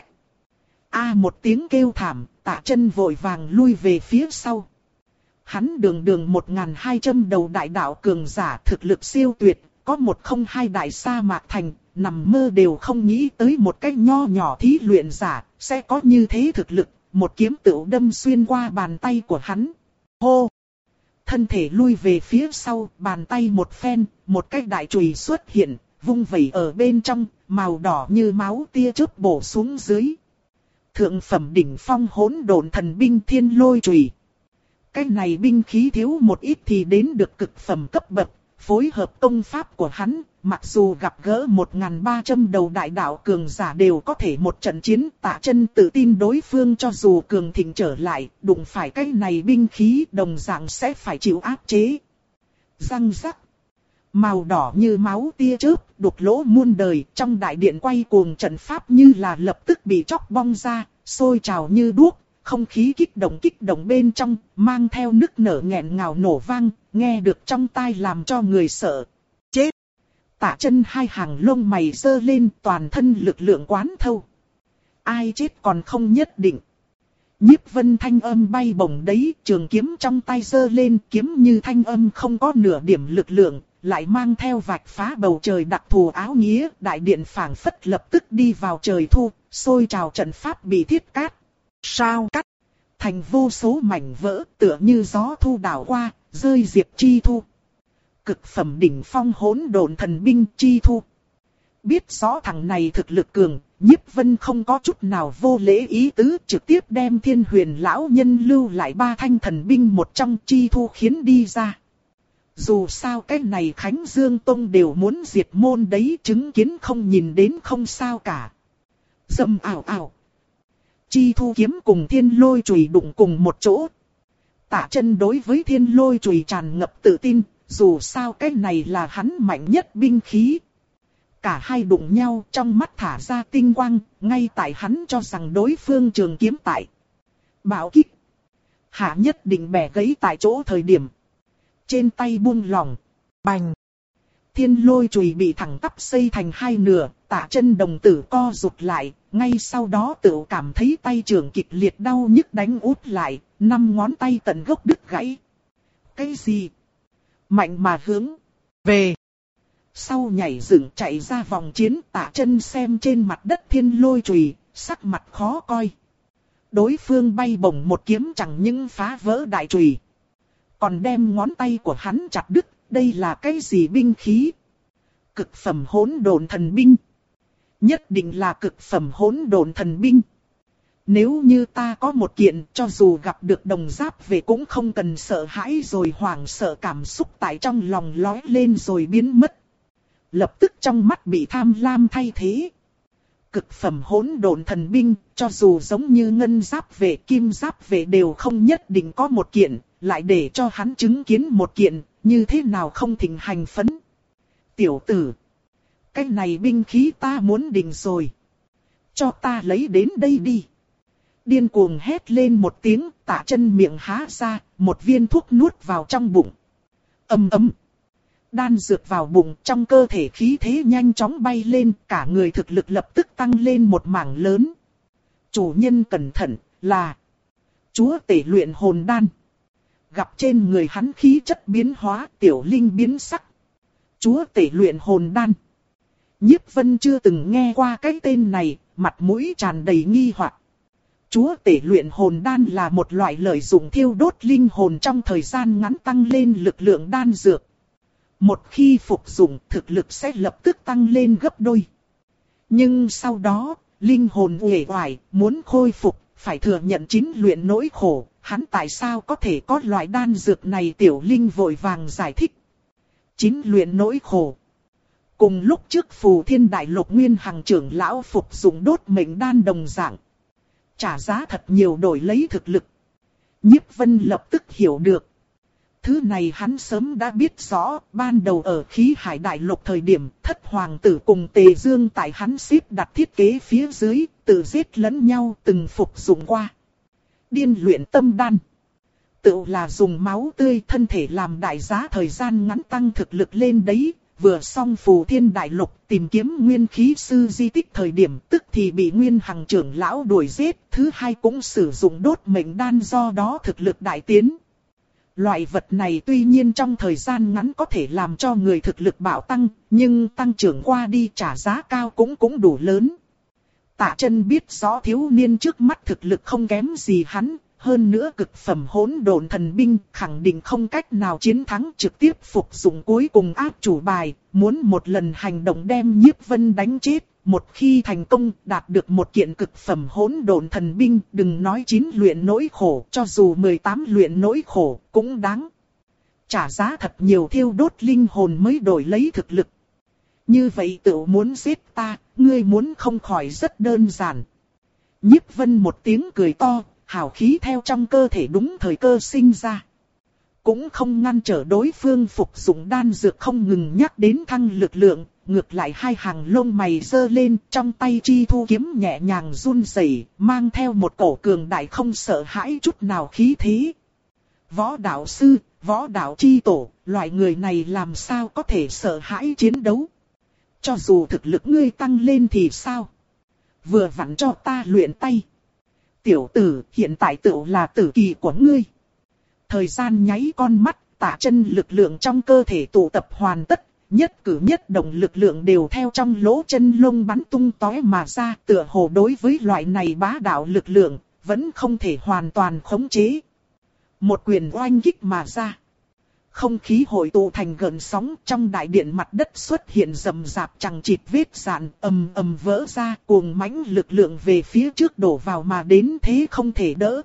A một tiếng kêu thảm, Tạ Chân vội vàng lui về phía sau. Hắn đường đường một nghìn hai trăm đầu đại đạo cường giả, thực lực siêu tuyệt, có một không hai đại sa mạc thành, nằm mơ đều không nghĩ tới một cái nho nhỏ thí luyện giả sẽ có như thế thực lực, một kiếm tựu đâm xuyên qua bàn tay của hắn. Hô! Thân thể lui về phía sau, bàn tay một phen, một cái đại chùy xuất hiện, vung vẩy ở bên trong, màu đỏ như máu tia chớp bổ xuống dưới. Thượng phẩm đỉnh phong hỗn độn thần binh Thiên Lôi Chùy. Cái này binh khí thiếu một ít thì đến được cực phẩm cấp bậc, phối hợp công pháp của hắn, mặc dù gặp gỡ một nghìn ba trăm đầu đại đạo cường giả đều có thể một trận chiến. Tạ Chân tự tin đối phương cho dù cường thịnh trở lại, đụng phải cái này binh khí đồng dạng sẽ phải chịu áp chế. Răng rắc. Màu đỏ như máu tia chớp, đục lỗ muôn đời, trong đại điện quay cuồng trận pháp như là lập tức bị chóc bong ra, sôi trào như đuốc, không khí kích động kích động bên trong, mang theo nức nở nghẹn ngào nổ vang, nghe được trong tai làm cho người sợ. Chết! Tạ Chân hai hàng lông mày giơ lên, toàn thân lực lượng quán thâu. Ai chết còn không nhất định. Nhiếp Vân thanh âm bay bổng đấy, trường kiếm trong tay giơ lên, kiếm như thanh âm không có nửa điểm lực lượng, lại mang theo vạch phá bầu trời đặc thù áo nghĩa, đại điện phảng phất lập tức đi vào trời thu, sôi trào trận pháp bị thiết cát. Sao cắt? Thành vô số mảnh vỡ tựa như gió thu đảo qua, rơi diệp chi thu. Cực phẩm đỉnh phong hỗn độn thần binh chi thu. Biết rõ thằng này thực lực cường, Nhiếp Vân không có chút nào vô lễ ý tứ, trực tiếp đem Thiên Huyền lão nhân lưu lại ba thanh thần binh một trong chi thu khiến đi ra. Dù sao cái này Khánh Dương Tông đều muốn diệt môn đấy, chứng kiến không nhìn đến không sao cả. Dầm ảo ảo. Chi thu kiếm cùng thiên lôi chùy đụng cùng một chỗ. Tạ Chân đối với thiên lôi chùy tràn ngập tự tin, dù sao cái này là hắn mạnh nhất binh khí. Cả hai đụng nhau, trong mắt thả ra tinh quang, ngay tại hắn cho rằng đối phương trường kiếm tại. Bảo kích. Hạ nhất định bẻ gãy tại chỗ thời điểm. Trên tay buông lỏng. Bành. Thiên lôi chùy bị thẳng tắp xây thành hai nửa, Tạ Chân đồng tử co rụt lại, ngay sau đó tự cảm thấy tay trưởng kịch liệt đau nhức đánh út lại, năm ngón tay tận gốc đứt gãy. Cái gì? Mạnh mà hướng về. Sau nhảy dựng chạy ra vòng chiến, Tạ Chân xem trên mặt đất thiên lôi chùy, sắc mặt khó coi. Đối phương bay bổng một kiếm chẳng những phá vỡ đại chùy, còn đem ngón tay của hắn chặt đứt. Đây là cái gì binh khí? Cực phẩm hỗn độn thần binh. Nhất định là cực phẩm hỗn độn thần binh. Nếu như ta có một kiện, cho dù gặp được đồng giáp về cũng không cần sợ hãi rồi, hoảng sợ cảm xúc tại trong lòng lói lên rồi biến mất. Lập tức trong mắt bị tham lam thay thế. Cực phẩm hỗn độn thần binh, cho dù giống như ngân giáp về, kim giáp về đều không nhất định có một kiện, lại để cho hắn chứng kiến một kiện, như thế nào không thịnh hành phấn. Tiểu tử, cái này binh khí ta muốn định rồi. Cho ta lấy đến đây đi. Điên cuồng hét lên một tiếng, Tạ Chân miệng há ra, một viên thuốc nuốt vào trong bụng. Ầm ầm. Đan dược vào bụng, trong cơ thể khí thế nhanh chóng bay lên, cả người thực lực lập tức tăng lên một mảng lớn. Chủ nhân cẩn thận, là chúa tể luyện hồn đan. Gặp trên người hắn khí chất biến hóa, Tiểu Linh biến sắc. Chúa tể luyện hồn đan. Nhiếp Vân chưa từng nghe qua cái tên này, mặt mũi tràn đầy nghi hoặc. Chúa tể luyện hồn đan là một loại lợi dụng thiêu đốt linh hồn trong thời gian ngắn tăng lên lực lượng đan dược. Một khi phục dụng, thực lực sẽ lập tức tăng lên gấp đôi. Nhưng sau đó, linh hồn uể oải, muốn khôi phục, phải thừa nhận chính luyện nỗi khổ. Hắn tại sao có thể có loại đan dược này? Tiểu Linh vội vàng giải thích. Chính luyện nỗi khổ. Cùng lúc trước Phù Thiên Đại Lục Nguyên Hằng trưởng lão phục dụng đốt mệnh đan đồng dạng. Trả giá thật nhiều đổi lấy thực lực. Nhiếp Vân lập tức hiểu được. Thứ này hắn sớm đã biết rõ, ban đầu ở Khí Hải Đại Lục thời điểm, Thất Hoàng tử cùng Tề Dương tại hắn xếp đặt thiết kế phía dưới, tự giết lẫn nhau từng phục dụng qua. Điên luyện tâm đan. Tự là dùng máu tươi thân thể làm đại giá thời gian ngắn tăng thực lực lên đấy. Vừa xong Phù Thiên Đại Lục tìm kiếm nguyên khí sư di tích thời điểm, tức thì bị Nguyên Hằng trưởng lão đuổi giết. Thứ hai cũng sử dụng đốt mệnh đan, do đó thực lực đại tiến. Loại vật này tuy nhiên trong thời gian ngắn có thể làm cho người thực lực bạo tăng, nhưng tăng trưởng qua đi trả giá cao cũng cũng đủ lớn. Tạ Chân biết rõ thiếu niên trước mắt thực lực không kém gì hắn, hơn nữa cực phẩm hỗn độn thần binh khẳng định không cách nào chiến thắng, trực tiếp phục dụng cuối cùng áp chủ bài, muốn một lần hành động đem Nhiếp Vân đánh chết. Một khi thành công đạt được một kiện cực phẩm hỗn độn thần binh, đừng nói chín luyện nỗi khổ, cho dù mười tám luyện nỗi khổ cũng đáng. Trả giá thật nhiều thiêu đốt linh hồn mới đổi lấy thực lực. Như vậy tự muốn giết ta, ngươi muốn không khỏi rất đơn giản. Nhiếp Vân một tiếng cười to, hào khí theo trong cơ thể đúng thời cơ sinh ra. Cũng không ngăn trở đối phương phục dụng đan dược, không ngừng nhắc đến thăng lực lượng. Ngược lại hai hàng lông mày giơ lên, trong tay chi thu kiếm nhẹ nhàng run rẩy, mang theo một cổ cường đại không sợ hãi chút nào khí thế. Võ đạo sư, võ đạo chi tổ, loại người này làm sao có thể sợ hãi chiến đấu? Cho dù thực lực ngươi tăng lên thì sao? Vừa vặn cho ta luyện tay. Tiểu tử, hiện tại tựu là tử kỳ của ngươi. Thời gian nháy con mắt, Tạ Chân lực lượng trong cơ thể tụ tập hoàn tất, nhất cử nhất động lực lượng đều theo trong lỗ chân lông bắn tung tóe mà ra, tựa hồ đối với loại này bá đạo lực lượng, vẫn không thể hoàn toàn khống chế. Một quyền oanh kích mà ra. Không khí hội tụ thành gợn sóng, trong đại điện mặt đất xuất hiện rầm rạp chằng chịt vết rạn, ầm ầm vỡ ra, cuồng mãnh lực lượng về phía trước đổ vào mà đến thế không thể đỡ.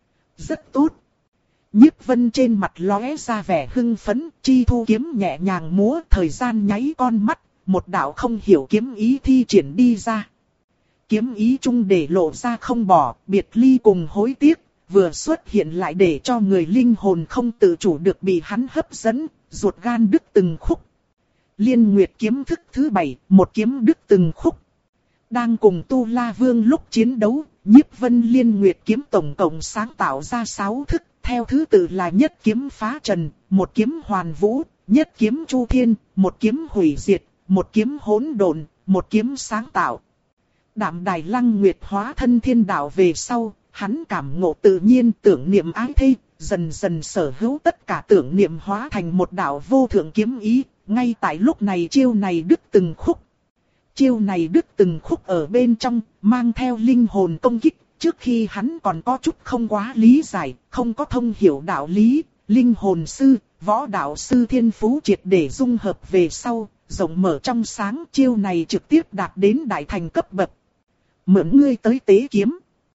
Rất tốt. Nhiếp Vân trên mặt lóe ra vẻ hưng phấn, chi thu kiếm nhẹ nhàng múa, thời gian nháy con mắt, một đạo không hiểu kiếm ý thi triển đi ra. Kiếm ý trung để lộ ra không bỏ, biệt ly cùng hối tiếc, vừa xuất hiện lại để cho người linh hồn không tự chủ được bị hắn hấp dẫn, ruột gan đứt từng khúc. Liên Nguyệt kiếm thức thứ bảy, một kiếm đứt từng khúc. Đang cùng Tu La Vương lúc chiến đấu, Nhiếp Vân Liên Nguyệt kiếm tổng cộng sáng tạo ra sáu thức, theo thứ tự là nhất kiếm phá trần, một kiếm hoàn vũ, nhất kiếm chu thiên, một kiếm hủy diệt, một kiếm hỗn độn, một kiếm sáng tạo. Đạm Đài Lăng Nguyệt hóa thân thiên đạo về sau, hắn cảm ngộ tự nhiên tưởng niệm ái thê, dần dần sở hữu tất cả tưởng niệm hóa thành một đạo vô thượng kiếm ý, ngay tại lúc này chiêu này đứt từng khúc. Chiêu này đứt từng khúc ở bên trong, mang theo linh hồn công kích, trước khi hắn còn có chút không quá lý giải, không có thông hiểu đạo lý, linh hồn sư, võ đạo sư thiên phú triệt để dung hợp về sau, rộng mở trong sáng, chiêu này trực tiếp đạt đến đại thành cấp bậc. Mượn ngươi tới tế kiếm.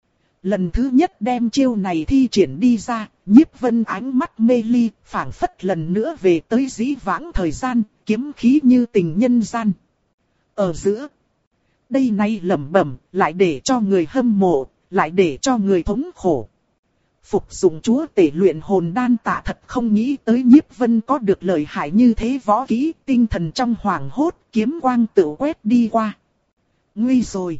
Lần thứ nhất đem chiêu này thi triển đi ra, Nhiếp Vân ánh mắt mê ly, phảng phất lần nữa về tới dĩ vãng thời gian, kiếm khí như tình nhân gian. Ở giữa, đây này lẩm bẩm, lại để cho người hâm mộ, lại để cho người thống khổ. Phục dụng chúa tể luyện hồn đan Tạ thật không nghĩ tới Nhiếp Vân có được lợi hại như thế võ kỹ, tinh thần trong hoảng hốt, kiếm quang tự quét đi qua. Nguy rồi.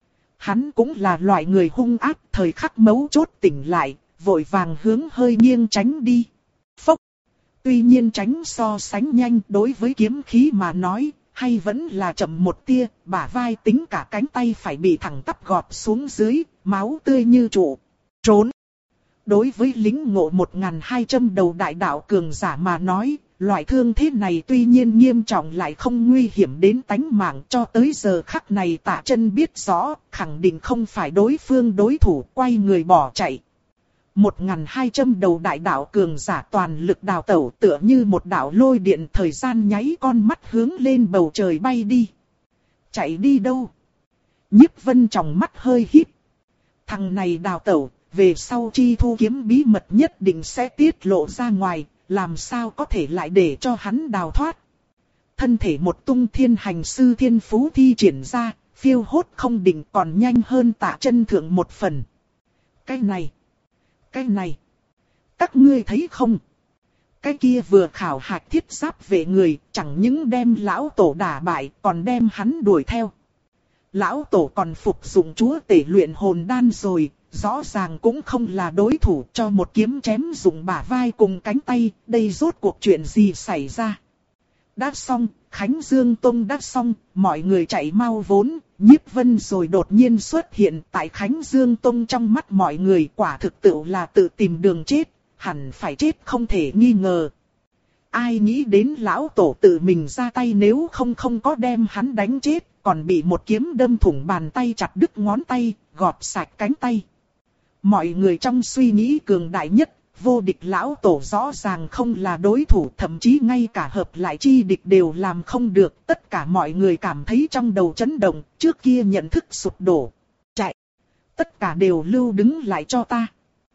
Hắn cũng là loại người hung ác, thời khắc mấu chốt tỉnh lại, vội vàng hướng hơi nghiêng tránh đi. Phốc. Tuy nhiên tránh so sánh nhanh đối với kiếm khí mà nói, hay vẫn là chậm một tia, bả vai tính cả cánh tay phải bị thẳng tắp gọt xuống dưới, máu tươi như trụ. Trốn. Đối với lính ngộ một nghìn hai trăm đầu đại đạo cường giả mà nói, loại thương thế này tuy nhiên nghiêm trọng lại không nguy hiểm đến tánh mạng, cho tới giờ khắc này Tạ Chân biết rõ, khẳng định không phải đối phương đối thủ, quay người bỏ chạy. một nghìn hai trăm đầu đại đạo cường giả toàn lực đào tẩu, tựa như một đạo lôi điện, thời gian nháy con mắt hướng lên bầu trời bay đi. Chạy đi đâu? Nhiếp Vân trong mắt hơi híp. Thằng này đào tẩu, về sau chi thu kiếm bí mật nhất định sẽ tiết lộ ra ngoài, làm sao có thể lại để cho hắn đào thoát. Thân thể một tung thiên hành sư thiên phú thi triển ra, phiêu hốt không định, còn nhanh hơn Tạ Chân thượng một phần. Cái này, cái này, các ngươi thấy không? Cái kia vừa khảo hạch thiết giáp về người, chẳng những đem lão tổ đả bại, còn đem hắn đuổi theo. Lão tổ còn phục dụng chúa tể luyện hồn đan rồi, rõ ràng cũng không là đối thủ, cho một kiếm chém dùng bả vai cùng cánh tay, đây rốt cuộc chuyện gì xảy ra. Đã xong, Khánh Dương Tông đã xong, mọi người chạy mau vốn, Nhiếp Vân rồi đột nhiên xuất hiện tại Khánh Dương Tông, trong mắt mọi người quả thực tự là tự tìm đường chết, hẳn phải chết không thể nghi ngờ. Ai nghĩ đến lão tổ tự mình ra tay, nếu không không có đem hắn đánh chết, còn bị một kiếm đâm thủng bàn tay, chặt đứt ngón tay, gọt sạch cánh tay. Mọi người trong suy nghĩ cường đại nhất, vô địch lão tổ rõ ràng không là đối thủ, thậm chí ngay cả hợp lại chi địch đều làm không được. Tất cả mọi người cảm thấy trong đầu chấn động, trước kia nhận thức sụp đổ. Chạy! Tất cả đều lưu đứng lại cho ta.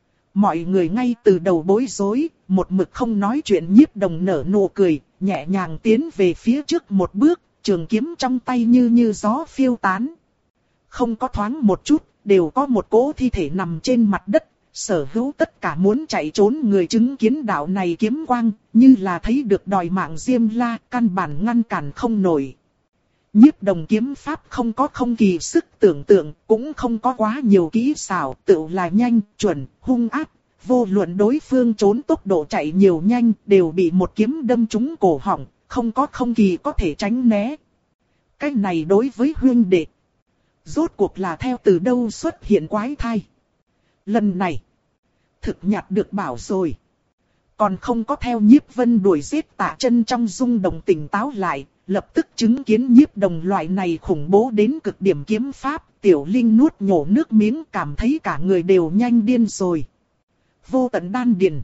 Mọi người ngay từ đầu bối rối, một mực không nói chuyện. Nhiếp Đồng nở nụ cười, nhẹ nhàng tiến về phía trước một bước, trường kiếm trong tay như như gió phiêu tán. Không có thoáng một chút, đều có một cỗ thi thể nằm trên mặt đất, sở hữu tất cả muốn chạy trốn người chứng kiến đạo này kiếm quang, như là thấy được đòi mạng Diêm La, căn bản ngăn cản không nổi. Nhiếp Đồng kiếm pháp không có không kỳ sức tưởng tượng, cũng không có quá nhiều kỹ xảo, tự là nhanh, chuẩn, hung ác, vô luận đối phương trốn tốc độ chạy nhiều nhanh, đều bị một kiếm đâm trúng cổ họng, không có không kỳ có thể tránh né. Cái này đối với huynh đệ, rốt cuộc là theo từ đâu xuất hiện quái thai. Lần này, thực nhặt được bảo rồi. còn không có theo Nhiếp Vân đuổi giết Tạ Chân trong rung động tỉnh táo lại, lập tức chứng kiến Nhiếp Đồng loại này khủng bố đến cực điểm kiếm pháp, Tiểu Linh nuốt nhổ nước miếng, cảm thấy cả người đều nhanh điên rồi. Vô tận đan điền.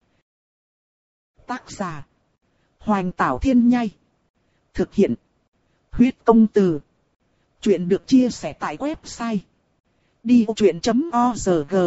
Tác giả: Hoành Tảo Thiên Nhai. Thực hiện: Huyết Công Từ. Chuyện được chia sẻ tại website đi ô chuyện chấm org.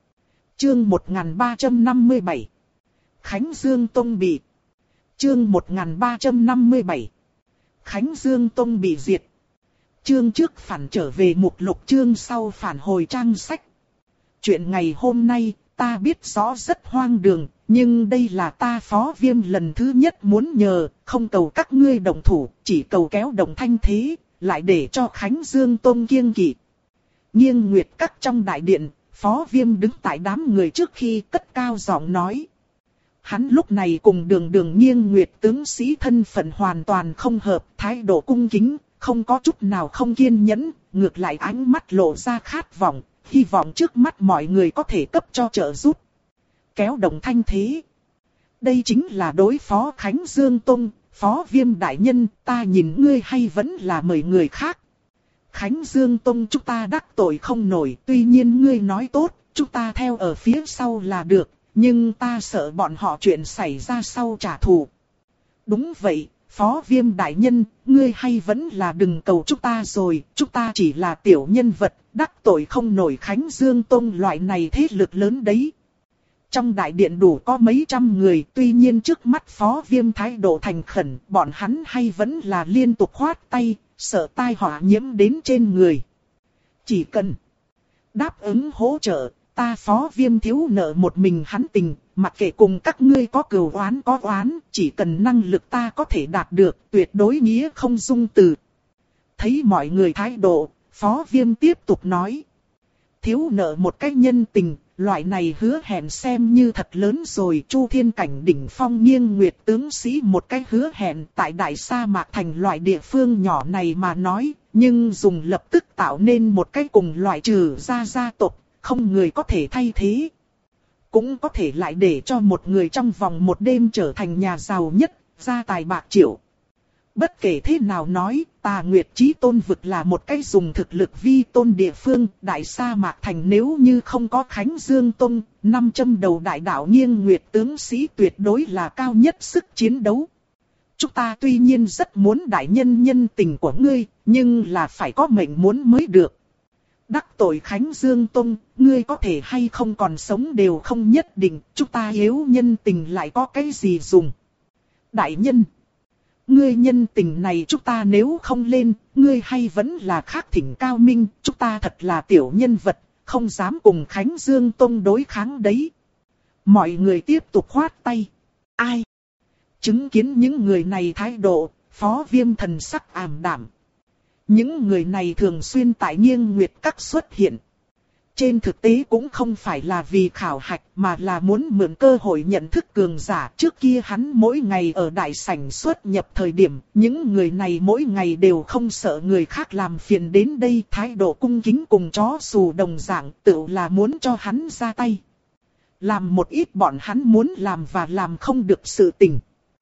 Chương một nghìn ba trăm năm mươi bảy. Khánh Dương Tông bị. Chương một nghìn ba trăm năm mươi bảy. Khánh Dương Tông bị diệt. Chương trước phản trở về mục lục, chương sau phản hồi trang sách. Chuyện ngày hôm nay, ta biết rõ rất hoang đường, nhưng đây là ta Phó Viêm lần thứ nhất muốn nhờ, không cầu các ngươi đồng thủ, chỉ cầu kéo động thanh thế, lại để cho Khánh Dương Tông kiêng kỵ. Nghiêng Nguyệt Các trong đại điện, Phó Viêm đứng tại đám người trước khi cất cao giọng nói. Hắn lúc này cùng Đường Đường Nghiêng Nguyệt tướng sĩ thân phận hoàn toàn không hợp, thái độ cung kính, không có chút nào không kiên nhẫn, ngược lại ánh mắt lộ ra khát vọng, hy vọng trước mắt mọi người có thể cấp cho trợ giúp. Kéo động thanh thế. Đây chính là đối phó Khánh Dương Tông, Phó Viêm đại nhân, ta nhìn ngươi hay vẫn là mời người khác. Khánh Dương Tông chúng ta đắc tội không nổi, tuy nhiên ngươi nói tốt, chúng ta theo ở phía sau là được, nhưng ta sợ bọn họ chuyện xảy ra sau trả thù. Đúng vậy, Phó Viêm đại nhân, ngươi hay vẫn là đừng cầu chúng ta rồi, chúng ta chỉ là tiểu nhân vật, đắc tội không nổi Khánh Dương Tông loại này thế lực lớn đấy. Trong đại điện đủ có mấy trăm người, tuy nhiên trước mắt Phó Viêm thái độ thành khẩn, bọn hắn hay vẫn là liên tục khoát tay, sợ tai họa nhiễm đến trên người. Chỉ cần đáp ứng hỗ trợ, ta Phó Viêm thiếu nợ một mình hắn tình, mặc kệ cùng các ngươi có cừu oán có oán, chỉ cần năng lực ta có thể đạt được, tuyệt đối nghĩa không dung từ. Thấy mọi người thái độ, Phó Viêm tiếp tục nói. Thiếu nợ một cái nhân tình, loại này hứa hẹn xem như thật lớn rồi. Chu Thiên Cảnh đỉnh phong Nghiêng Nguyệt tướng sĩ một cái hứa hẹn tại Đại Sa Mạc thành loại địa phương nhỏ này mà nói, nhưng dùng lập tức tạo nên một cái cùng loại trừ gia gia tộc, không người có thể thay thế. Cũng có thể lại để cho một người trong vòng một đêm trở thành nhà giàu nhất, gia tài bạc triệu. Bất kể thế nào nói, Tà Nguyệt Chí Tôn vực là một cái dùng thực lực vi tôn địa phương, Đại Sa Mạc thành nếu như không có Khánh Dương Tông, năm trăm đầu đại đạo Nghiêng Nguyệt tướng sĩ tuyệt đối là cao nhất sức chiến đấu. Chúng ta tuy nhiên rất muốn đại nhân nhân tình của ngươi, nhưng là phải có mệnh muốn mới được. Đắc tội Khánh Dương Tông, ngươi có thể hay không còn sống đều không nhất định, chúng ta yếu nhân tình lại có cái gì dùng. Đại nhân, ngươi nhân tình này chúng ta nếu không lên, ngươi hay vẫn là khác thỉnh cao minh, chúng ta thật là tiểu nhân vật, không dám cùng Khánh Dương Tông đối kháng đấy. Mọi người tiếp tục khoát tay. Ai? Chứng kiến những người này thái độ, Phó Viêm thần sắc ảm đạm. Những người này thường xuyên tại Nghiêng Nguyệt Các xuất hiện. Trên thực tế cũng không phải là vì khảo hạch mà là muốn mượn cơ hội nhận thức cường giả. Trước kia hắn mỗi ngày ở đại sảnh xuất nhập thời điểm, những người này mỗi ngày đều không sợ người khác làm phiền đến đây. Thái độ cung kính cùng chó xù đồng dạng, tự là muốn cho hắn ra tay. Làm một ít bọn hắn muốn làm và làm không được sự tình.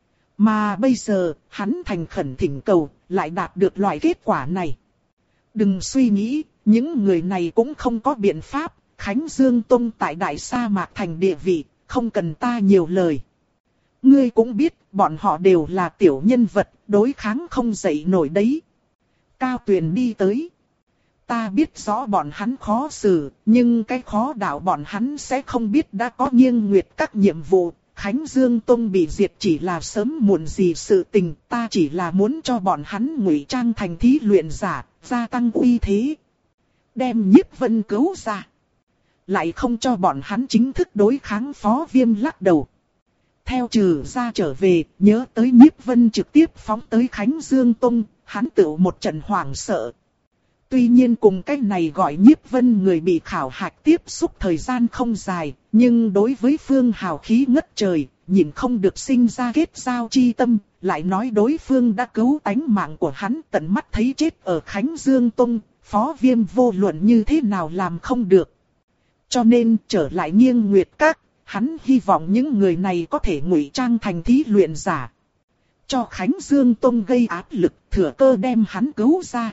Mà bây giờ, hắn thành khẩn thỉnh cầu, lại đạt được loại kết quả này. Đừng suy nghĩ, những người này cũng không có biện pháp, Khánh Dương Tông tại Đại Sa Mạc thành địa vị, không cần ta nhiều lời. Ngươi cũng biết, bọn họ đều là tiểu nhân vật, đối kháng không dậy nổi đấy. Cao Tuyền đi tới. Ta biết rõ bọn hắn khó xử, nhưng cái khó đạo bọn hắn sẽ không biết đã có Nghiêng Nguyệt Các nhiệm vụ. Khánh Dương Tông bị diệt chỉ là sớm muộn gì sự tình, ta chỉ là muốn cho bọn hắn ngụy trang thành thí luyện giả, gia tăng uy thế. Đem Nhiếp Vân cứu ra. Lại không cho bọn hắn chính thức đối kháng. Phó Viêm lắc đầu. Theo trừ ra trở về, nhớ tới Nhiếp Vân trực tiếp phóng tới Khánh Dương Tông, hắn tự một trận hoảng sợ. Tuy nhiên cùng cái này gọi Nhiếp Vân người bị khảo hạch tiếp xúc thời gian không dài, nhưng đối với Phương hào khí ngất trời, nhìn không được sinh ra kết giao chi tâm, lại nói đối phương đã cứu tánh mạng của hắn, tận mắt thấy chết ở Khánh Dương Tông, Phó Viêm vô luận như thế nào làm không được. Cho nên trở lại Nghiêng Nguyệt Các, hắn hy vọng những người này có thể ngụy trang thành thí luyện giả. Cho Khánh Dương Tông gây áp lực, thừa cơ đem hắn cứu ra.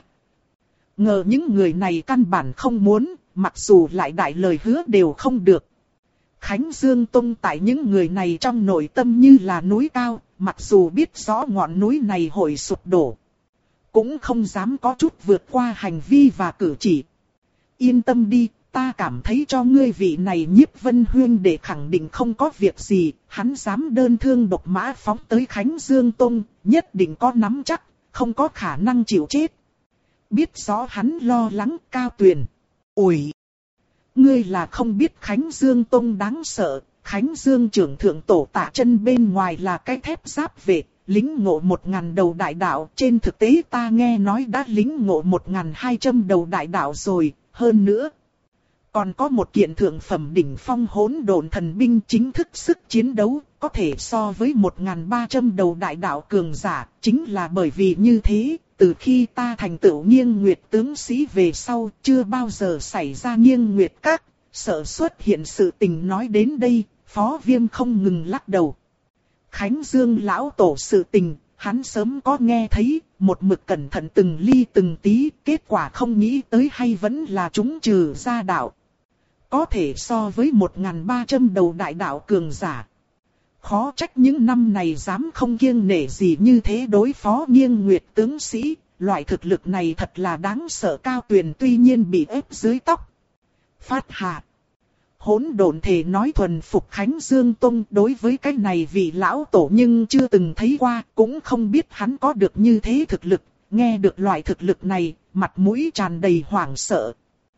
Ngờ những người này căn bản không muốn, mặc dù lại đại lời hứa đều không được. Khánh Dương Tông tại những người này trong nội tâm như là núi cao, mặc dù biết rõ ngọn núi này hội sụp đổ. Cũng không dám có chút vượt qua hành vi và cử chỉ. Yên tâm đi, ta cảm thấy cho ngươi vị này Nhiếp Vân Huyên để khẳng định không có việc gì, hắn dám đơn thương độc mã phóng tới Khánh Dương Tông, nhất định có nắm chắc, không có khả năng chịu chết. Biết rõ hắn lo lắng Cao Tuyền. Ủi! Ngươi là không biết Khánh Dương Tông đáng sợ, Khánh Dương trưởng thượng tổ Tạ Chân bên ngoài là cái thép giáp vệ, lính ngộ một ngàn đầu đại đạo, trên thực tế ta nghe nói đã lính ngộ một ngàn hai trăm đầu đại đạo rồi, hơn nữa. Còn có một kiện thượng phẩm đỉnh phong hỗn độn thần binh chính thức sức chiến đấu, có thể so với một ngàn ba trăm đầu đại đạo cường giả, chính là bởi vì như thế, từ khi ta thành tựu Nghiêng Nguyệt tướng sĩ về sau, chưa bao giờ xảy ra Nghiêng Nguyệt các, sợ xuất hiện sự tình nói đến đây, Phó Viêm không ngừng lắc đầu. Khánh Dương lão tổ sự tình, hắn sớm có nghe thấy, một mực cẩn thận từng ly từng tí, kết quả không nghĩ tới hay vẫn là chúng trừ ra đạo. Có thể so với một nghìn ba trăm đầu đại đạo cường giả. Khó trách những năm này dám không kiêng nể gì như thế đối phó Nghiêng Nguyệt tướng sĩ, loại thực lực này thật là đáng sợ. Cao Tuyền tuy nhiên bị ép dưới tóc. Phát hạ. Hỗn độn thể nói thuần phục Khánh Dương Tông, đối với cái này vị lão tổ nhưng chưa từng thấy qua, cũng không biết hắn có được như thế thực lực, nghe được loại thực lực này, mặt mũi tràn đầy hoảng sợ.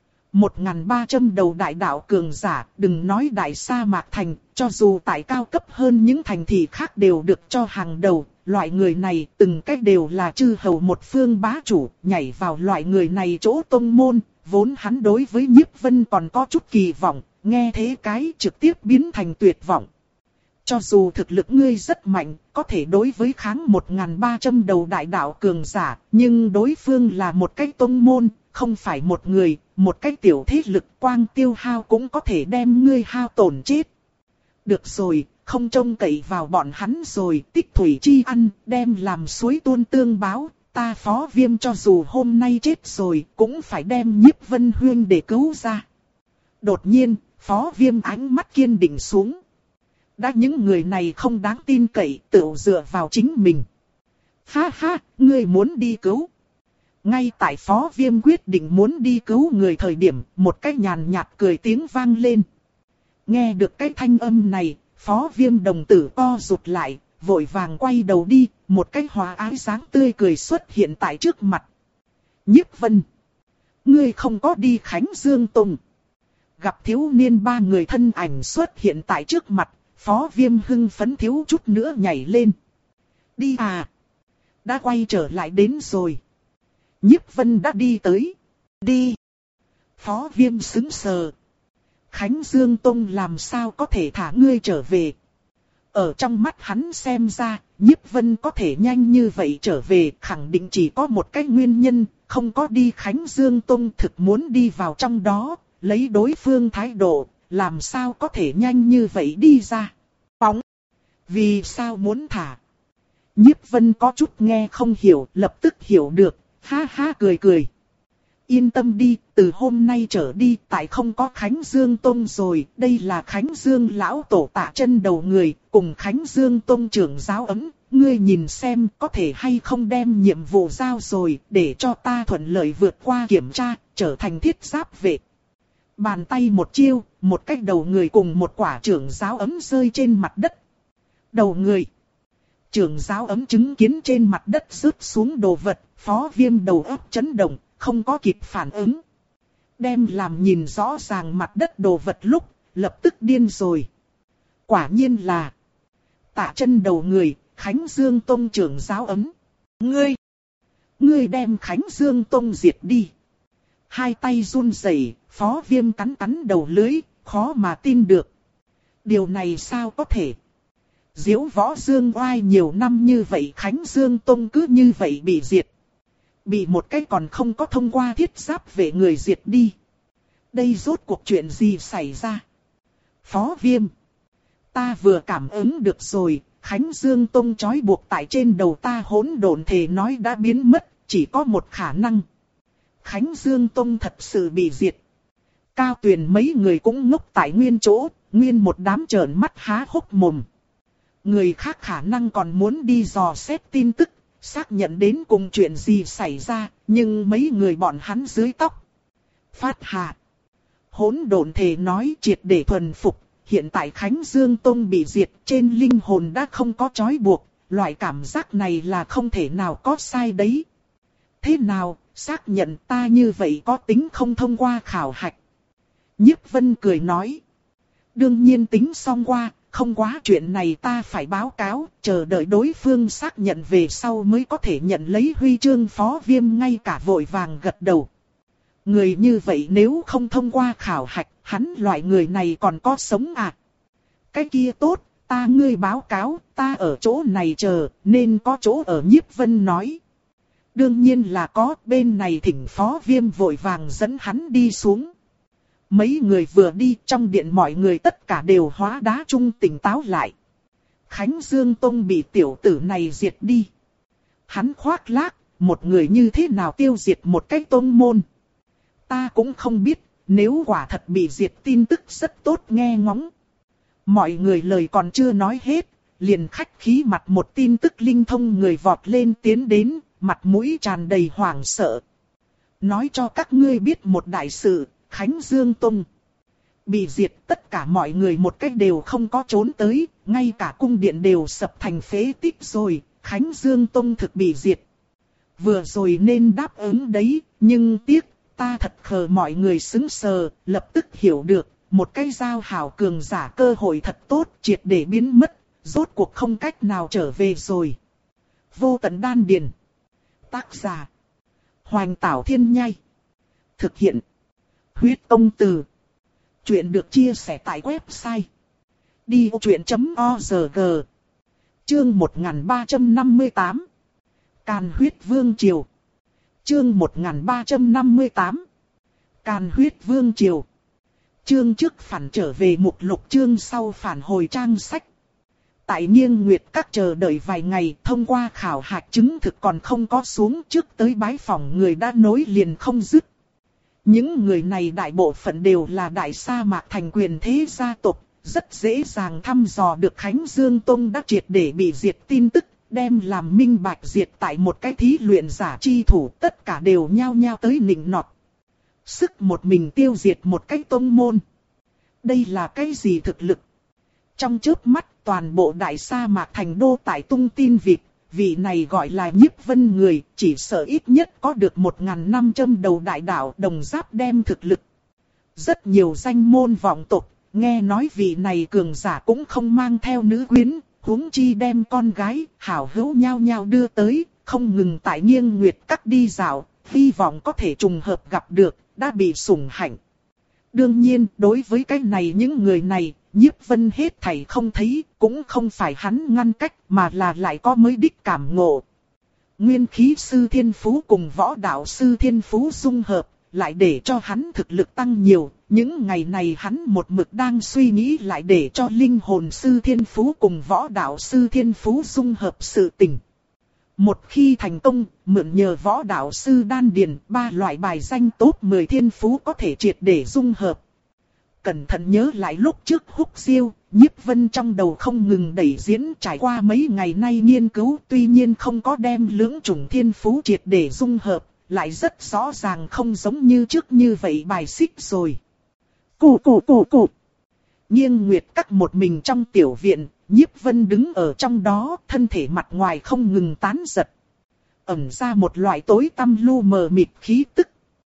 Một nghìn ba trăm đầu đại đạo cường giả, đừng nói đại sa mạc thành, cho dù tại cao cấp hơn những thành thị khác đều được cho hàng đầu, loại người này từng cách đều là chư hầu một phương bá chủ, nhảy vào loại người này chỗ tông môn, vốn hắn đối với Nhiếp Vân còn có chút kỳ vọng, nghe thế cái trực tiếp biến thành tuyệt vọng. Cho dù thực lực ngươi rất mạnh, có thể đối với kháng một nghìn ba trăm đầu đại đạo cường giả, nhưng đối phương là một cái tông môn, không phải một người, một cái tiểu thế lực, quang tiêu hao cũng có thể đem ngươi hao tổn chết. Được rồi, không trông cậy vào bọn hắn rồi, tích thủy chi ăn, đem làm suối tuôn tương báo, ta Phó Viêm cho dù hôm nay chết rồi, cũng phải đem Nhiếp Vân Huyên để cứu ra. Đột nhiên, Phó Viêm ánh mắt kiên định xuống. Đã những người này không đáng tin cậy, tự dựa vào chính mình. Ha ha, ngươi muốn đi cứu. Ngay tại Phó Viêm quyết định muốn đi cứu người thời điểm, một cái nhàn nhạt cười tiếng vang lên. Nghe được cái thanh âm này, Phó Viêm đồng tử co rụt lại, vội vàng quay đầu đi, một cái hòa ái dáng tươi cười xuất hiện tại trước mặt. Nhiếp Vân, ngươi không có đi Khánh Dương Tông. Gặp thiếu niên ba người thân ảnh xuất hiện tại trước mặt, Phó Viêm hưng phấn thiếu chút nữa nhảy lên. Đi à, đã quay trở lại đến rồi. Nhiếp Vân đã đi tới. Đi. Phó Viêm sững sờ. Khánh Dương Tông làm sao có thể thả ngươi trở về. Ở trong mắt hắn xem ra, Nhiếp Vân có thể nhanh như vậy trở về, khẳng định chỉ có một cái nguyên nhân, không có đi Khánh Dương Tông thực muốn đi vào trong đó, lấy đối phương thái độ, làm sao có thể nhanh như vậy đi ra. Phóng. Vì sao muốn thả? Nhiếp Vân có chút nghe không hiểu, lập tức hiểu được, ha ha cười cười. Yên tâm đi, từ hôm nay trở đi, tại không có Khánh Dương Tông rồi, đây là Khánh Dương lão tổ Tạ Chân đầu người, cùng Khánh Dương Tông trưởng giáo ấm, ngươi nhìn xem có thể hay không đem nhiệm vụ giao rồi, để cho ta thuận lợi vượt qua kiểm tra, trở thành thiết giáp vệ. Bàn tay một chiêu, một cái đầu người cùng một quả trưởng giáo ấm rơi trên mặt đất. Đầu người. Trưởng giáo ấm chứng kiến trên mặt đất rớt xuống đồ vật, Phó Viêm đầu óc chấn động, không có kịp phản ứng. Đem làm nhìn rõ ràng mặt đất đồ vật lúc, lập tức điên rồi. Quả nhiên là Tạ Chân đầu người, Khánh Dương Tông trưởng giáo ấm. Ngươi! Ngươi đem Khánh Dương Tông diệt đi. Hai tay run rẩy, Phó Viêm cắn cắn đầu lưỡi, khó mà tin được. Điều này sao có thể? Diễu Võ Dương oai nhiều năm như vậy, Khánh Dương Tông cứ như vậy bị diệt. Bị một cái còn không có thông qua thiết giáp vệ người diệt đi. Đây rốt cuộc chuyện gì xảy ra? Phó Viêm. Ta vừa cảm ứng được rồi, Khánh Dương Tông trói buộc tại trên đầu ta hỗn độn thể nói đã biến mất, chỉ có một khả năng. Khánh Dương Tông thật sự bị diệt. Cao Tuyền mấy người cũng ngốc tại nguyên chỗ, nguyên một đám trợn mắt há hốc mồm. Người khác khả năng còn muốn đi dò xét tin tức, xác nhận đến cùng chuyện gì xảy ra, nhưng mấy người bọn hắn dưới tóc. Phát hạ. Hỗn độn thể nói triệt để thuần phục, hiện tại Khánh Dương Tông bị diệt, trên linh hồn đã không có trói buộc, loại cảm giác này là không thể nào có sai đấy. Thế nào, xác nhận ta như vậy có tính không thông qua khảo hạch? Nhiếp Vân cười nói. Đương nhiên tính xong qua, không quá chuyện này ta phải báo cáo, chờ đợi đối phương xác nhận về sau mới có thể nhận lấy huy chương phó viêm, ngay cả vội vàng gật đầu. Người như vậy nếu không thông qua khảo hạch, hắn loại người này còn có sống à? Cái kia tốt, ta ngươi báo cáo, ta ở chỗ này chờ, nên có chỗ ở. Nhiếp Vân nói. Đương nhiên là có, bên này thỉnh phó viêm vội vàng dẫn hắn đi xuống. Mấy người vừa đi, trong điện mọi người tất cả đều hóa đá chung tỉnh táo lại. Khánh Dương Tông bị tiểu tử này diệt đi. Hắn khoác lác, một người như thế nào tiêu diệt một cái tông môn. Ta cũng không biết, nếu quả thật bị diệt tin tức rất tốt nghe ngóng. Mọi người lời còn chưa nói hết, liền khách khí mặt một tin tức linh thông người vọt lên tiến đến, mặt mũi tràn đầy hoảng sợ. Nói cho các ngươi biết một đại sự, Khánh Dương Tông bị diệt, tất cả mọi người một cách đều không có trốn tới, ngay cả cung điện đều sập thành phế tích rồi, Khánh Dương Tông thực bị diệt. Vừa rồi nên đáp ứng đấy, nhưng tiếc, ta thật khờ. Mọi người sững sờ, lập tức hiểu được, một cái giao hảo cường giả cơ hội thật tốt, triệt để biến mất, rốt cuộc không cách nào trở về rồi. Vô tận đan điền. Tác giả Hoành Tảo Thiên Nhai. Thực hiện Huyết Tông Từ. Chuyện được chia sẻ tại website đi ô chuyện chấm org. Chương một nghìn ba trăm năm mươi tám. Càn Huyết Vương Triều. Chương một nghìn ba trăm năm mươi tám. Càn Huyết Vương Triều. Chương trước phản trở về mục lục, chương sau phản hồi trang sách. Tại Nghiêng Nguyệt Các chờ đợi vài ngày, thông qua khảo hạch chứng thực còn không có xuống, trước tới bái phỏng người đã nối liền không dứt. Những người này đại bộ phận đều là đại sa mạc thành quyền thế gia tộc, rất dễ dàng thăm dò được Khánh Dương Tông đã triệt để bị diệt tin tức, đem làm minh bạch diệt tại một cái thí luyện giả chi thủ, tất cả đều nhao nhao tới nịnh nọt. Sức một mình tiêu diệt một cái tông môn. Đây là cái gì thực lực? Trong chớp mắt, toàn bộ đại sa mạc thành đô tại tung tin vịt, vị này gọi là Nhiếp Vân người, chỉ sợ ít nhất có được một nghìn năm trăm đầu đại đạo đồng giáp đem thực lực. Rất nhiều danh môn vọng tộc, nghe nói vị này cường giả cũng không mang theo nữ quyến, huống chi đem con gái, hảo hữu nhau nhau đưa tới, không ngừng tại Nghiêng Nguyệt Các đi dạo, hy vọng có thể trùng hợp gặp được, đã bị sủng hạnh. Đương nhiên, đối với cái này những người này, Nhiếp Vân hết thảy không thấy, cũng không phải hắn ngăn cách, mà là lại có mới đích cảm ngộ. Nguyên khí sư thiên phú cùng võ đạo sư thiên phú dung hợp, lại để cho hắn thực lực tăng nhiều. Những ngày này hắn một mực đang suy nghĩ lại để cho linh hồn sư thiên phú cùng võ đạo sư thiên phú dung hợp sự tình. Một khi thành công, mượn nhờ võ đạo sư đan điền, ba loại bài danh top mười thiên phú có thể triệt để dung hợp. Cẩn thận nhớ lại lúc trước húc siêu, Nhiếp Vân trong đầu không ngừng đẩy diễn, trải qua mấy ngày nay nghiên cứu, tuy nhiên không có đem lưỡng chủng thiên phú triệt để dung hợp, lại rất rõ ràng không giống như trước như vậy bài xích rồi. Cụ cụ cụ cụ. Nghiêng Nguyệt Các một mình trong tiểu viện, Nhiếp Vân đứng ở trong đó, thân thể mặt ngoài không ngừng tán giật. Ẩn ra một loại tối tăm lu mờ mịt khí tức.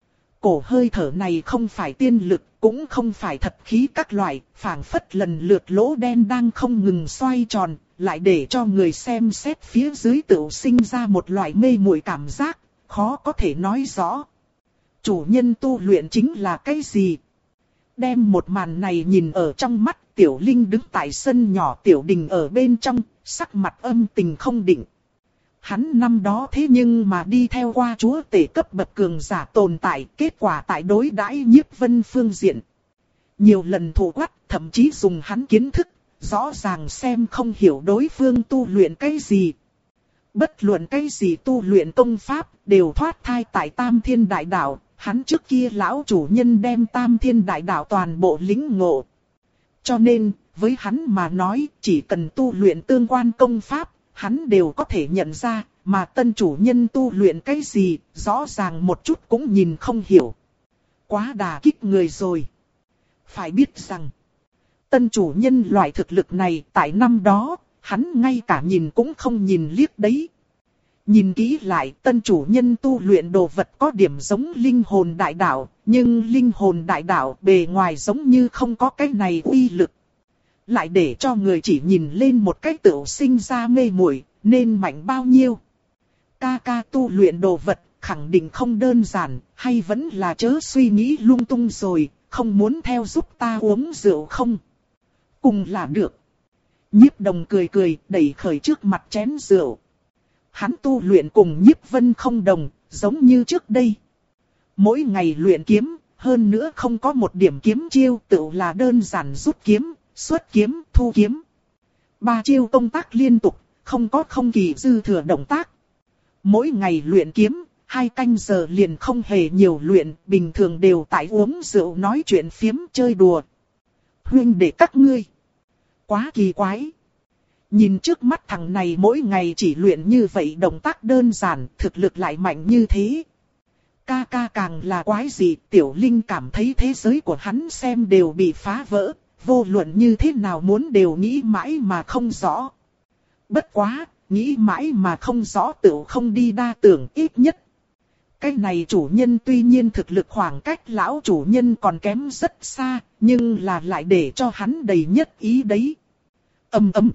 Cổ hơi thở này không phải tiên lực, cũng không phải thật khí các loại, phảng phất lần lượt lỗ đen đang không ngừng xoay tròn, lại để cho người xem xét phía dưới tự sinh ra một loại mê muội cảm giác, khó có thể nói rõ. Chủ nhân tu luyện chính là cái gì? Đem một màn này nhìn ở trong mắt, Tiểu Linh đứng tại sân nhỏ tiểu đình ở bên trong, sắc mặt âm tình không định. Hắn năm đó thế nhưng mà đi theo qua chúa tể cấp bậc cường giả tồn tại, kết quả tại đối đãi Nhiếp Vân phương diện. Nhiều lần thủ quát, thậm chí dùng hắn kiến thức, rõ ràng xem không hiểu đối phương tu luyện cái gì. Bất luận cái gì tu luyện công pháp, đều thoát thai tại Tam Thiên Đại Đạo, hắn trước kia lão chủ nhân đem Tam Thiên Đại Đạo toàn bộ lĩnh ngộ. Cho nên, với hắn mà nói, chỉ cần tu luyện tương quan công pháp, hắn đều có thể nhận ra, mà tân chủ nhân tu luyện cái gì, rõ ràng một chút cũng nhìn không hiểu. Quá đả kích người rồi. Phải biết rằng, tân chủ nhân loại thực lực này tại năm đó, hắn ngay cả nhìn cũng không nhìn liếc đấy. Nhìn kỹ lại, tân chủ nhân tu luyện đồ vật có điểm giống linh hồn đại đạo, nhưng linh hồn đại đạo bề ngoài giống như không có cái này uy lực. Lại để cho người chỉ nhìn lên một cái tựu sinh ra mê muội, nên mạnh bao nhiêu. Ca ca tu luyện đồ vật, khẳng định không đơn giản, hay vẫn là chớ suy nghĩ lung tung rồi, không muốn theo giúp ta uống rượu không? Cùng là được. Nhiếp Đồng cười cười, đẩy khởi trước mặt chén rượu. Hắn tu luyện cùng Nhiếp Vân không đồng, giống như trước đây. Mỗi ngày luyện kiếm, hơn nữa không có một điểm kiếm chiêu, tự là đơn giản rút kiếm, xuất kiếm, thu kiếm. Ba chiêu công tác liên tục, không có không kỳ dư thừa động tác. Mỗi ngày luyện kiếm, hai canh giờ liền không hề nhiều luyện, bình thường đều tại uống rượu nói chuyện phiếm chơi đùa. Huynh đệ các ngươi, quá kỳ quái. Nhìn trước mắt thằng này mỗi ngày chỉ luyện như vậy, động tác đơn giản, thực lực lại mạnh như thế. Ca ca càng là quái gì, Tiểu Linh cảm thấy thế giới của hắn xem đều bị phá vỡ, vô luận như thế nào muốn đều nghĩ mãi mà không rõ. Bất quá, nghĩ mãi mà không rõ tựu không đi đa tưởng ít nhất. Cái này chủ nhân tuy nhiên thực lực khoảng cách lão chủ nhân còn kém rất xa, nhưng là lại để cho hắn đầy nhất ý đấy. Ầm ầm.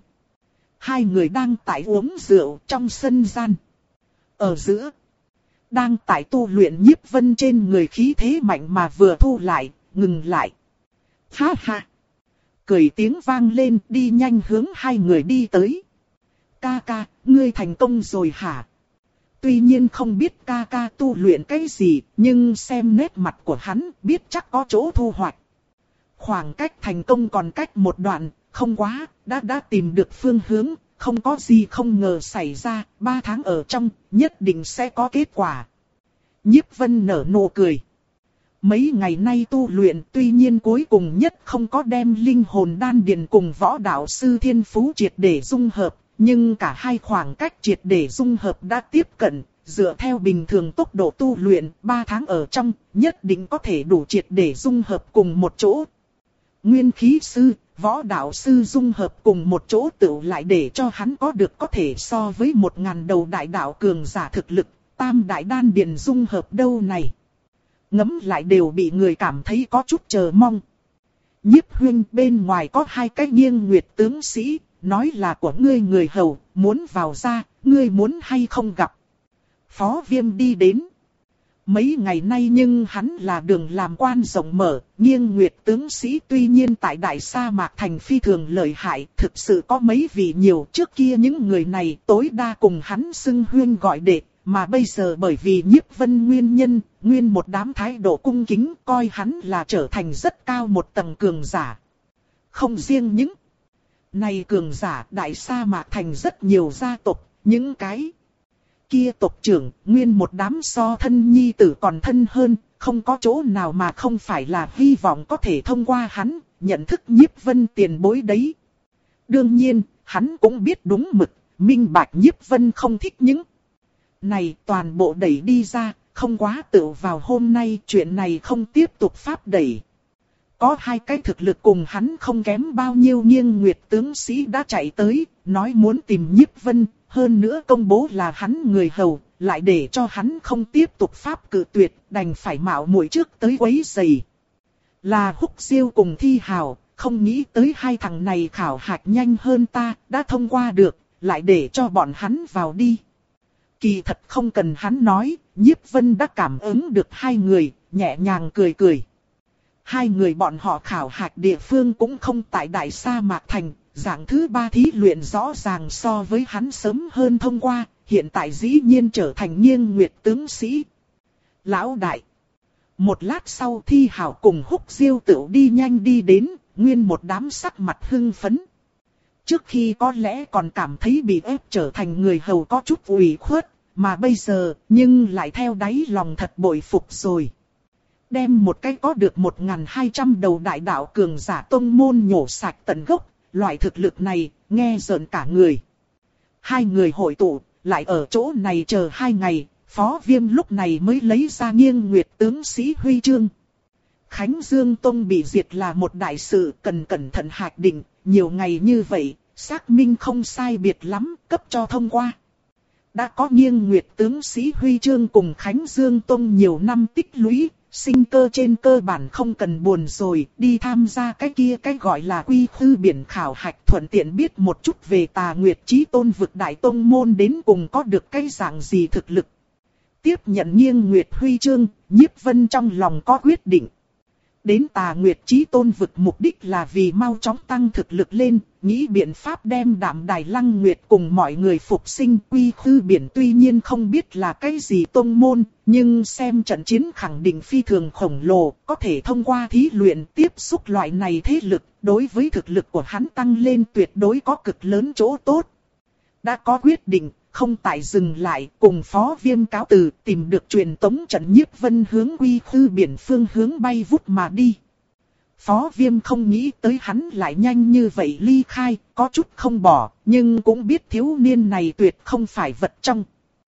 Hai người đang tại uống rượu trong sân gian. Ở giữa, đang tại tu luyện Nhiếp Vân trên người khí thế mạnh mà vừa thu lại, ngừng lại. Ha ha. Cười tiếng vang lên, đi nhanh hướng hai người đi tới. Ca ca, ngươi thành công rồi hả? Tuy nhiên không biết ca ca tu luyện cái gì, nhưng xem nét mặt của hắn biết chắc có chỗ thu hoạch. Khoảng cách thành công còn cách một đoạn, không quá, đã đã tìm được phương hướng, không có gì không ngờ xảy ra, ba tháng ở trong, nhất định sẽ có kết quả. Nhiếp Vân nở nụ cười. Mấy ngày nay tu luyện tuy nhiên cuối cùng nhất không có đem linh hồn đan điền cùng võ đạo sư thiên phú triệt để dung hợp, nhưng cả hai khoảng cách triệt để dung hợp đã tiếp cận, dựa theo bình thường tốc độ tu luyện, ba tháng ở trong, nhất định có thể đủ triệt để dung hợp cùng một chỗ. Nguyên khí sư, võ đạo sư dung hợp cùng một chỗ tựu lại để cho hắn có được có thể so với một ngàn đầu đại đạo cường giả thực lực, tam đại đan điền dung hợp đâu này. Ngấm lại đều bị người cảm thấy có chút chờ mong. Nhiếp huynh bên ngoài có hai cái nghiêng nguyệt tướng sĩ, nói là của ngươi người hầu, muốn vào ra, ngươi muốn hay không gặp. Phó Viêm đi đến. Mấy ngày nay nhưng hắn là đường làm quan rộng mở, nghiêng nguyệt tướng sĩ tuy nhiên tại đại sa mạc thành phi thường lợi hại, thực sự có mấy vị nhiều, trước kia những người này tối đa cùng hắn xưng huyên gọi đệ, mà bây giờ bởi vì Nhiếp Vân nguyên nhân, nguyên một đám thái độ cung kính coi hắn là trở thành rất cao một tầng cường giả. Không riêng những này cường giả, đại sa mạc thành rất nhiều gia tộc, những cái kia tộc trưởng, nguyên một đám so thân nhi tử còn thân hơn, không có chỗ nào mà không phải là hy vọng có thể thông qua hắn, nhận thức Nhiếp Vân tiền bối đấy. Đương nhiên, hắn cũng biết đúng mực, minh bạch Nhiếp Vân không thích những này toàn bộ đẩy đi ra, không quá tự vào hôm nay chuyện này không tiếp tục pháp đẩy. Có hai cái thực lực cùng hắn không kém bao nhiêu nghiêng nguyệt tướng sĩ đã chạy tới, nói muốn tìm Nhiếp Vân, hơn nữa công bố là hắn người hầu, lại để cho hắn không tiếp tục pháp cự tuyệt, đành phải mạo muội trước tới quấy rầy. Là Húc Siêu cùng Thi Hào, không nghĩ tới hai thằng này khảo hạch nhanh hơn ta, đã thông qua được, lại để cho bọn hắn vào đi. Kỳ thật không cần hắn nói, Nhiếp Vân đã cảm ứng được hai người, nhẹ nhàng cười cười. Hai người bọn họ khảo hạch địa phương cũng không tại đại sa mạc thành, dạng thứ ba thí luyện rõ ràng so với hắn sớm hơn thông qua, hiện tại dĩ nhiên trở thành nghiêng nguyệt tướng sĩ. Lão đại. Một lát sau Thi Hào cùng Húc Diêu Tửu đi nhanh đi đến, nguyên một đám sắc mặt hưng phấn. Trước khi có lẽ còn cảm thấy bị ép trở thành người hầu có chút ủy khuất, mà bây giờ, nhưng lại theo đáy lòng thật bội phục rồi. Đem một cái có được một nghìn hai trăm đầu đại đạo cường giả tông môn nhổ sạch tận gốc, loại thực lực này, nghe rợn cả người. Hai người hội tụ, lại ở chỗ này chờ hai ngày, Phó Viêm lúc này mới lấy ra Nghiêng Nguyệt tướng sĩ huy chương. Khánh Dương Tông bị diệt là một đại sự, cần cẩn thận hạch định, nhiều ngày như vậy, xác minh không sai biệt lắm, cấp cho thông qua. Đã có Nghiêng Nguyệt tướng sĩ huy chương cùng Khánh Dương Tông nhiều năm tích lũy, sinh cơ trên cơ bản không cần buồn rồi, đi tham gia cái kia cái gọi là quy khư biển khảo hạch, thuận tiện biết một chút về Tà Nguyệt Chí Tôn vực đại tông môn đến cùng có được cái dạng gì thực lực. Tiếp nhận Nghiêng Nguyệt huy chương, Nhiếp Vân trong lòng có quyết định. Đến Tà Nguyệt Chí Tôn vực mục đích là vì mau chóng tăng thực lực lên, nghĩ biện pháp đem Đạm Đài Lăng Nguyệt cùng mọi người phục sinh. Quy khư biển tuy nhiên không biết là cái gì tông môn, nhưng xem trận chiến khẳng định phi thường khổng lồ, có thể thông qua thí luyện tiếp xúc loại này thế lực, đối với thực lực của hắn tăng lên tuyệt đối có cực lớn chỗ tốt. Đã có quyết định, không tại dừng lại, cùng Phó Viêm cáo từ, tìm được truyền tống trận, Nhiếp Vân hướng quy khư biển phương hướng bay vút mà đi. Phó Viêm không nghĩ tới hắn lại nhanh như vậy ly khai, có chút không bỏ, nhưng cũng biết thiếu niên này tuyệt không phải vật trong.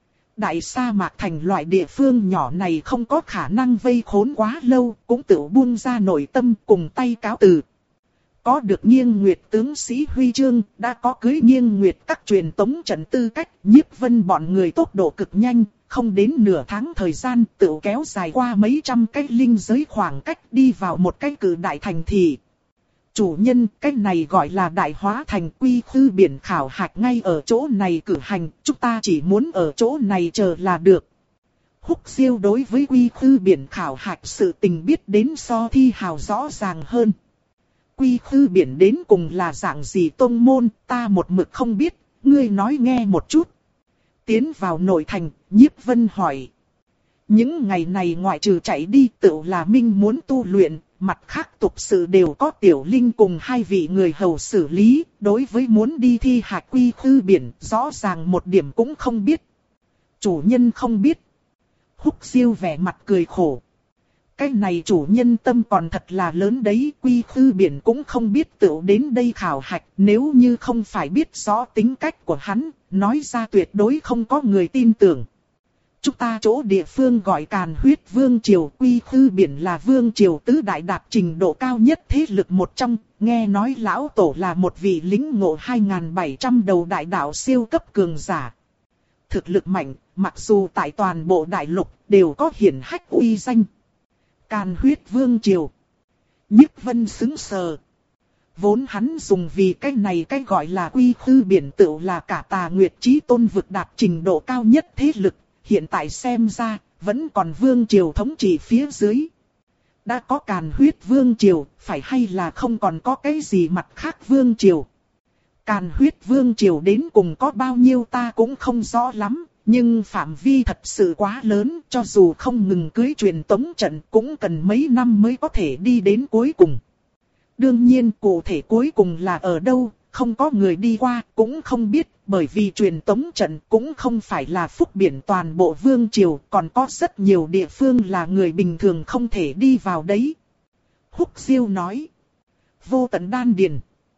Đại sa mạc thành loại địa phương nhỏ này không có khả năng vây khốn quá lâu, cũng tự buông ra nội tâm cùng tay cáo từ. Có được Nghiêng Nguyệt tướng sĩ huy chương, đã có cưới Nghiêng Nguyệt các truyền tống trận tư cách, Nhiếp Vân bọn người tốc độ cực nhanh, không đến nửa tháng thời gian tự kéo dài qua mấy trăm cái linh giới khoảng cách đi vào một cái cử đại thành thị. Chủ nhân, cái này gọi là Đại Hóa Thành, quy khư biển khảo hạch ngay ở chỗ này cử hành, chúng ta chỉ muốn ở chỗ này chờ là được. Húc Siêu đối với quy khư biển khảo hạch sự tình biết đến so Thi Hào rõ ràng hơn. Quy khư biển đến cùng là dạng gì tông môn, ta một mực không biết, ngươi nói nghe một chút. Tiến vào nội thành, Nhiếp Vân hỏi. Những ngày này ngoại trừ chạy đi tự là Minh muốn tu luyện, mặt khác tục sự đều có Tiểu Linh cùng hai vị người hầu xử lý, đối với muốn đi thi hạch quy khư biển, rõ ràng một điểm cũng không biết. Chủ nhân không biết. Húc Siêu vẻ mặt cười khổ. Cái này chủ nhân tâm còn thật là lớn đấy, quy khư biển cũng không biết tự đến đây khảo hạch, nếu như không phải biết rõ tính cách của hắn, nói ra tuyệt đối không có người tin tưởng. Chúng ta chỗ địa phương gọi Càn Huyết Vương Triều, quy khư biển là Vương Triều tứ đại đạt trình độ cao nhất thế lực một trong, nghe nói lão tổ là một vị lĩnh ngộ hai nghìn bảy trăm đầu đại đạo siêu cấp cường giả. Thực lực mạnh, mặc dù tại toàn bộ đại lục đều có hiển hách uy danh. Càn Huyết Vương Triều. Nhiếp Vân sững sờ. Vốn hắn dùng vì cái này cái gọi là quy khư biển tự là cả Tà Nguyệt Chí Tôn vực đạt trình độ cao nhất thế lực, hiện tại xem ra vẫn còn Vương Triều thống trị phía dưới. Đã có Càn Huyết Vương Triều, phải hay là không còn có cái gì mặt khác Vương Triều. Càn Huyết Vương Triều đến cùng có bao nhiêu ta cũng không rõ lắm. Nhưng phạm vi thật sự quá lớn, cho dù không ngừng cưới truyền tống trận cũng cần mấy năm mới có thể đi đến cuối cùng. Đương nhiên cụ thể cuối cùng là ở đâu, không có người đi qua cũng không biết, bởi vì truyền tống trận cũng không phải là phúc biển toàn bộ Vương Triều, còn có rất nhiều địa phương là người bình thường không thể đi vào đấy. Húc Siêu nói. Vô Tận Đan Điền.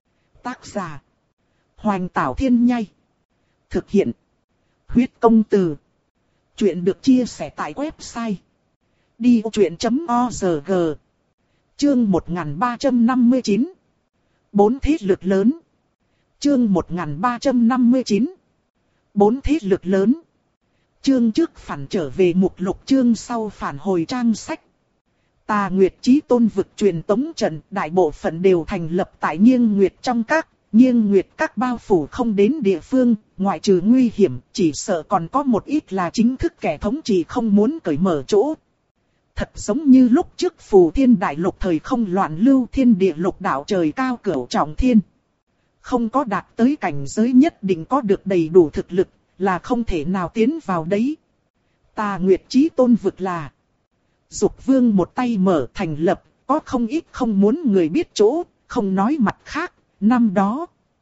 Tác giả. Hoành Tảo Thiên Nhai. Thực hiện. Huyết Công Từ. Chuyện được chia sẻ tại website đi ô chuyện chấm org. Chương một nghìn ba trăm năm mươi chín. Bốn thế lực lớn. Chương một nghìn ba trăm năm mươi chín. Bốn thế lực lớn. Chương trước phản trở về mục lục, chương sau phản hồi trang sách. Tà Nguyệt Chí Tôn vực truyền tống trận đại bộ phận đều thành lập tại Nghiêng Nguyệt trong các. Nghiêng Nguyệt các bao phủ không đến địa phương, ngoại trừ nguy hiểm, chỉ sợ còn có một ít là chính thức kẻ thống trị không muốn cởi mở chỗ. Thật giống như lúc trước Phù Thiên Đại Lục thời không loạn lưu, thiên địa lục đạo trời cao cửu trọng thiên. Không có đạt tới cảnh giới nhất định có được đầy đủ thực lực, là không thể nào tiến vào đấy. Tà Nguyệt Chí Tôn vực là Dục Vương một tay mở thành lập, có không ít không muốn người biết chỗ, không nói mặt khác. Năm đó,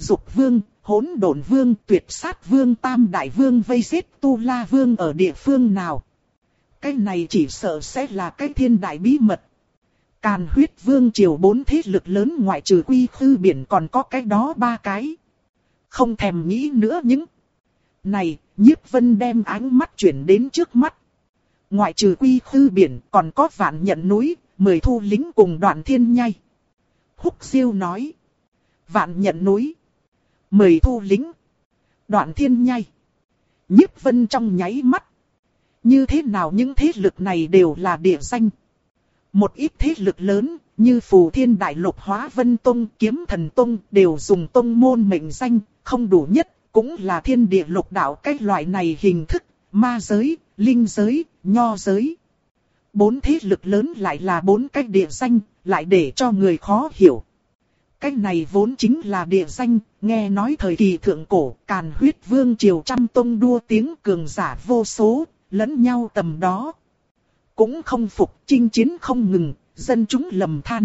Dục vương, hỗn độn vương, tuyệt sát vương, tam đại vương vây giết Tu La vương ở địa phương nào? Cái này chỉ sợ sẽ là cái thiên đại bí mật. Càn huyết vương triều bốn thế lực lớn ngoại trừ Quy Khư biển còn có cái đó ba cái. Không thèm nghĩ nữa những này, Nhiếp Vân đem ánh mắt chuyển đến trước mắt. Ngoại trừ Quy Khư biển còn có Vạn Nhận núi, mười thu lính cùng Đoạn Thiên Nhai. Húc Siêu nói. Vạn Nhận núi, mười thu lính, Đoạn Thiên Nhai. Nhiếp Vân trong nháy mắt. Như thế nào những thế lực này đều là địa danh. Một ít thế lực lớn, như Phù Thiên Đại Lục, Hóa Vân Tông, Kiếm Thần Tông, đều dùng tông môn mệnh danh, không đủ nhất, cũng là thiên địa lục đạo cái loại này hình thức, ma giới, linh giới, nho giới. Bốn thế lực lớn lại là bốn cái địa danh, lại để cho người khó hiểu. Cái này vốn chính là địa danh, nghe nói thời kỳ thượng cổ, Càn huyết vương triều trăm tông đua tiếng cường giả vô số, lẫn nhau tầm đó. Cũng không phục, chinh chiến không ngừng, dân chúng lầm than.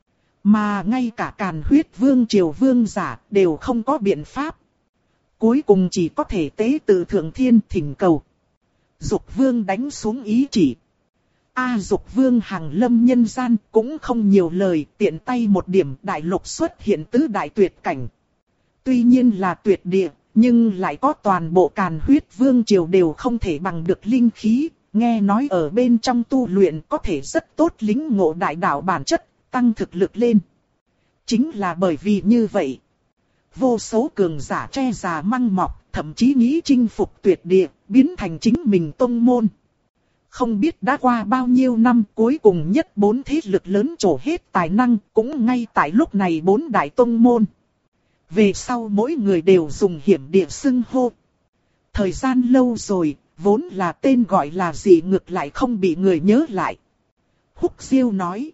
Mà ngay cả Càn huyết vương triều vương giả đều không có biện pháp. Cuối cùng chỉ có thể tế tự thượng thiên thỉnh cầu. Dục vương đánh xuống ý chỉ. A Dục vương hàng lâm nhân gian cũng không nhiều lời, tiện tay một điểm đại lục xuất hiện tứ đại tuyệt cảnh. Tuy nhiên là tuyệt địa, nhưng lại có toàn bộ Càn huyết vương triều đều không thể bằng được linh khí. Nghe nói ở bên trong tu luyện có thể rất tốt lĩnh ngộ đại đạo bản chất, tăng thực lực lên. Chính là bởi vì như vậy. Vô số cường giả che già măng mọc, thậm chí nghĩ chinh phục tuyệt địa, biến thành chính mình tông môn. Không biết đã qua bao nhiêu năm, cuối cùng nhất bốn thế lực lớn trổ hết tài năng, cũng ngay tại lúc này bốn đại tông môn. Về sau mỗi người đều dùng hiểm địa xưng hô. Thời gian lâu rồi, vốn là tên gọi là gì ngược lại không bị người nhớ lại. Húc Siêu nói,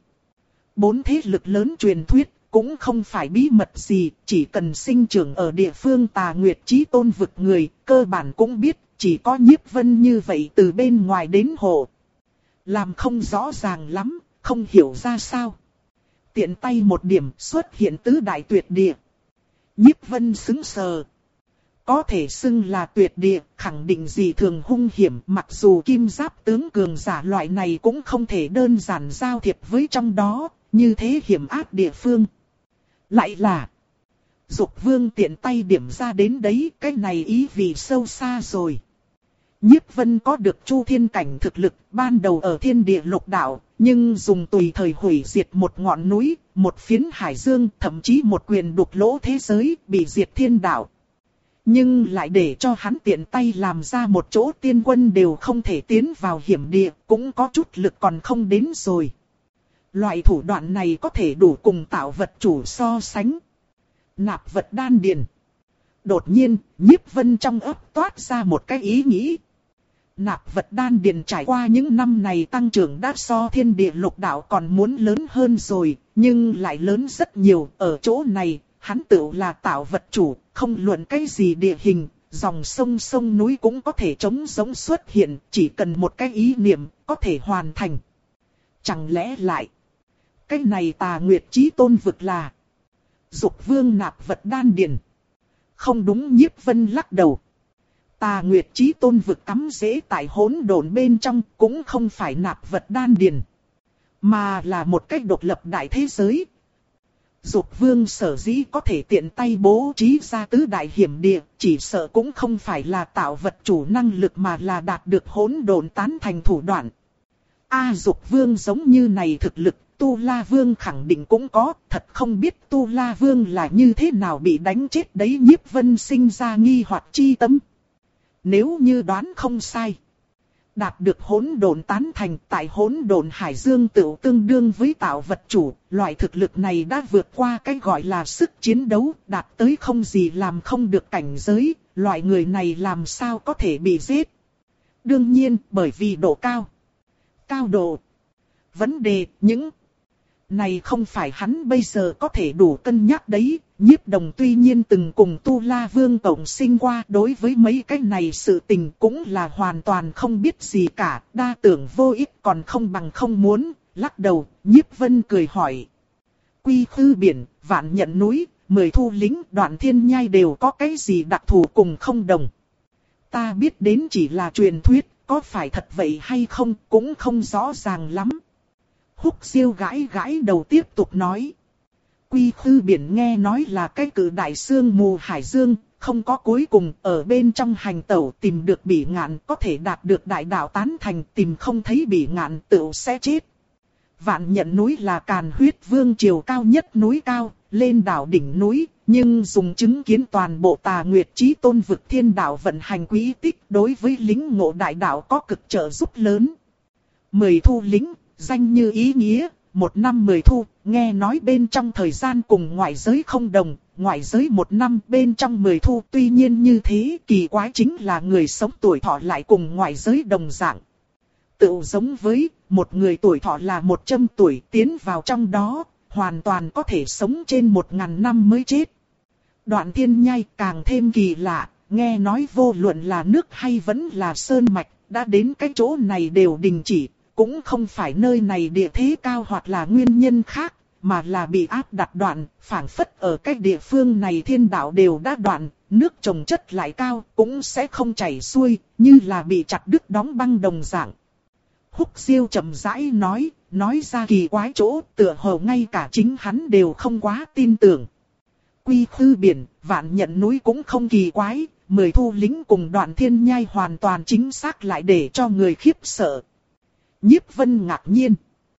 bốn thế lực lớn truyền thuyết, cũng không phải bí mật gì, chỉ cần sinh trưởng ở địa phương Tà Nguyệt Chí Tôn vực người, cơ bản cũng biết, chỉ có Nhiếp Vân như vậy từ bên ngoài đến hộ. Làm không rõ ràng lắm, không hiểu ra sao. Tiện tay một điểm xuất hiện tứ đại tuyệt địa. Nhiếp Vân sững sờ. Có thể xưng là tuyệt địa, khẳng định gì thường hung hiểm, mặc dù kim giáp tướng cường giả loại này cũng không thể đơn giản giao thiệp với trong đó, như thế hiểm ác địa phương. Lại là Dục vương tiện tay điểm ra đến đấy, cái này ý vị sâu xa rồi. Nhiếp Vân có được chu thiên cảnh thực lực, ban đầu ở thiên địa lục đạo, nhưng dùng tùy thời hủy diệt một ngọn núi, một phiến hải dương, thậm chí một quyền đục lỗ thế giới, bị diệt thiên đạo. Nhưng lại để cho hắn tiện tay làm ra một chỗ tiên quân đều không thể tiến vào hiểm địa, cũng có chút lực còn không đến rồi. Loại thủ đoạn này có thể đủ cùng tạo vật chủ so sánh. Nạp vật đan điền. Đột nhiên, Nhiếp Vân trong ấp toát ra một cái ý nghĩ. Nạp vật đan điền trải qua những năm này tăng trưởng đã so thiên địa lục đạo còn muốn lớn hơn rồi, nhưng lại lớn rất nhiều. Ở chỗ này, hắn tự là tạo vật chủ, không luận cái gì địa hình, dòng sông sông núi cũng có thể trống giống xuất hiện, chỉ cần một cái ý niệm, có thể hoàn thành. Chẳng lẽ lại, cái này Tà Nguyệt Chí Tôn vực là Dục vương nạp vật đan điền? Không đúng, Nhiếp Vân lắc đầu. Tà Nguyệt Chí Tôn vực cắm rễ tại hỗn độn bên trong, cũng không phải nạp vật đan điền, mà là một cách độc lập đại thế giới. Dục vương sở dĩ có thể tiện tay bố trí ra tứ đại hiểm địa, chỉ sợ cũng không phải là tạo vật chủ năng lực mà là đạt được hỗn độn tán thành thủ đoạn. A Dục vương giống như này thực lực, Tu La vương khẳng định cũng có, thật không biết Tu La vương là như thế nào bị đánh chết đấy. Nhiếp Vân sinh ra nghi hoặc chi tâm. Nếu như đoán không sai, đạt được hỗn độn tán thành tại hỗn độn hải dương tự tương đương với tạo vật chủ, loại thực lực này đã vượt qua cái gọi là sức chiến đấu, đạt tới không gì làm không được cảnh giới, loại người này làm sao có thể bị giết. Đương nhiên, bởi vì độ cao. Cao độ. Vấn đề, những này không phải hắn bây giờ có thể đủ cân nhắc đấy. Nhiếp Đồng tuy nhiên từng cùng Tu La Vương cộng sinh qua, đối với mấy cái này sự tình cũng là hoàn toàn không biết gì cả, đa tưởng vô ích còn không bằng không muốn. Lắc đầu, Nhiếp Vân cười hỏi. Quy Khư biển, Vạn Nhận núi, mười thu lính Đoạn Thiên Nhai đều có cái gì đặc thù cùng không đồng. Ta biết đến chỉ là truyền thuyết, có phải thật vậy hay không cũng không rõ ràng lắm. Húc Siêu gãi gãi đầu tiếp tục nói. Quy Khư Biển nghe nói là cái cự đại sương mù hải dương, không có cuối cùng, ở bên trong hành tẩu tìm được Bỉ Ngạn có thể đạt được đại đạo tán thành, tìm không thấy Bỉ Ngạn tựu sẽ chết. Vạn Nhận núi là Càn Huyết Vương triều cao nhất núi cao, lên đảo đỉnh núi, nhưng dùng chứng kiến toàn bộ Tà Nguyệt Chí Tôn vực thiên đạo vận hành quý tích đối với lính ngộ đại đạo có cực trợ giúp lớn. Mười thu lính, danh như ý nghĩa, một năm mười thu, nghe nói bên trong thời gian cùng ngoại giới không đồng, ngoại giới một năm bên trong mười thu. Tuy nhiên như thế, kỳ quái chính là người sống tuổi thọ lại cùng ngoại giới đồng dạng. Tự giống với một người tuổi thọ là một trăm tuổi, tiến vào trong đó, hoàn toàn có thể sống trên một ngàn năm mới chết. Đoạn Thiên Nhai càng thêm kỳ lạ, nghe nói vô luận là nước hay vẫn là sơn mạch, đã đến cái chỗ này đều đình chỉ, cũng không phải nơi này địa thế cao hoặc là nguyên nhân khác, mà là bị áp đặt đoạn, phảng phất ở cái địa phương này thiên đạo đều đã đoạn, nước trồng chất lại cao, cũng sẽ không chảy xuôi, như là bị chặt đứt đóng băng đồng dạng. Húc Siêu chậm rãi nói, nói ra kỳ quái chỗ, tựa hồ ngay cả chính hắn đều không quá tin tưởng. Quy Khư Biển, Vạn Nhận núi cũng không kỳ quái, mười thu lính cùng Đoạn Thiên Nhai hoàn toàn chính xác lại để cho người khiếp sợ. Nhiếp Vân ngạc nhiên.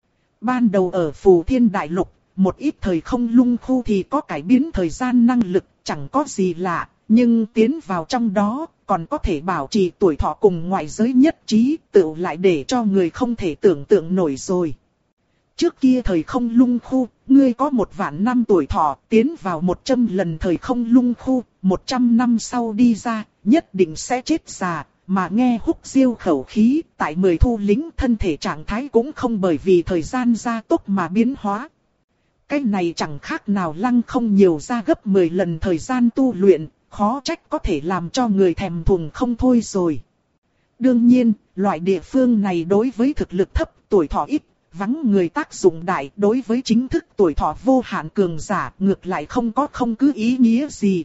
Ban đầu ở Phù Thiên Đại Lục, một ít thời không lung khu thì có cải biến thời gian năng lực, chẳng có gì lạ, nhưng tiến vào trong đó, còn có thể bảo trì tuổi thọ cùng ngoại giới nhất trí, tự lại để cho người không thể tưởng tượng nổi rồi. Trước kia thời không lung khu, ngươi có một vạn năm tuổi thọ, tiến vào một trăm lần thời không lung khu, một trăm năm sau đi ra, nhất định sẽ chết già. Mà nghe Húc Siêu khẩu khí, tại mười thu lính thân thể trạng thái cũng không bởi vì thời gian gia tốc mà biến hóa. Cái này chẳng khác nào lăng không nhiều ra gấp mười lần thời gian tu luyện, khó trách có thể làm cho người thèm thuồng không thôi rồi. Đương nhiên, loại địa phương này đối với thực lực thấp, tuổi thọ ít, vắng người tác dụng đại, đối với chính thức tuổi thọ vô hạn cường giả, ngược lại không có không cứ ý nghĩa gì.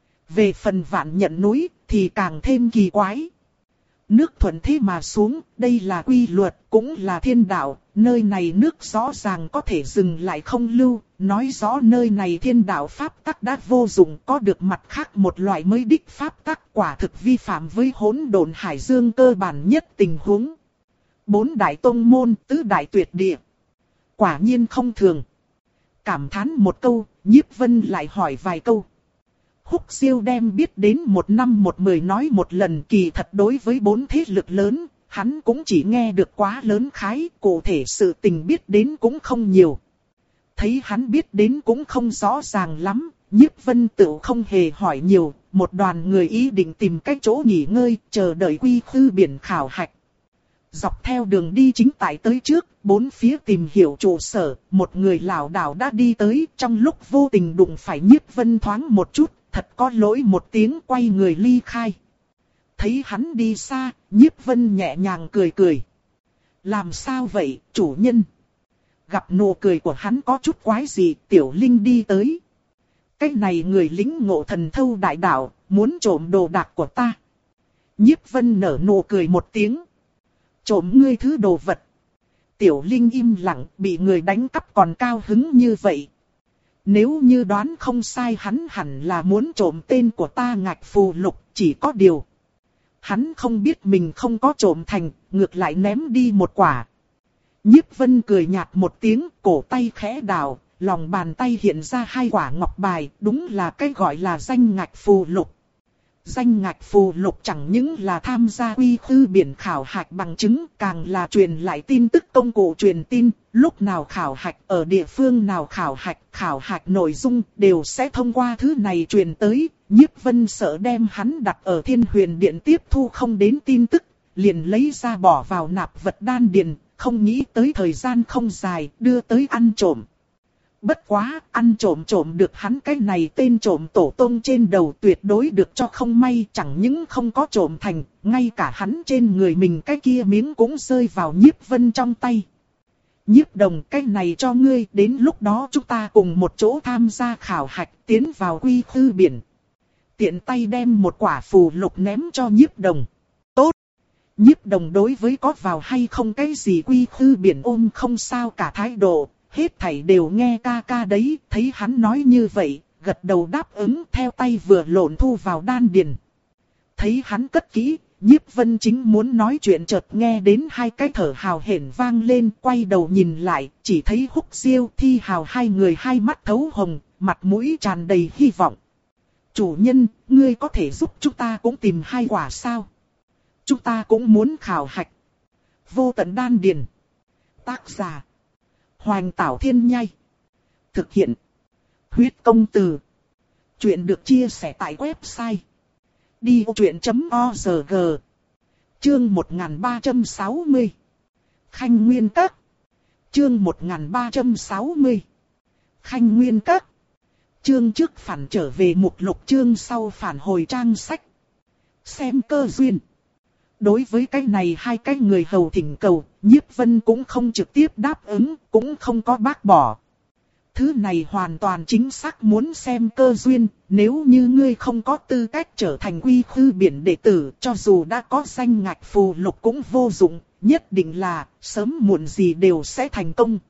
Về phần Vạn Nhận núi, thì càng thêm kỳ quái. Nước thuận thế mà xuống, đây là quy luật, cũng là thiên đạo, nơi này nước rõ ràng có thể dừng lại không lưu, nói rõ nơi này thiên đạo pháp tắc đã vô dụng, có được mặt khác một loại mới đích pháp tắc, quả thực vi phạm với hỗn độn hải dương cơ bản nhất tình huống. Bốn đại tông môn, tứ đại tuyệt địa. Quả nhiên không thường. Cảm thán một câu, Nhiếp Vân lại hỏi vài câu. Húc Siêu đem biết đến một năm một mười nói một lần, kỳ thật đối với bốn thế lực lớn, hắn cũng chỉ nghe được quá lớn khái, cụ thể sự tình biết đến cũng không nhiều. Thấy hắn biết đến cũng không rõ ràng lắm, Nhiếp Vân tự không hề hỏi nhiều, một đoàn người ý định tìm cách chỗ nghỉ ngơi, chờ đợi Quy Khư Biển khảo hạch. Dọc theo đường đi chính tại tới trước, bốn phía tìm hiểu trụ sở, một người lảo đảo đã đi tới, trong lúc vô tình đụng phải Nhiếp Vân thoáng một chút, thật có lỗi một tiếng quay người ly khai. Thấy hắn đi xa, Nhiếp Vân nhẹ nhàng cười cười. Làm sao vậy, chủ nhân? Gặp nụ cười của hắn có chút quái gì, Tiểu Linh đi tới. Cái này người lính ngộ thần thâu đại đạo, muốn trộm đồ đạc của ta. Nhiếp Vân nở nụ cười một tiếng. Trộm ngươi thứ đồ vật. Tiểu Linh im lặng, bị người đánh cắp còn cao hứng như vậy. Nếu như đoán không sai, hắn hẳn là muốn trộm tên của ta Ngạch Phù Lục, chỉ có điều. Hắn không biết mình không có trộm thành, ngược lại ném đi một quả. Nhiếp Vân cười nhạt một tiếng, cổ tay khẽ đảo, lòng bàn tay hiện ra hai quả ngọc bài, đúng là cái gọi là danh Ngạch Phù Lục. Danh Ngạch Phù Lục chẳng những là tham gia Quy Khư Biển khảo hạch bằng chứng, càng là truyền lại tin tức công cụ truyền tin, lúc nào khảo hạch, ở địa phương nào khảo hạch, khảo hạch nội dung đều sẽ thông qua thứ này truyền tới. Nhiếp Vân sợ đem hắn đặt ở Thiên Huyền Điện tiếp thu không đến tin tức, liền lấy ra bỏ vào nạp vật đan điền, không nghĩ tới thời gian không dài, đưa tới ăn trộm. Bất quá, ăn trộm trộm được hắn cái này tên trộm tổ tông trên đầu tuyệt đối được cho không may, chẳng những không có trộm thành, ngay cả hắn trên người mình cái kia miếng cũng rơi vào Nhiếp Vân trong tay. Nhiếp Đồng, cái này cho ngươi, đến lúc đó chúng ta cùng một chỗ tham gia khảo hạch, tiến vào quy khư biển. Tiện tay đem một quả phù lục ném cho Nhiếp Đồng. Tốt. Nhiếp Đồng đối với có vào hay không cái gì quy khư biển ôm không sao cả thái độ, hết thảy đều nghe ca ca đấy, thấy hắn nói như vậy, gật đầu đáp ứng, theo tay vừa lộn thu vào đan điền. Thấy hắn cất kỹ, Nhiếp Vân Chính muốn nói chuyện chợt nghe đến hai cái thở hào hển vang lên, quay đầu nhìn lại, chỉ thấy Húc Diêu, Thi Hào hai người hai mắt thấu hồng, mặt mũi tràn đầy hy vọng. Chủ nhân, ngươi có thể giúp chúng ta cũng tìm hai quả sao? Chúng ta cũng muốn khảo hạch. Vô Tận Đan Điền. Tác giả: Hoành Tảo Thiên Nhai. Thực hiện: Huyết Công Từ. Chuyện được chia sẻ tại website đi vô chuyện chấm org. Chương một nghìn ba trăm sáu mươi. Khanh Nguyên Các. Chương một nghìn ba trăm sáu mươi. Khanh Nguyên Các. Chương trước phản trở về mục lục, chương sau phản hồi trang sách. Xem cơ duyên. Đối với cái này hai cái người hầu thỉnh cầu, Nhiếp Vân cũng không trực tiếp đáp ứng, cũng không có bác bỏ. Thứ này hoàn toàn chính xác muốn xem cơ duyên, nếu như ngươi không có tư cách trở thành quy khư biển đệ tử, cho dù đã có danh ngạch phù lục cũng vô dụng, nhất định là sớm muộn gì đều sẽ thành công.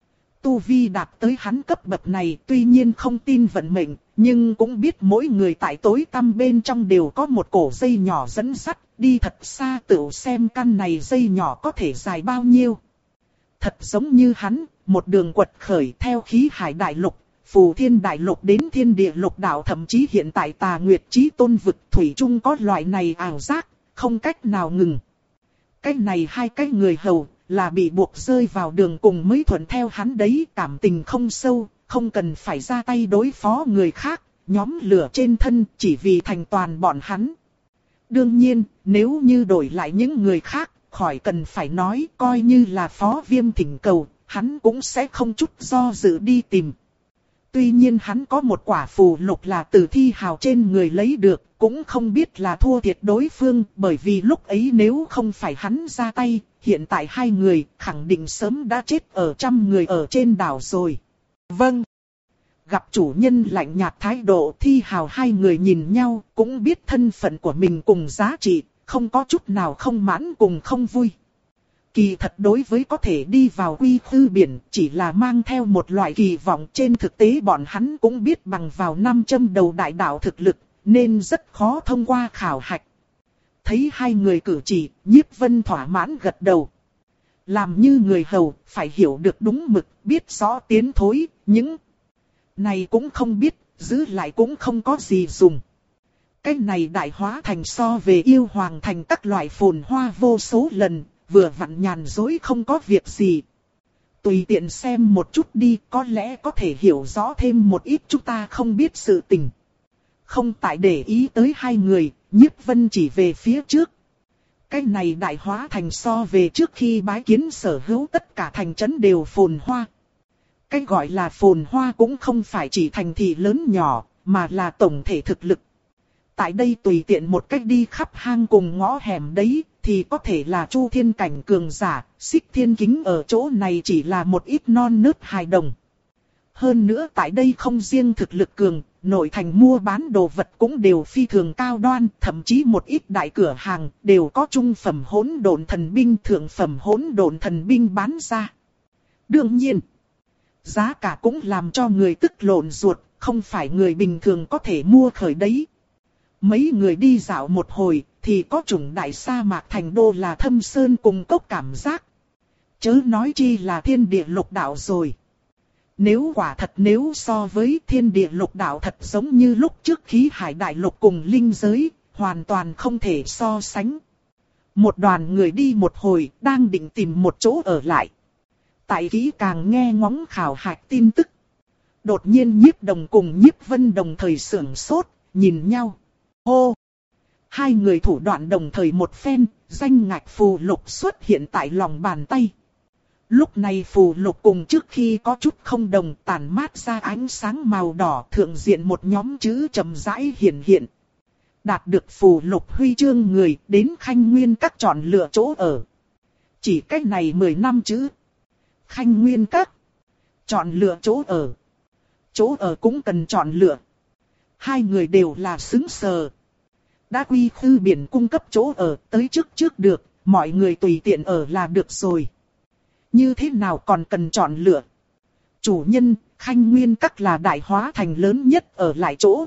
Tu vi đạt tới hắn cấp bậc này, tuy nhiên không tin vận mệnh, nhưng cũng biết mỗi người tại tối tăm bên trong đều có một cổ dây nhỏ dẫn sắt, đi thật xa tự xem căn này dây nhỏ có thể dài bao nhiêu. Thật giống như hắn, một đường quật khởi theo khí hải đại lục, phù thiên đại lục đến thiên địa lục đạo, thậm chí hiện tại Tà Nguyệt Chí Tôn vực thủy chung có loại này ảo giác, không cách nào ngừng. Cái này hai cái người hầu là bị buộc rơi vào đường cùng mới thuận theo hắn đấy, cảm tình không sâu, không cần phải ra tay đối phó người khác, nhóm lửa trên thân chỉ vì thành toàn bọn hắn. Đương nhiên, nếu như đổi lại những người khác, khỏi cần phải nói, coi như là Phó Viêm thỉnh cầu, hắn cũng sẽ không chút do dự đi tìm. Tuy nhiên hắn có một quả phù lục là từ Thi Hào trên người lấy được, cũng không biết là thua thiệt đối phương, bởi vì lúc ấy nếu không phải hắn ra tay, hiện tại hai người khẳng định sớm đã chết ở trăm người ở trên đảo rồi. Vâng. Gặp chủ nhân lạnh nhạt thái độ, Thi Hào hai người nhìn nhau, cũng biết thân phận của mình cùng giá trị, không có chút nào không mãn cùng không vui. Kỳ thật đối với có thể đi vào quy khư biển, chỉ là mang theo một loại kỳ vọng, trên thực tế bọn hắn cũng biết bằng vào năm châm đầu đại đạo thực lực, nên rất khó thông qua khảo hạch. Thấy hai người cử chỉ, Nhiếp Vân thỏa mãn gật đầu. Làm như người hầu, phải hiểu được đúng mực, biết rõ tiến thối, những này cũng không biết, giữ lại cũng không có gì dùng. Cái này đại hóa thành so về yêu hoàng thành các loại phồn hoa vô số lần, vừa vặn nhàn dối không có việc gì. Tùy tiện xem một chút đi, có lẽ có thể hiểu rõ thêm một ít chúng ta không biết sự tình. Không tại để ý tới hai người, Nhiếp Vân chỉ về phía trước. Cái này đại hóa thành so về trước khi bái kiến sở hữu tất cả thành trấn đều phồn hoa. Cái gọi là phồn hoa cũng không phải chỉ thành thị lớn nhỏ, mà là tổng thể thực lực. Tại đây tùy tiện một cách đi khắp hang cùng ngõ hẻm đấy, thì có thể là Chu Thiên cảnh cường giả, Xích Thiên Kính ở chỗ này chỉ là một ít non nớt hài đồng. Hơn nữa tại đây không riêng thực lực cường, nội thành mua bán đồ vật cũng đều phi thường cao đoan, thậm chí một ít đại cửa hàng đều có trung phẩm hỗn độn thần binh, thượng phẩm hỗn độn thần binh bán ra. Đương nhiên, giá cả cũng làm cho người tức lộn ruột, không phải người bình thường có thể mua khởi đấy. Mấy người đi dạo một hồi, thì có chủng đại sa mạc thành đô là Thâm Sơn cùng cốc cảm giác. Chớ nói chi là thiên địa lục đạo rồi. Nếu quả thật nếu so với thiên địa lục đạo thật giống như lúc trước khí hải đại lục cùng linh giới, hoàn toàn không thể so sánh. Một đoàn người đi một hồi, đang định tìm một chỗ ở lại. Tại kỹ càng nghe ngóng khảo hạch tin tức. Đột nhiên Nhiếp Đồng cùng Nhiếp Vân đồng thời sưởng sốt, nhìn nhau. Hô! Hai người thủ đoạn đồng thời một phen, danh ngạch phù lục xuất hiện tại lòng bàn tay. Lúc này phù lục cùng trước khi có chút không đồng, tản mát ra ánh sáng màu đỏ, thượng diện một nhóm chữ chậm rãi hiện hiện. Đạt được phù lục huy chương người, đến Khanh Nguyên Các chọn lựa chỗ ở. Chỉ cách này mười năm chữ. Khanh Nguyên Các. Chọn lựa chỗ ở. Chỗ ở cũng cần chọn lựa. Hai người đều là xứng sờ. Đã Quy Khư Biển cung cấp chỗ ở tới trước trước được, mọi người tùy tiện ở là được rồi. Như thế nào còn cần chọn lựa? Chủ nhân, Khanh Nguyên Các là Đại Hóa Thành lớn nhất ở lại chỗ.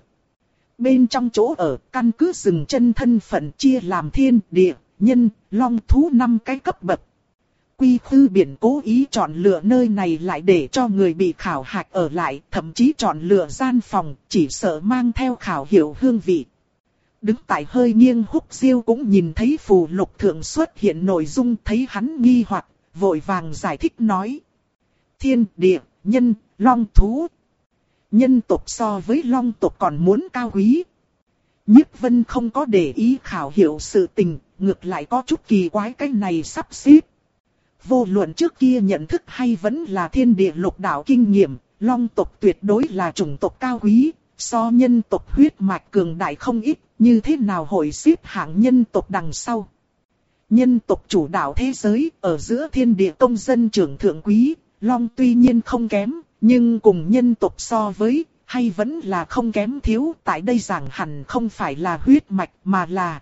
Bên trong chỗ ở, căn cứ dừng chân thân phận chia làm thiên, địa, nhân, long, thú năm cái cấp bậc. Quy Khư Biển cố ý chọn lựa nơi này lại để cho người bị khảo hạch ở lại, thậm chí chọn lựa gian phòng, chỉ sợ mang theo khảo hiệu hương vị. Đứng tại hơi nghiêng Húc Diêu cũng nhìn thấy phù lục thượng xuất hiện nội dung, thấy hắn nghi hoặc, vội vàng giải thích nói. Thiên, địa, nhân, long, thú. Nhân tộc so với long tộc còn muốn cao quý. Nhiếp Vân không có để ý khảo hiệu sự tình, ngược lại có chút kỳ quái cái này sắp xếp. Vô luận trước kia nhận thức hay vẫn là thiên địa lục đạo kinh nghiệm, long tộc tuyệt đối là chủng tộc cao quý, so nhân tộc huyết mạch cường đại không ít, như thế nào hội xếp hạng nhân tộc đằng sau. Nhân tộc chủ đạo thế giới, ở giữa thiên địa công dân trưởng thượng quý, long tuy nhiên không kém, nhưng cùng nhân tộc so với, hay vẫn là không kém thiếu, tại đây giảng hẳn không phải là huyết mạch mà là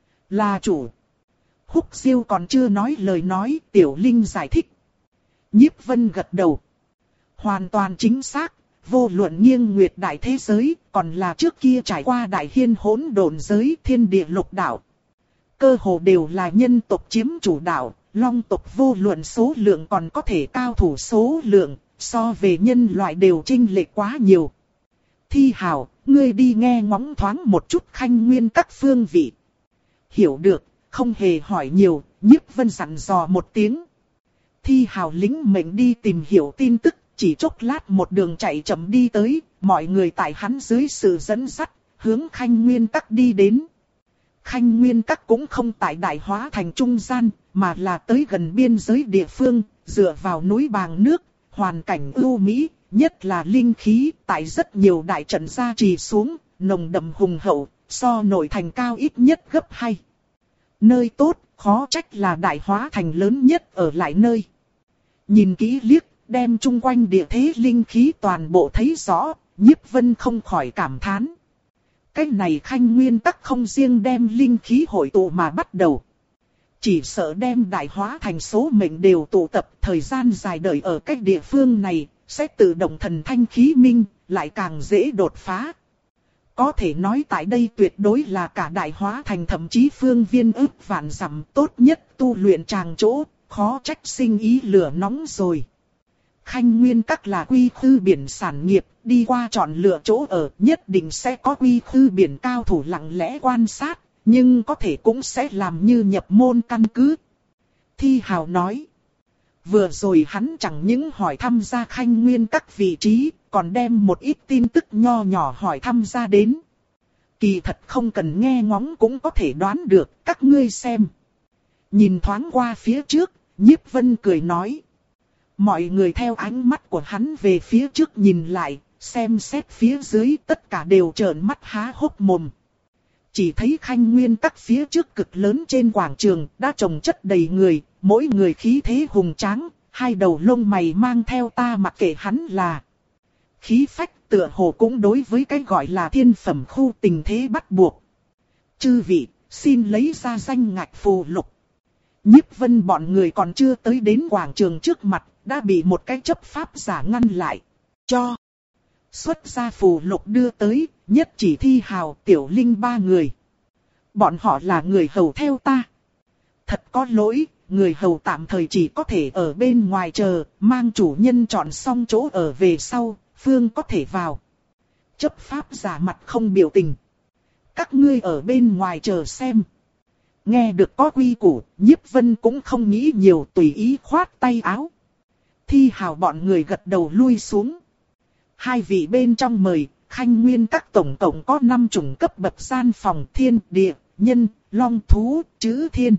là chủ. Húc Diêu còn chưa nói lời nói, Tiểu Linh giải thích. Nhiếp Vân gật đầu. Hoàn toàn chính xác, vô luận nghiêng nguyệt đại thế giới, còn là trước kia trải qua đại hiên hỗn độn giới thiên địa lục đạo. Cơ hồ đều là nhân tộc chiếm chủ đạo, long tộc vô luận số lượng còn có thể cao thủ số lượng, so về nhân loại đều chênh lệch quá nhiều. Thi Hào, ngươi đi nghe ngóng thoáng một chút Khanh Nguyên Các phương vị. Hiểu được, không hề hỏi nhiều, Nhiếp Vân dặn dò một tiếng. Thi Hào lính mệnh đi tìm hiểu tin tức, chỉ chốc lát một đường chạy chậm đi tới, mọi người tại hắn dưới sự dẫn dắt, hướng Khanh Nguyên Các đi đến. Khanh Nguyên Các cũng không tại Đại Hóa Thành trung gian, mà là tới gần biên giới địa phương, dựa vào núi Bàng nước, hoàn cảnh ưu mỹ, nhất là linh khí, tại rất nhiều đại trận gia trì xuống, nồng đậm hùng hậu, so nội thành cao ít nhất gấp hai. Nơi tốt, khó trách là Đại Hóa Thành lớn nhất ở lại nơi. Nhìn kỹ liếc, đem chung quanh địa thế linh khí toàn bộ thấy rõ, Nhiếp Vân không khỏi cảm thán. Cái này Khanh Nguyên Các không riêng đem linh khí hội tụ mà bắt đầu. Chỉ sợ đem Đại Hóa Thành số mệnh đều tụ tập, thời gian dài đợi ở cái địa phương này, sẽ tự động thần thanh khí minh, lại càng dễ đột phá. Có thể nói tại đây tuyệt đối là cả Đại Hóa Thành thậm chí phương viên ức vạn dặm tốt nhất tu luyện tràng chỗ, khó trách sinh ý lửa nóng rồi. Khanh Nguyên Các là Quy Khư Biển sản nghiệp, đi qua chọn lựa chỗ ở nhất định sẽ có Quy Khư Biển cao thủ lặng lẽ quan sát, nhưng có thể cũng sẽ làm như nhập môn căn cứ. Thi Hào nói, vừa rồi hắn chẳng những hỏi thăm ra Khanh Nguyên Các vị trí, còn đem một ít tin tức nho nhỏ hỏi thăm ra đến. Kỳ thật không cần nghe ngóng cũng có thể đoán được, các ngươi xem. Nhìn thoáng qua phía trước, Nhiếp Vân cười nói. Mọi người theo ánh mắt của hắn về phía trước nhìn lại, xem xét phía dưới tất cả đều trợn mắt há hốc mồm. Chỉ thấy Khanh Nguyên Các phía trước cực lớn trên quảng trường đã trồng chất đầy người, mỗi người khí thế hùng tráng, hai đầu lông mày mang theo ta mặc kệ hắn là. Khí phách tựa hồ cũng đối với cái gọi là thiên phẩm khu tình thế bắt buộc. Chư vị, xin lấy ra danh ngạch phù lục. Nhiếp Vân bọn người còn chưa tới đến quảng trường trước mặt, đã bị một cái chấp pháp giả ngăn lại. Cho. Xuất ra phù lục đưa tới, nhất chỉ Thi Hào, Tiểu Linh ba người. Bọn họ là người hầu theo ta. Thật có lỗi, người hầu tạm thời chỉ có thể ở bên ngoài chờ, mang chủ nhân chọn xong chỗ ở về sau, phương có thể vào. Chấp pháp giả mặt không biểu tình. Các ngươi ở bên ngoài chờ xem. Nghe được có quy củ, Nhiếp Vân cũng không nghĩ nhiều, tùy ý khoát tay áo. Thi Hào bọn người gật đầu lui xuống. Hai vị bên trong mời, Khanh Nguyên Các tổng cộng có năm chủng cấp bậc gian phòng thiên, địa, nhân, long, thú, chữ thiên.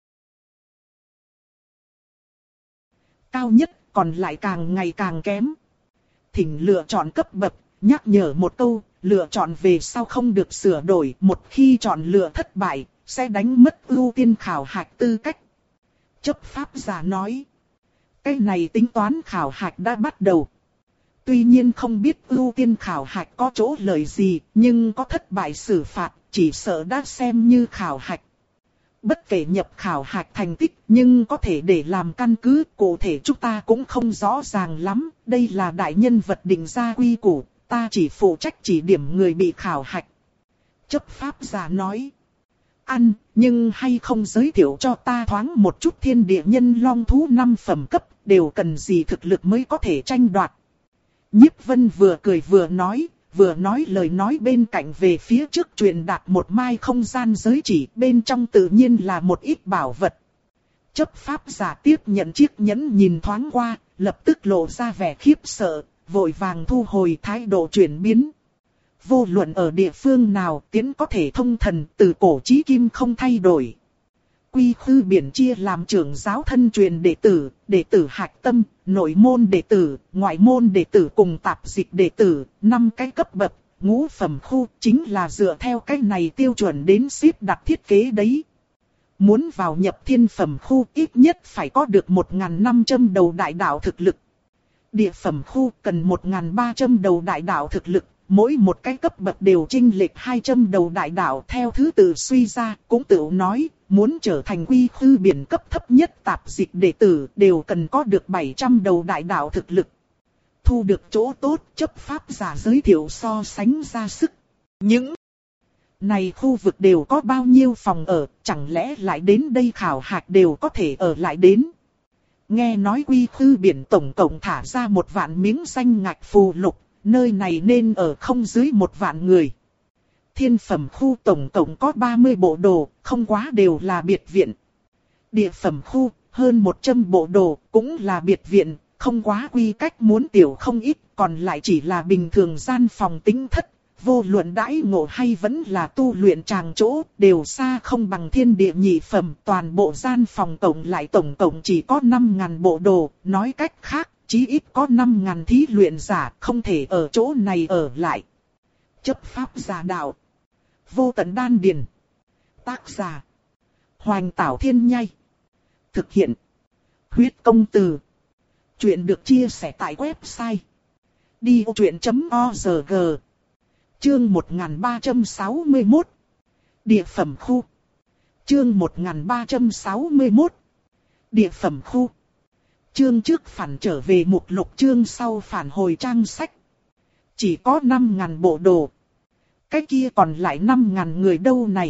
Cao nhất còn lại càng ngày càng kém. Thỉnh lựa chọn cấp bậc, nhắc nhở một câu, lựa chọn về sau không được sửa đổi, một khi chọn lựa thất bại, sẽ đánh mất ưu tiên khảo hạch tư cách. Chấp pháp giả nói. Cái này tính toán khảo hạch đã bắt đầu. Tuy nhiên không biết ưu tiên khảo hạch có chỗ lợi gì, nhưng có thất bại xử phạt, chỉ sợ đã xem như khảo hạch. Bất kể nhập khảo hạch thành tích, nhưng có thể để làm căn cứ, cụ thể chúng ta cũng không rõ ràng lắm, đây là đại nhân vật định ra quy củ, ta chỉ phụ trách chỉ điểm người bị khảo hạch. Chấp pháp giả nói, ăn, nhưng hay không giới thiệu cho ta thoáng một chút thiên địa nhân long thú năm phẩm cấp, đều cần gì thực lực mới có thể tranh đoạt. Nhiếp Vân vừa cười vừa nói, vừa nói lời nói bên cạnh về phía trước truyền đạt một mai không gian giới chỉ, bên trong tự nhiên là một ít bảo vật. Chấp pháp giả tiếp nhận chiếc nhẫn nhìn thoáng qua, lập tức lộ ra vẻ khiếp sợ, vội vàng thu hồi thái độ chuyển biến. Vô luận ở địa phương nào tiến có thể thông thần, từ cổ chí kim không thay đổi. Quy Khư Biển chia làm trưởng giáo thân truyền đệ tử, đệ tử hạch tâm, nội môn đệ tử, ngoại môn đệ tử cùng tạp dịch đệ tử, năm cái cấp bậc, ngũ phẩm khu chính là dựa theo cái này tiêu chuẩn đến xếp đặt thiết kế đấy. Muốn vào nhập thiên phẩm khu ít nhất phải có được một nghìn năm trăm đầu đại đạo thực lực. Địa phẩm khu cần một nghìn ba trăm đầu đại đạo thực lực. Mỗi một cái cấp bậc đều chênh lệch hai trăm đầu đại đạo, theo thứ tự suy ra, cũng tự nói, muốn trở thành Quy Khư Biển cấp thấp nhất tạp dịch đệ tử đều cần có được bảy trăm đầu đại đạo thực lực. Thu được chỗ tốt, chấp pháp giả giới thiệu so sánh ra sức. Những này khu vực đều có bao nhiêu phòng ở, chẳng lẽ lại đến đây khảo hạch đều có thể ở lại đến. Nghe nói Quy Khư Biển tổng cộng thả ra một vạn miếng danh ngạch phù lục. Nơi này nên ở không dưới một vạn người. Thiên phẩm khu tổng tổng có ba mươi bộ đồ, không quá đều là biệt viện. Địa phẩm khu, hơn một trăm bộ đồ, cũng là biệt viện, không quá quy cách muốn tiểu không ít, còn lại chỉ là bình thường gian phòng tính thất. Vô luận đãi ngộ hay vẫn là tu luyện tràng chỗ, đều xa không bằng thiên địa nhị phẩm. Toàn bộ gian phòng tổng lại tổng tổng chỉ có năm nghìn bộ đồ, nói cách khác. Chí ít có năm nghìn thí luyện giả không thể ở chỗ này ở lại. Chấp pháp giả đạo. Vô tận đan điền. Tác giả. Hoành Tảo Thiên Nhai. Thực hiện. Huyết công từ. Chuyện được chia sẻ tại website. đi ô chuyện chấm o rờ giê. Chương một nghìn ba trăm sáu mươi mốt. Địa phẩm khu. Chương một nghìn ba trăm sáu mươi mốt. Địa phẩm khu. Chương trước phản trở về mục lục, chương sau phản hồi trang sách. Chỉ có năm nghìn bộ đồ. Cái kia còn lại năm nghìn người đâu này.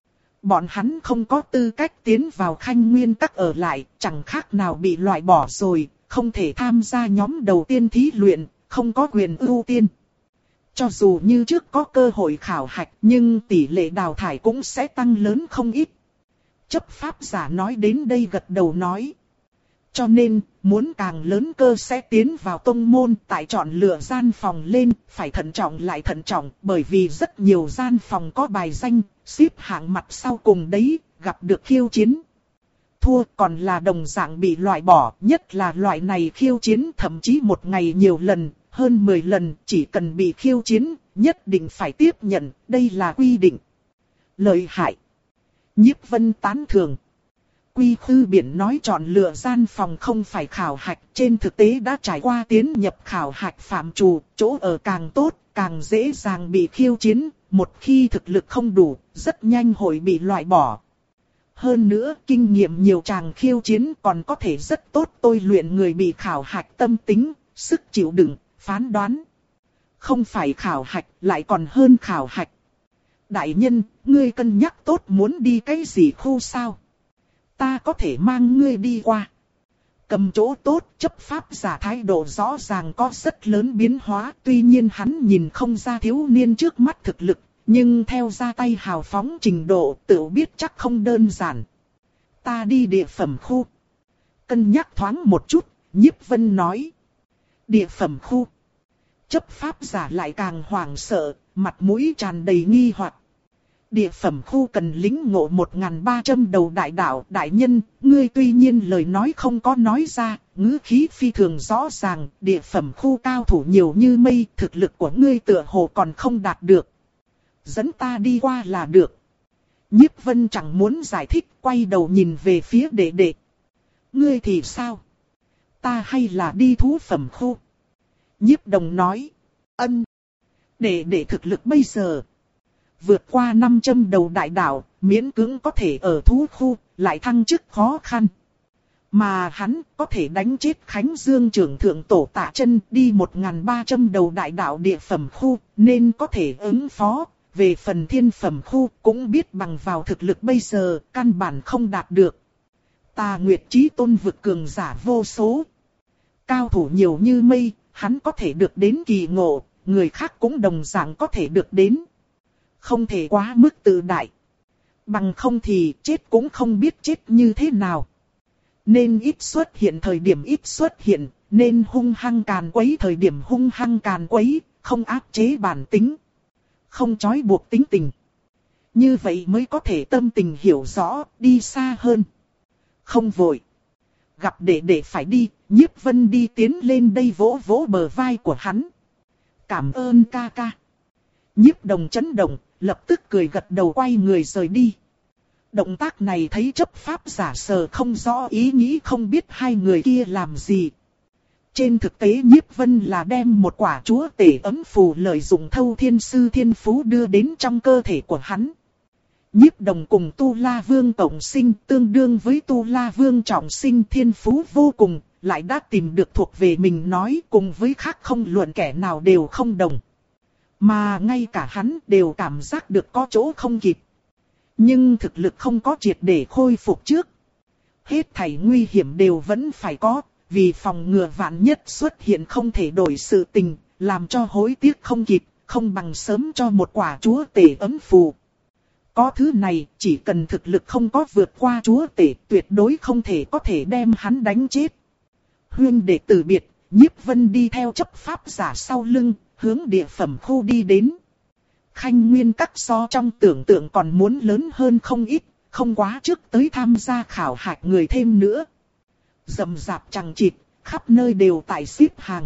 Bọn hắn không có tư cách tiến vào Khanh Nguyên Các ở lại, chẳng khác nào bị loại bỏ rồi, không thể tham gia nhóm đầu tiên thí luyện, không có quyền ưu tiên. Cho dù như trước có cơ hội khảo hạch, nhưng tỷ lệ đào thải cũng sẽ tăng lớn không ít. Chấp pháp giả nói đến đây gật đầu nói. Cho nên, muốn càng lớn cơ sẽ tiến vào tông môn, tại chọn lựa gian phòng lên, phải thận trọng lại thận trọng, bởi vì rất nhiều gian phòng có bài danh, xếp hạng mặt sau cùng đấy, gặp được khiêu chiến. Thua còn là đồng dạng bị loại bỏ, nhất là loại này khiêu chiến thậm chí một ngày nhiều lần, hơn mười lần, chỉ cần bị khiêu chiến, nhất định phải tiếp nhận, đây là quy định. Lợi hại. Nhiếp Vân tán thưởng. Quy Khư Biển nói chọn lựa gian phòng không phải khảo hạch, trên thực tế đã trải qua tiến nhập khảo hạch phạm trù, chỗ ở càng tốt, càng dễ dàng bị khiêu chiến, một khi thực lực không đủ, rất nhanh hội bị loại bỏ. Hơn nữa, kinh nghiệm nhiều chàng khiêu chiến còn có thể rất tốt tôi luyện người bị khảo hạch tâm tính, sức chịu đựng, phán đoán. Không phải khảo hạch, lại còn hơn khảo hạch. Đại nhân, ngươi cân nhắc tốt muốn đi cái gì khu sao? Ta có thể mang ngươi đi qua. Cầm chỗ tốt, chấp pháp giả thái độ rõ ràng có rất lớn biến hóa. Tuy nhiên hắn nhìn không ra thiếu niên trước mắt thực lực, nhưng theo ra tay hào phóng trình độ tự biết chắc không đơn giản. Ta đi địa phẩm khu. Cân nhắc thoáng một chút, Nhiếp Vân nói. Địa phẩm khu. Chấp pháp giả lại càng hoảng sợ, mặt mũi tràn đầy nghi hoặc. Địa phẩm khu cần lĩnh ngộ một nghìn ba trăm đầu đại đạo. Đại nhân, ngươi tuy nhiên lời nói không có nói ra, ngữ khí phi thường rõ ràng. Địa phẩm khu cao thủ nhiều như mây, thực lực của ngươi tựa hồ còn không đạt được. Dẫn ta đi qua là được. Nhiếp Vân chẳng muốn giải thích, quay đầu nhìn về phía đệ đệ. Ngươi thì sao? ta hay là đi thú phẩm khu. Nhiếp Đồng nói, ân, để để thực lực bây giờ vượt qua năm trăm đầu đại đạo, miễn cưỡng có thể ở thú khu, lại thăng chức khó khăn. Mà hắn có thể đánh chết Khánh Dương trưởng thượng tổ Tạ Chân đi một nghìn ba trăm đầu đại đạo địa phẩm khu, nên có thể ứng phó. Về phần thiên phẩm khu cũng biết bằng vào thực lực bây giờ, căn bản không đạt được. Tà Nguyệt Chí Tôn vực cường giả vô số. Cao thủ nhiều như mây, hắn có thể được đến kỳ ngộ, người khác cũng đồng dạng có thể được đến. Không thể quá mức tự đại. Bằng không thì chết cũng không biết chết như thế nào. Nên ít xuất hiện thời điểm ít xuất hiện, nên hung hăng càn quấy thời điểm hung hăng càn quấy, không áp chế bản tính. Không trói buộc tính tình. Như vậy mới có thể tâm tình hiểu rõ, đi xa hơn. Không vội. Gặp đệ đệ phải đi, Nhiếp Vân đi tiến lên đây vỗ vỗ bờ vai của hắn. Cảm ơn ca ca. Nhiếp Đồng chấn động, lập tức cười gật đầu quay người rời đi. Động tác này thấy chấp pháp giả sờ không rõ ý nghĩ không biết hai người kia làm gì. Trên thực tế Nhiếp Vân là đem một quả chúa tể ấm phù lợi dụng Thâu Thiên Sư Thiên Phú đưa đến trong cơ thể của hắn. Nhiếp Đồng cùng Tu La Vương tổng sinh tương đương với Tu La Vương trọng sinh thiên phú vô cùng, lại đã tìm được thuộc về mình nói cùng với khác không luận kẻ nào đều không đồng. Mà ngay cả hắn đều cảm giác được có chỗ không kịp. Nhưng thực lực không có triệt để khôi phục trước. Hết thảy nguy hiểm đều vẫn phải có, vì phòng ngừa vạn nhất xuất hiện không thể đổi sự tình, làm cho hối tiếc không kịp, không bằng sớm cho một quả chúa tể ấm phù. Có thứ này, chỉ cần thực lực không có vượt qua chúa tể, tuyệt đối không thể có thể đem hắn đánh chết. Huyên đệ từ biệt, Nhiếp Vân đi theo chấp pháp giả sau lưng, hướng địa phẩm khu đi đến. Khanh Nguyên Các so trong tưởng tượng còn muốn lớn hơn không ít, không quá trước tới tham gia khảo hạch người thêm nữa. Rầm rạp chằng chịt, khắp nơi đều tại xếp hàng.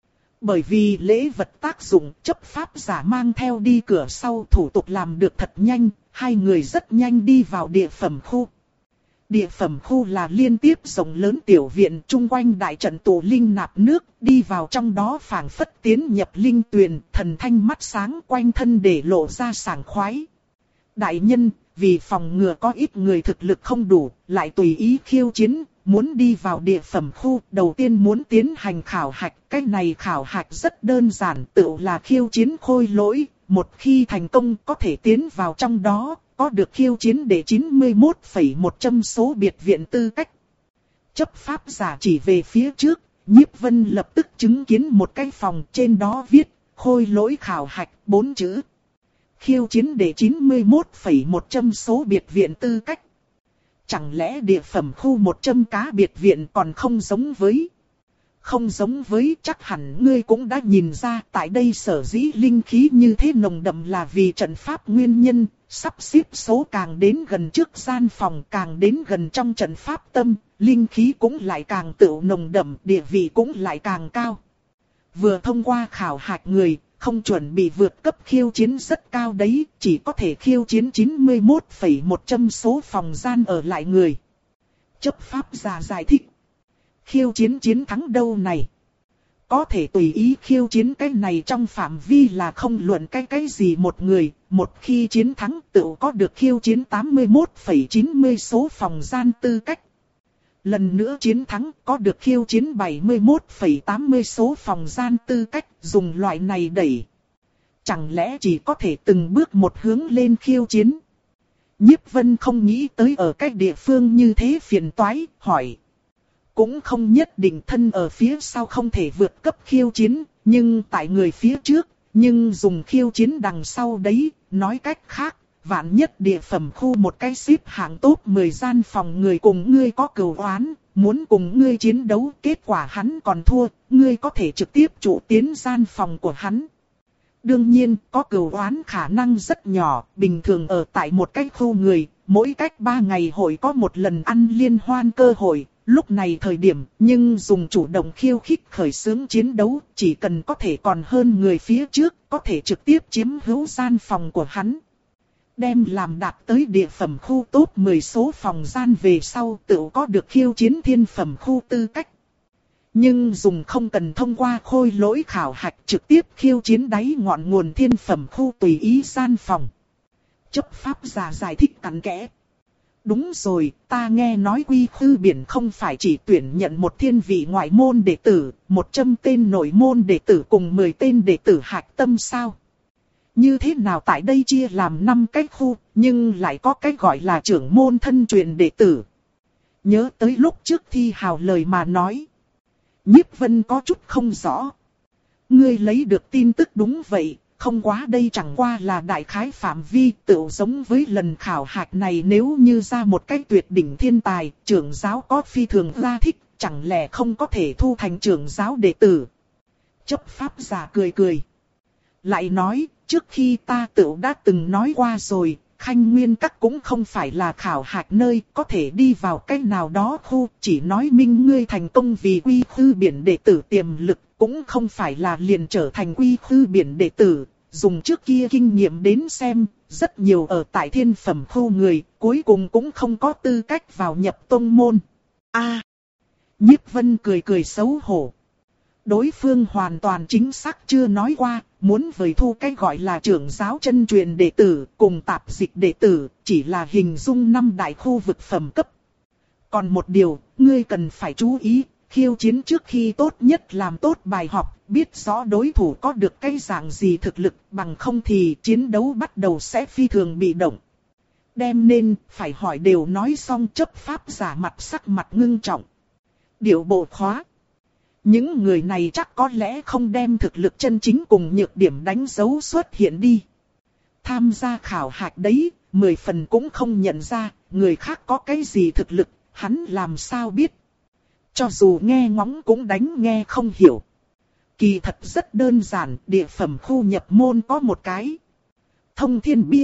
Bởi vì lễ vật tác dụng, chấp pháp giả mang theo đi cửa sau, thủ tục làm được thật nhanh, hai người rất nhanh đi vào địa phẩm khu. Địa phẩm khu là liên tiếp rộng lớn tiểu viện, chung quanh đại trận tụ linh nạp nước, đi vào trong đó phảng phất tiến nhập linh tuyền, thần thanh mắt sáng, quanh thân để lộ ra sảng khoái. Đại nhân, vì phòng ngừa có ít người thực lực không đủ, lại tùy ý khiêu chiến, muốn đi vào địa phẩm khu, đầu tiên muốn tiến hành khảo hạch. Cái này khảo hạch rất đơn giản, tự là khiêu chiến khôi lỗi, một khi thành công có thể tiến vào trong đó, có được khiêu chiến để chín mươi mốt phẩy một trăm số biệt viện tư cách. Chấp pháp giả chỉ về phía trước, Nhiếp Vân lập tức chứng kiến một cái phòng, trên đó viết, khôi lỗi khảo hạch, bốn chữ. Khiêu chiến để chín mươi mốt phẩy một trăm số biệt viện tư cách. Chẳng lẽ địa phẩm khu một trăm cá biệt viện còn không giống với... Không giống với, chắc hẳn ngươi cũng đã nhìn ra, tại đây sở dĩ linh khí như thế nồng đậm là vì trận pháp nguyên nhân, sắp xếp số càng đến gần trước gian phòng, càng đến gần trong trận pháp tâm, linh khí cũng lại càng tựu nồng đậm, địa vị cũng lại càng cao. Vừa thông qua khảo hạch người, không chuẩn bị vượt cấp khiêu chiến rất cao đấy, chỉ có thể khiêu chiến chín mươi mốt phẩy một trăm số phòng gian ở lại người. Chấp pháp giả giải thích. Khiêu chiến chiến thắng đâu này? Có thể tùy ý khiêu chiến cái này trong phạm vi là không luận cái cái gì một người, một khi chiến thắng tự có được khiêu chiến tám mươi mốt phẩy chín mươi số phòng gian tư cách. Lần nữa chiến thắng có được khiêu chiến bảy mươi mốt phẩy tám mươi số phòng gian tư cách, dùng loại này đẩy. Chẳng lẽ chỉ có thể từng bước một hướng lên khiêu chiến? Nhiếp Vân không nghĩ tới ở cái địa phương như thế phiền toái, hỏi. Cũng không nhất định thân ở phía sau không thể vượt cấp khiêu chiến, nhưng tại người phía trước, nhưng dùng khiêu chiến đằng sau đấy, nói cách khác, vạn nhất địa phẩm khu một cái xếp hạng top mười gian phòng người cùng ngươi có cừu oán, muốn cùng ngươi chiến đấu, kết quả hắn còn thua, ngươi có thể trực tiếp trụ tiến gian phòng của hắn. Đương nhiên, có cừu oán khả năng rất nhỏ, bình thường ở tại một cái khu người, mỗi cách ba ngày hội có một lần ăn liên hoan cơ hội. Lúc này thời điểm, nhưng dùng chủ động khiêu khích khởi xướng chiến đấu, chỉ cần có thể còn hơn người phía trước, có thể trực tiếp chiếm hữu gian phòng của hắn. Đem làm đạt tới địa phẩm khu top mười số phòng gian về sau tự có được khiêu chiến thiên phẩm khu tư cách. Nhưng dùng không cần thông qua khôi lỗi khảo hạch trực tiếp khiêu chiến đáy ngọn nguồn thiên phẩm khu tùy ý gian phòng. Chấp pháp giả giải thích cặn kẽ. Đúng rồi, ta nghe nói quy khư biển không phải chỉ tuyển nhận một thiên vị ngoại môn đệ tử, một trăm tên nội môn đệ tử cùng mười tên đệ tử hạch tâm sao? Như thế nào tại đây chia làm năm cái khu, nhưng lại có cái gọi là trưởng môn thân truyền đệ tử. Nhớ tới lúc trước thi hào lời mà nói. Nhiếp Vân có chút không rõ. Ngươi lấy được tin tức đúng vậy, không quá đây chẳng qua là đại khái phạm vi, tựu giống với lần khảo hạch này nếu như ra một cái tuyệt đỉnh thiên tài, trưởng giáo có phi thường ra thích, chẳng lẽ không có thể thu thành trưởng giáo đệ tử. Chấp pháp giả cười cười. Lại nói, trước khi ta tựu đã từng nói qua rồi, Khanh Nguyên Các cũng không phải là khảo hạch nơi có thể đi vào cái nào đó khu, chỉ nói minh ngươi thành công vì quy khư biển đệ tử tiềm lực, cũng không phải là liền trở thành quy khư biển đệ tử. Dùng trước kia kinh nghiệm đến xem, rất nhiều ở tại thiên phẩm khu người, cuối cùng cũng không có tư cách vào nhập tông môn. A, Nhiếp Vân cười cười xấu hổ. Đối phương hoàn toàn chính xác chưa nói qua, muốn vời thu cái gọi là trưởng giáo chân truyền đệ tử cùng tạp dịch đệ tử, chỉ là hình dung năm đại khu vực phẩm cấp. Còn một điều, ngươi cần phải chú ý, khiêu chiến trước khi tốt nhất làm tốt bài học, biết rõ đối thủ có được cái dạng gì thực lực, bằng không thì chiến đấu bắt đầu sẽ phi thường bị động. Đem nên, phải hỏi đều nói xong chấp pháp giả mặt sắc mặt ngưng trọng. Điệu bộ khóa. Những người này chắc có lẽ không đem thực lực chân chính cùng nhược điểm đánh dấu xuất hiện đi. Tham gia khảo hạch đấy, mười phần cũng không nhận ra, người khác có cái gì thực lực, hắn làm sao biết. Cho dù nghe ngóng cũng đánh nghe không hiểu. Kỳ thật rất đơn giản, địa phẩm khu nhập môn có một cái. Thông thiên bia.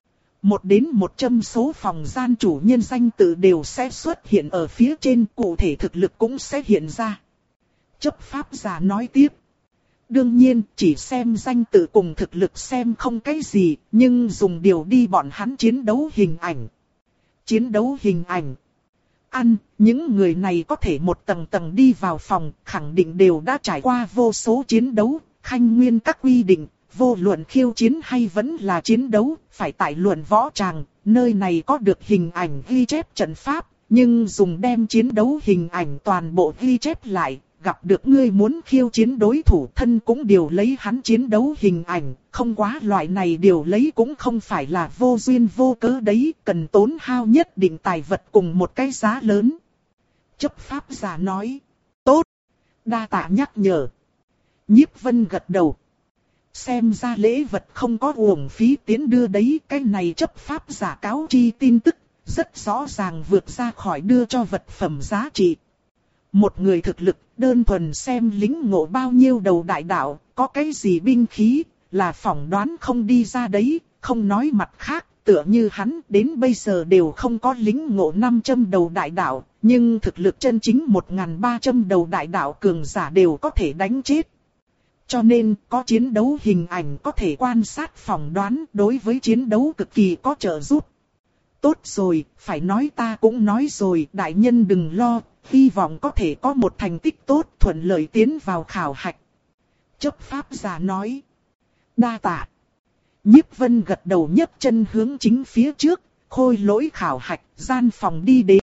Một đến một trăm số phòng gian chủ nhân danh tự đều sẽ xuất hiện ở phía trên, cụ thể thực lực cũng sẽ hiện ra. Chấp pháp giả nói tiếp. Đương nhiên, chỉ xem danh tự cùng thực lực xem không cái gì, nhưng dùng điều đi bọn hắn chiến đấu hình ảnh. Chiến đấu hình ảnh. Ăn, những người này có thể một tầng tầng đi vào phòng, khẳng định đều đã trải qua vô số chiến đấu, Khanh Nguyên Các quy định, vô luận khiêu chiến hay vẫn là chiến đấu, phải tại luận võ tràng, nơi này có được hình ảnh ghi chép trận pháp, nhưng dùng đem chiến đấu hình ảnh toàn bộ ghi chép lại. Gặp được ngươi muốn khiêu chiến đối thủ thân cũng đều lấy hắn chiến đấu hình ảnh, không quá loại này điều lấy cũng không phải là vô duyên vô cớ đấy, cần tốn hao nhất định tài vật cùng một cái giá lớn. Chấp pháp giả nói, tốt, đa tạ nhắc nhở. Nhiếp Vân gật đầu. Xem ra lễ vật không có uổng phí tiến đưa đấy, cái này chấp pháp giả cáo chi tin tức, rất rõ ràng vượt ra khỏi đưa cho vật phẩm giá trị. Một người thực lực, đơn thuần xem lính ngộ bao nhiêu đầu đại đạo, có cái gì binh khí, là phỏng đoán không đi ra đấy, không nói mặt khác, tựa như hắn đến bây giờ đều không có lính ngộ năm trăm đầu đại đạo, nhưng thực lực chân chính một nghìn ba trăm đầu đại đạo cường giả đều có thể đánh chết. Cho nên, có chiến đấu hình ảnh có thể quan sát phỏng đoán đối với chiến đấu cực kỳ có trợ giúp. Tốt rồi, phải nói ta cũng nói rồi, đại nhân đừng lo, hy vọng có thể có một thành tích tốt thuận lợi tiến vào khảo hạch. Chấp pháp giả nói. Đa tạ. Nhiếp Vân gật đầu nhấc chân hướng chính phía trước, khôi lỗi khảo hạch, gian phòng đi đến.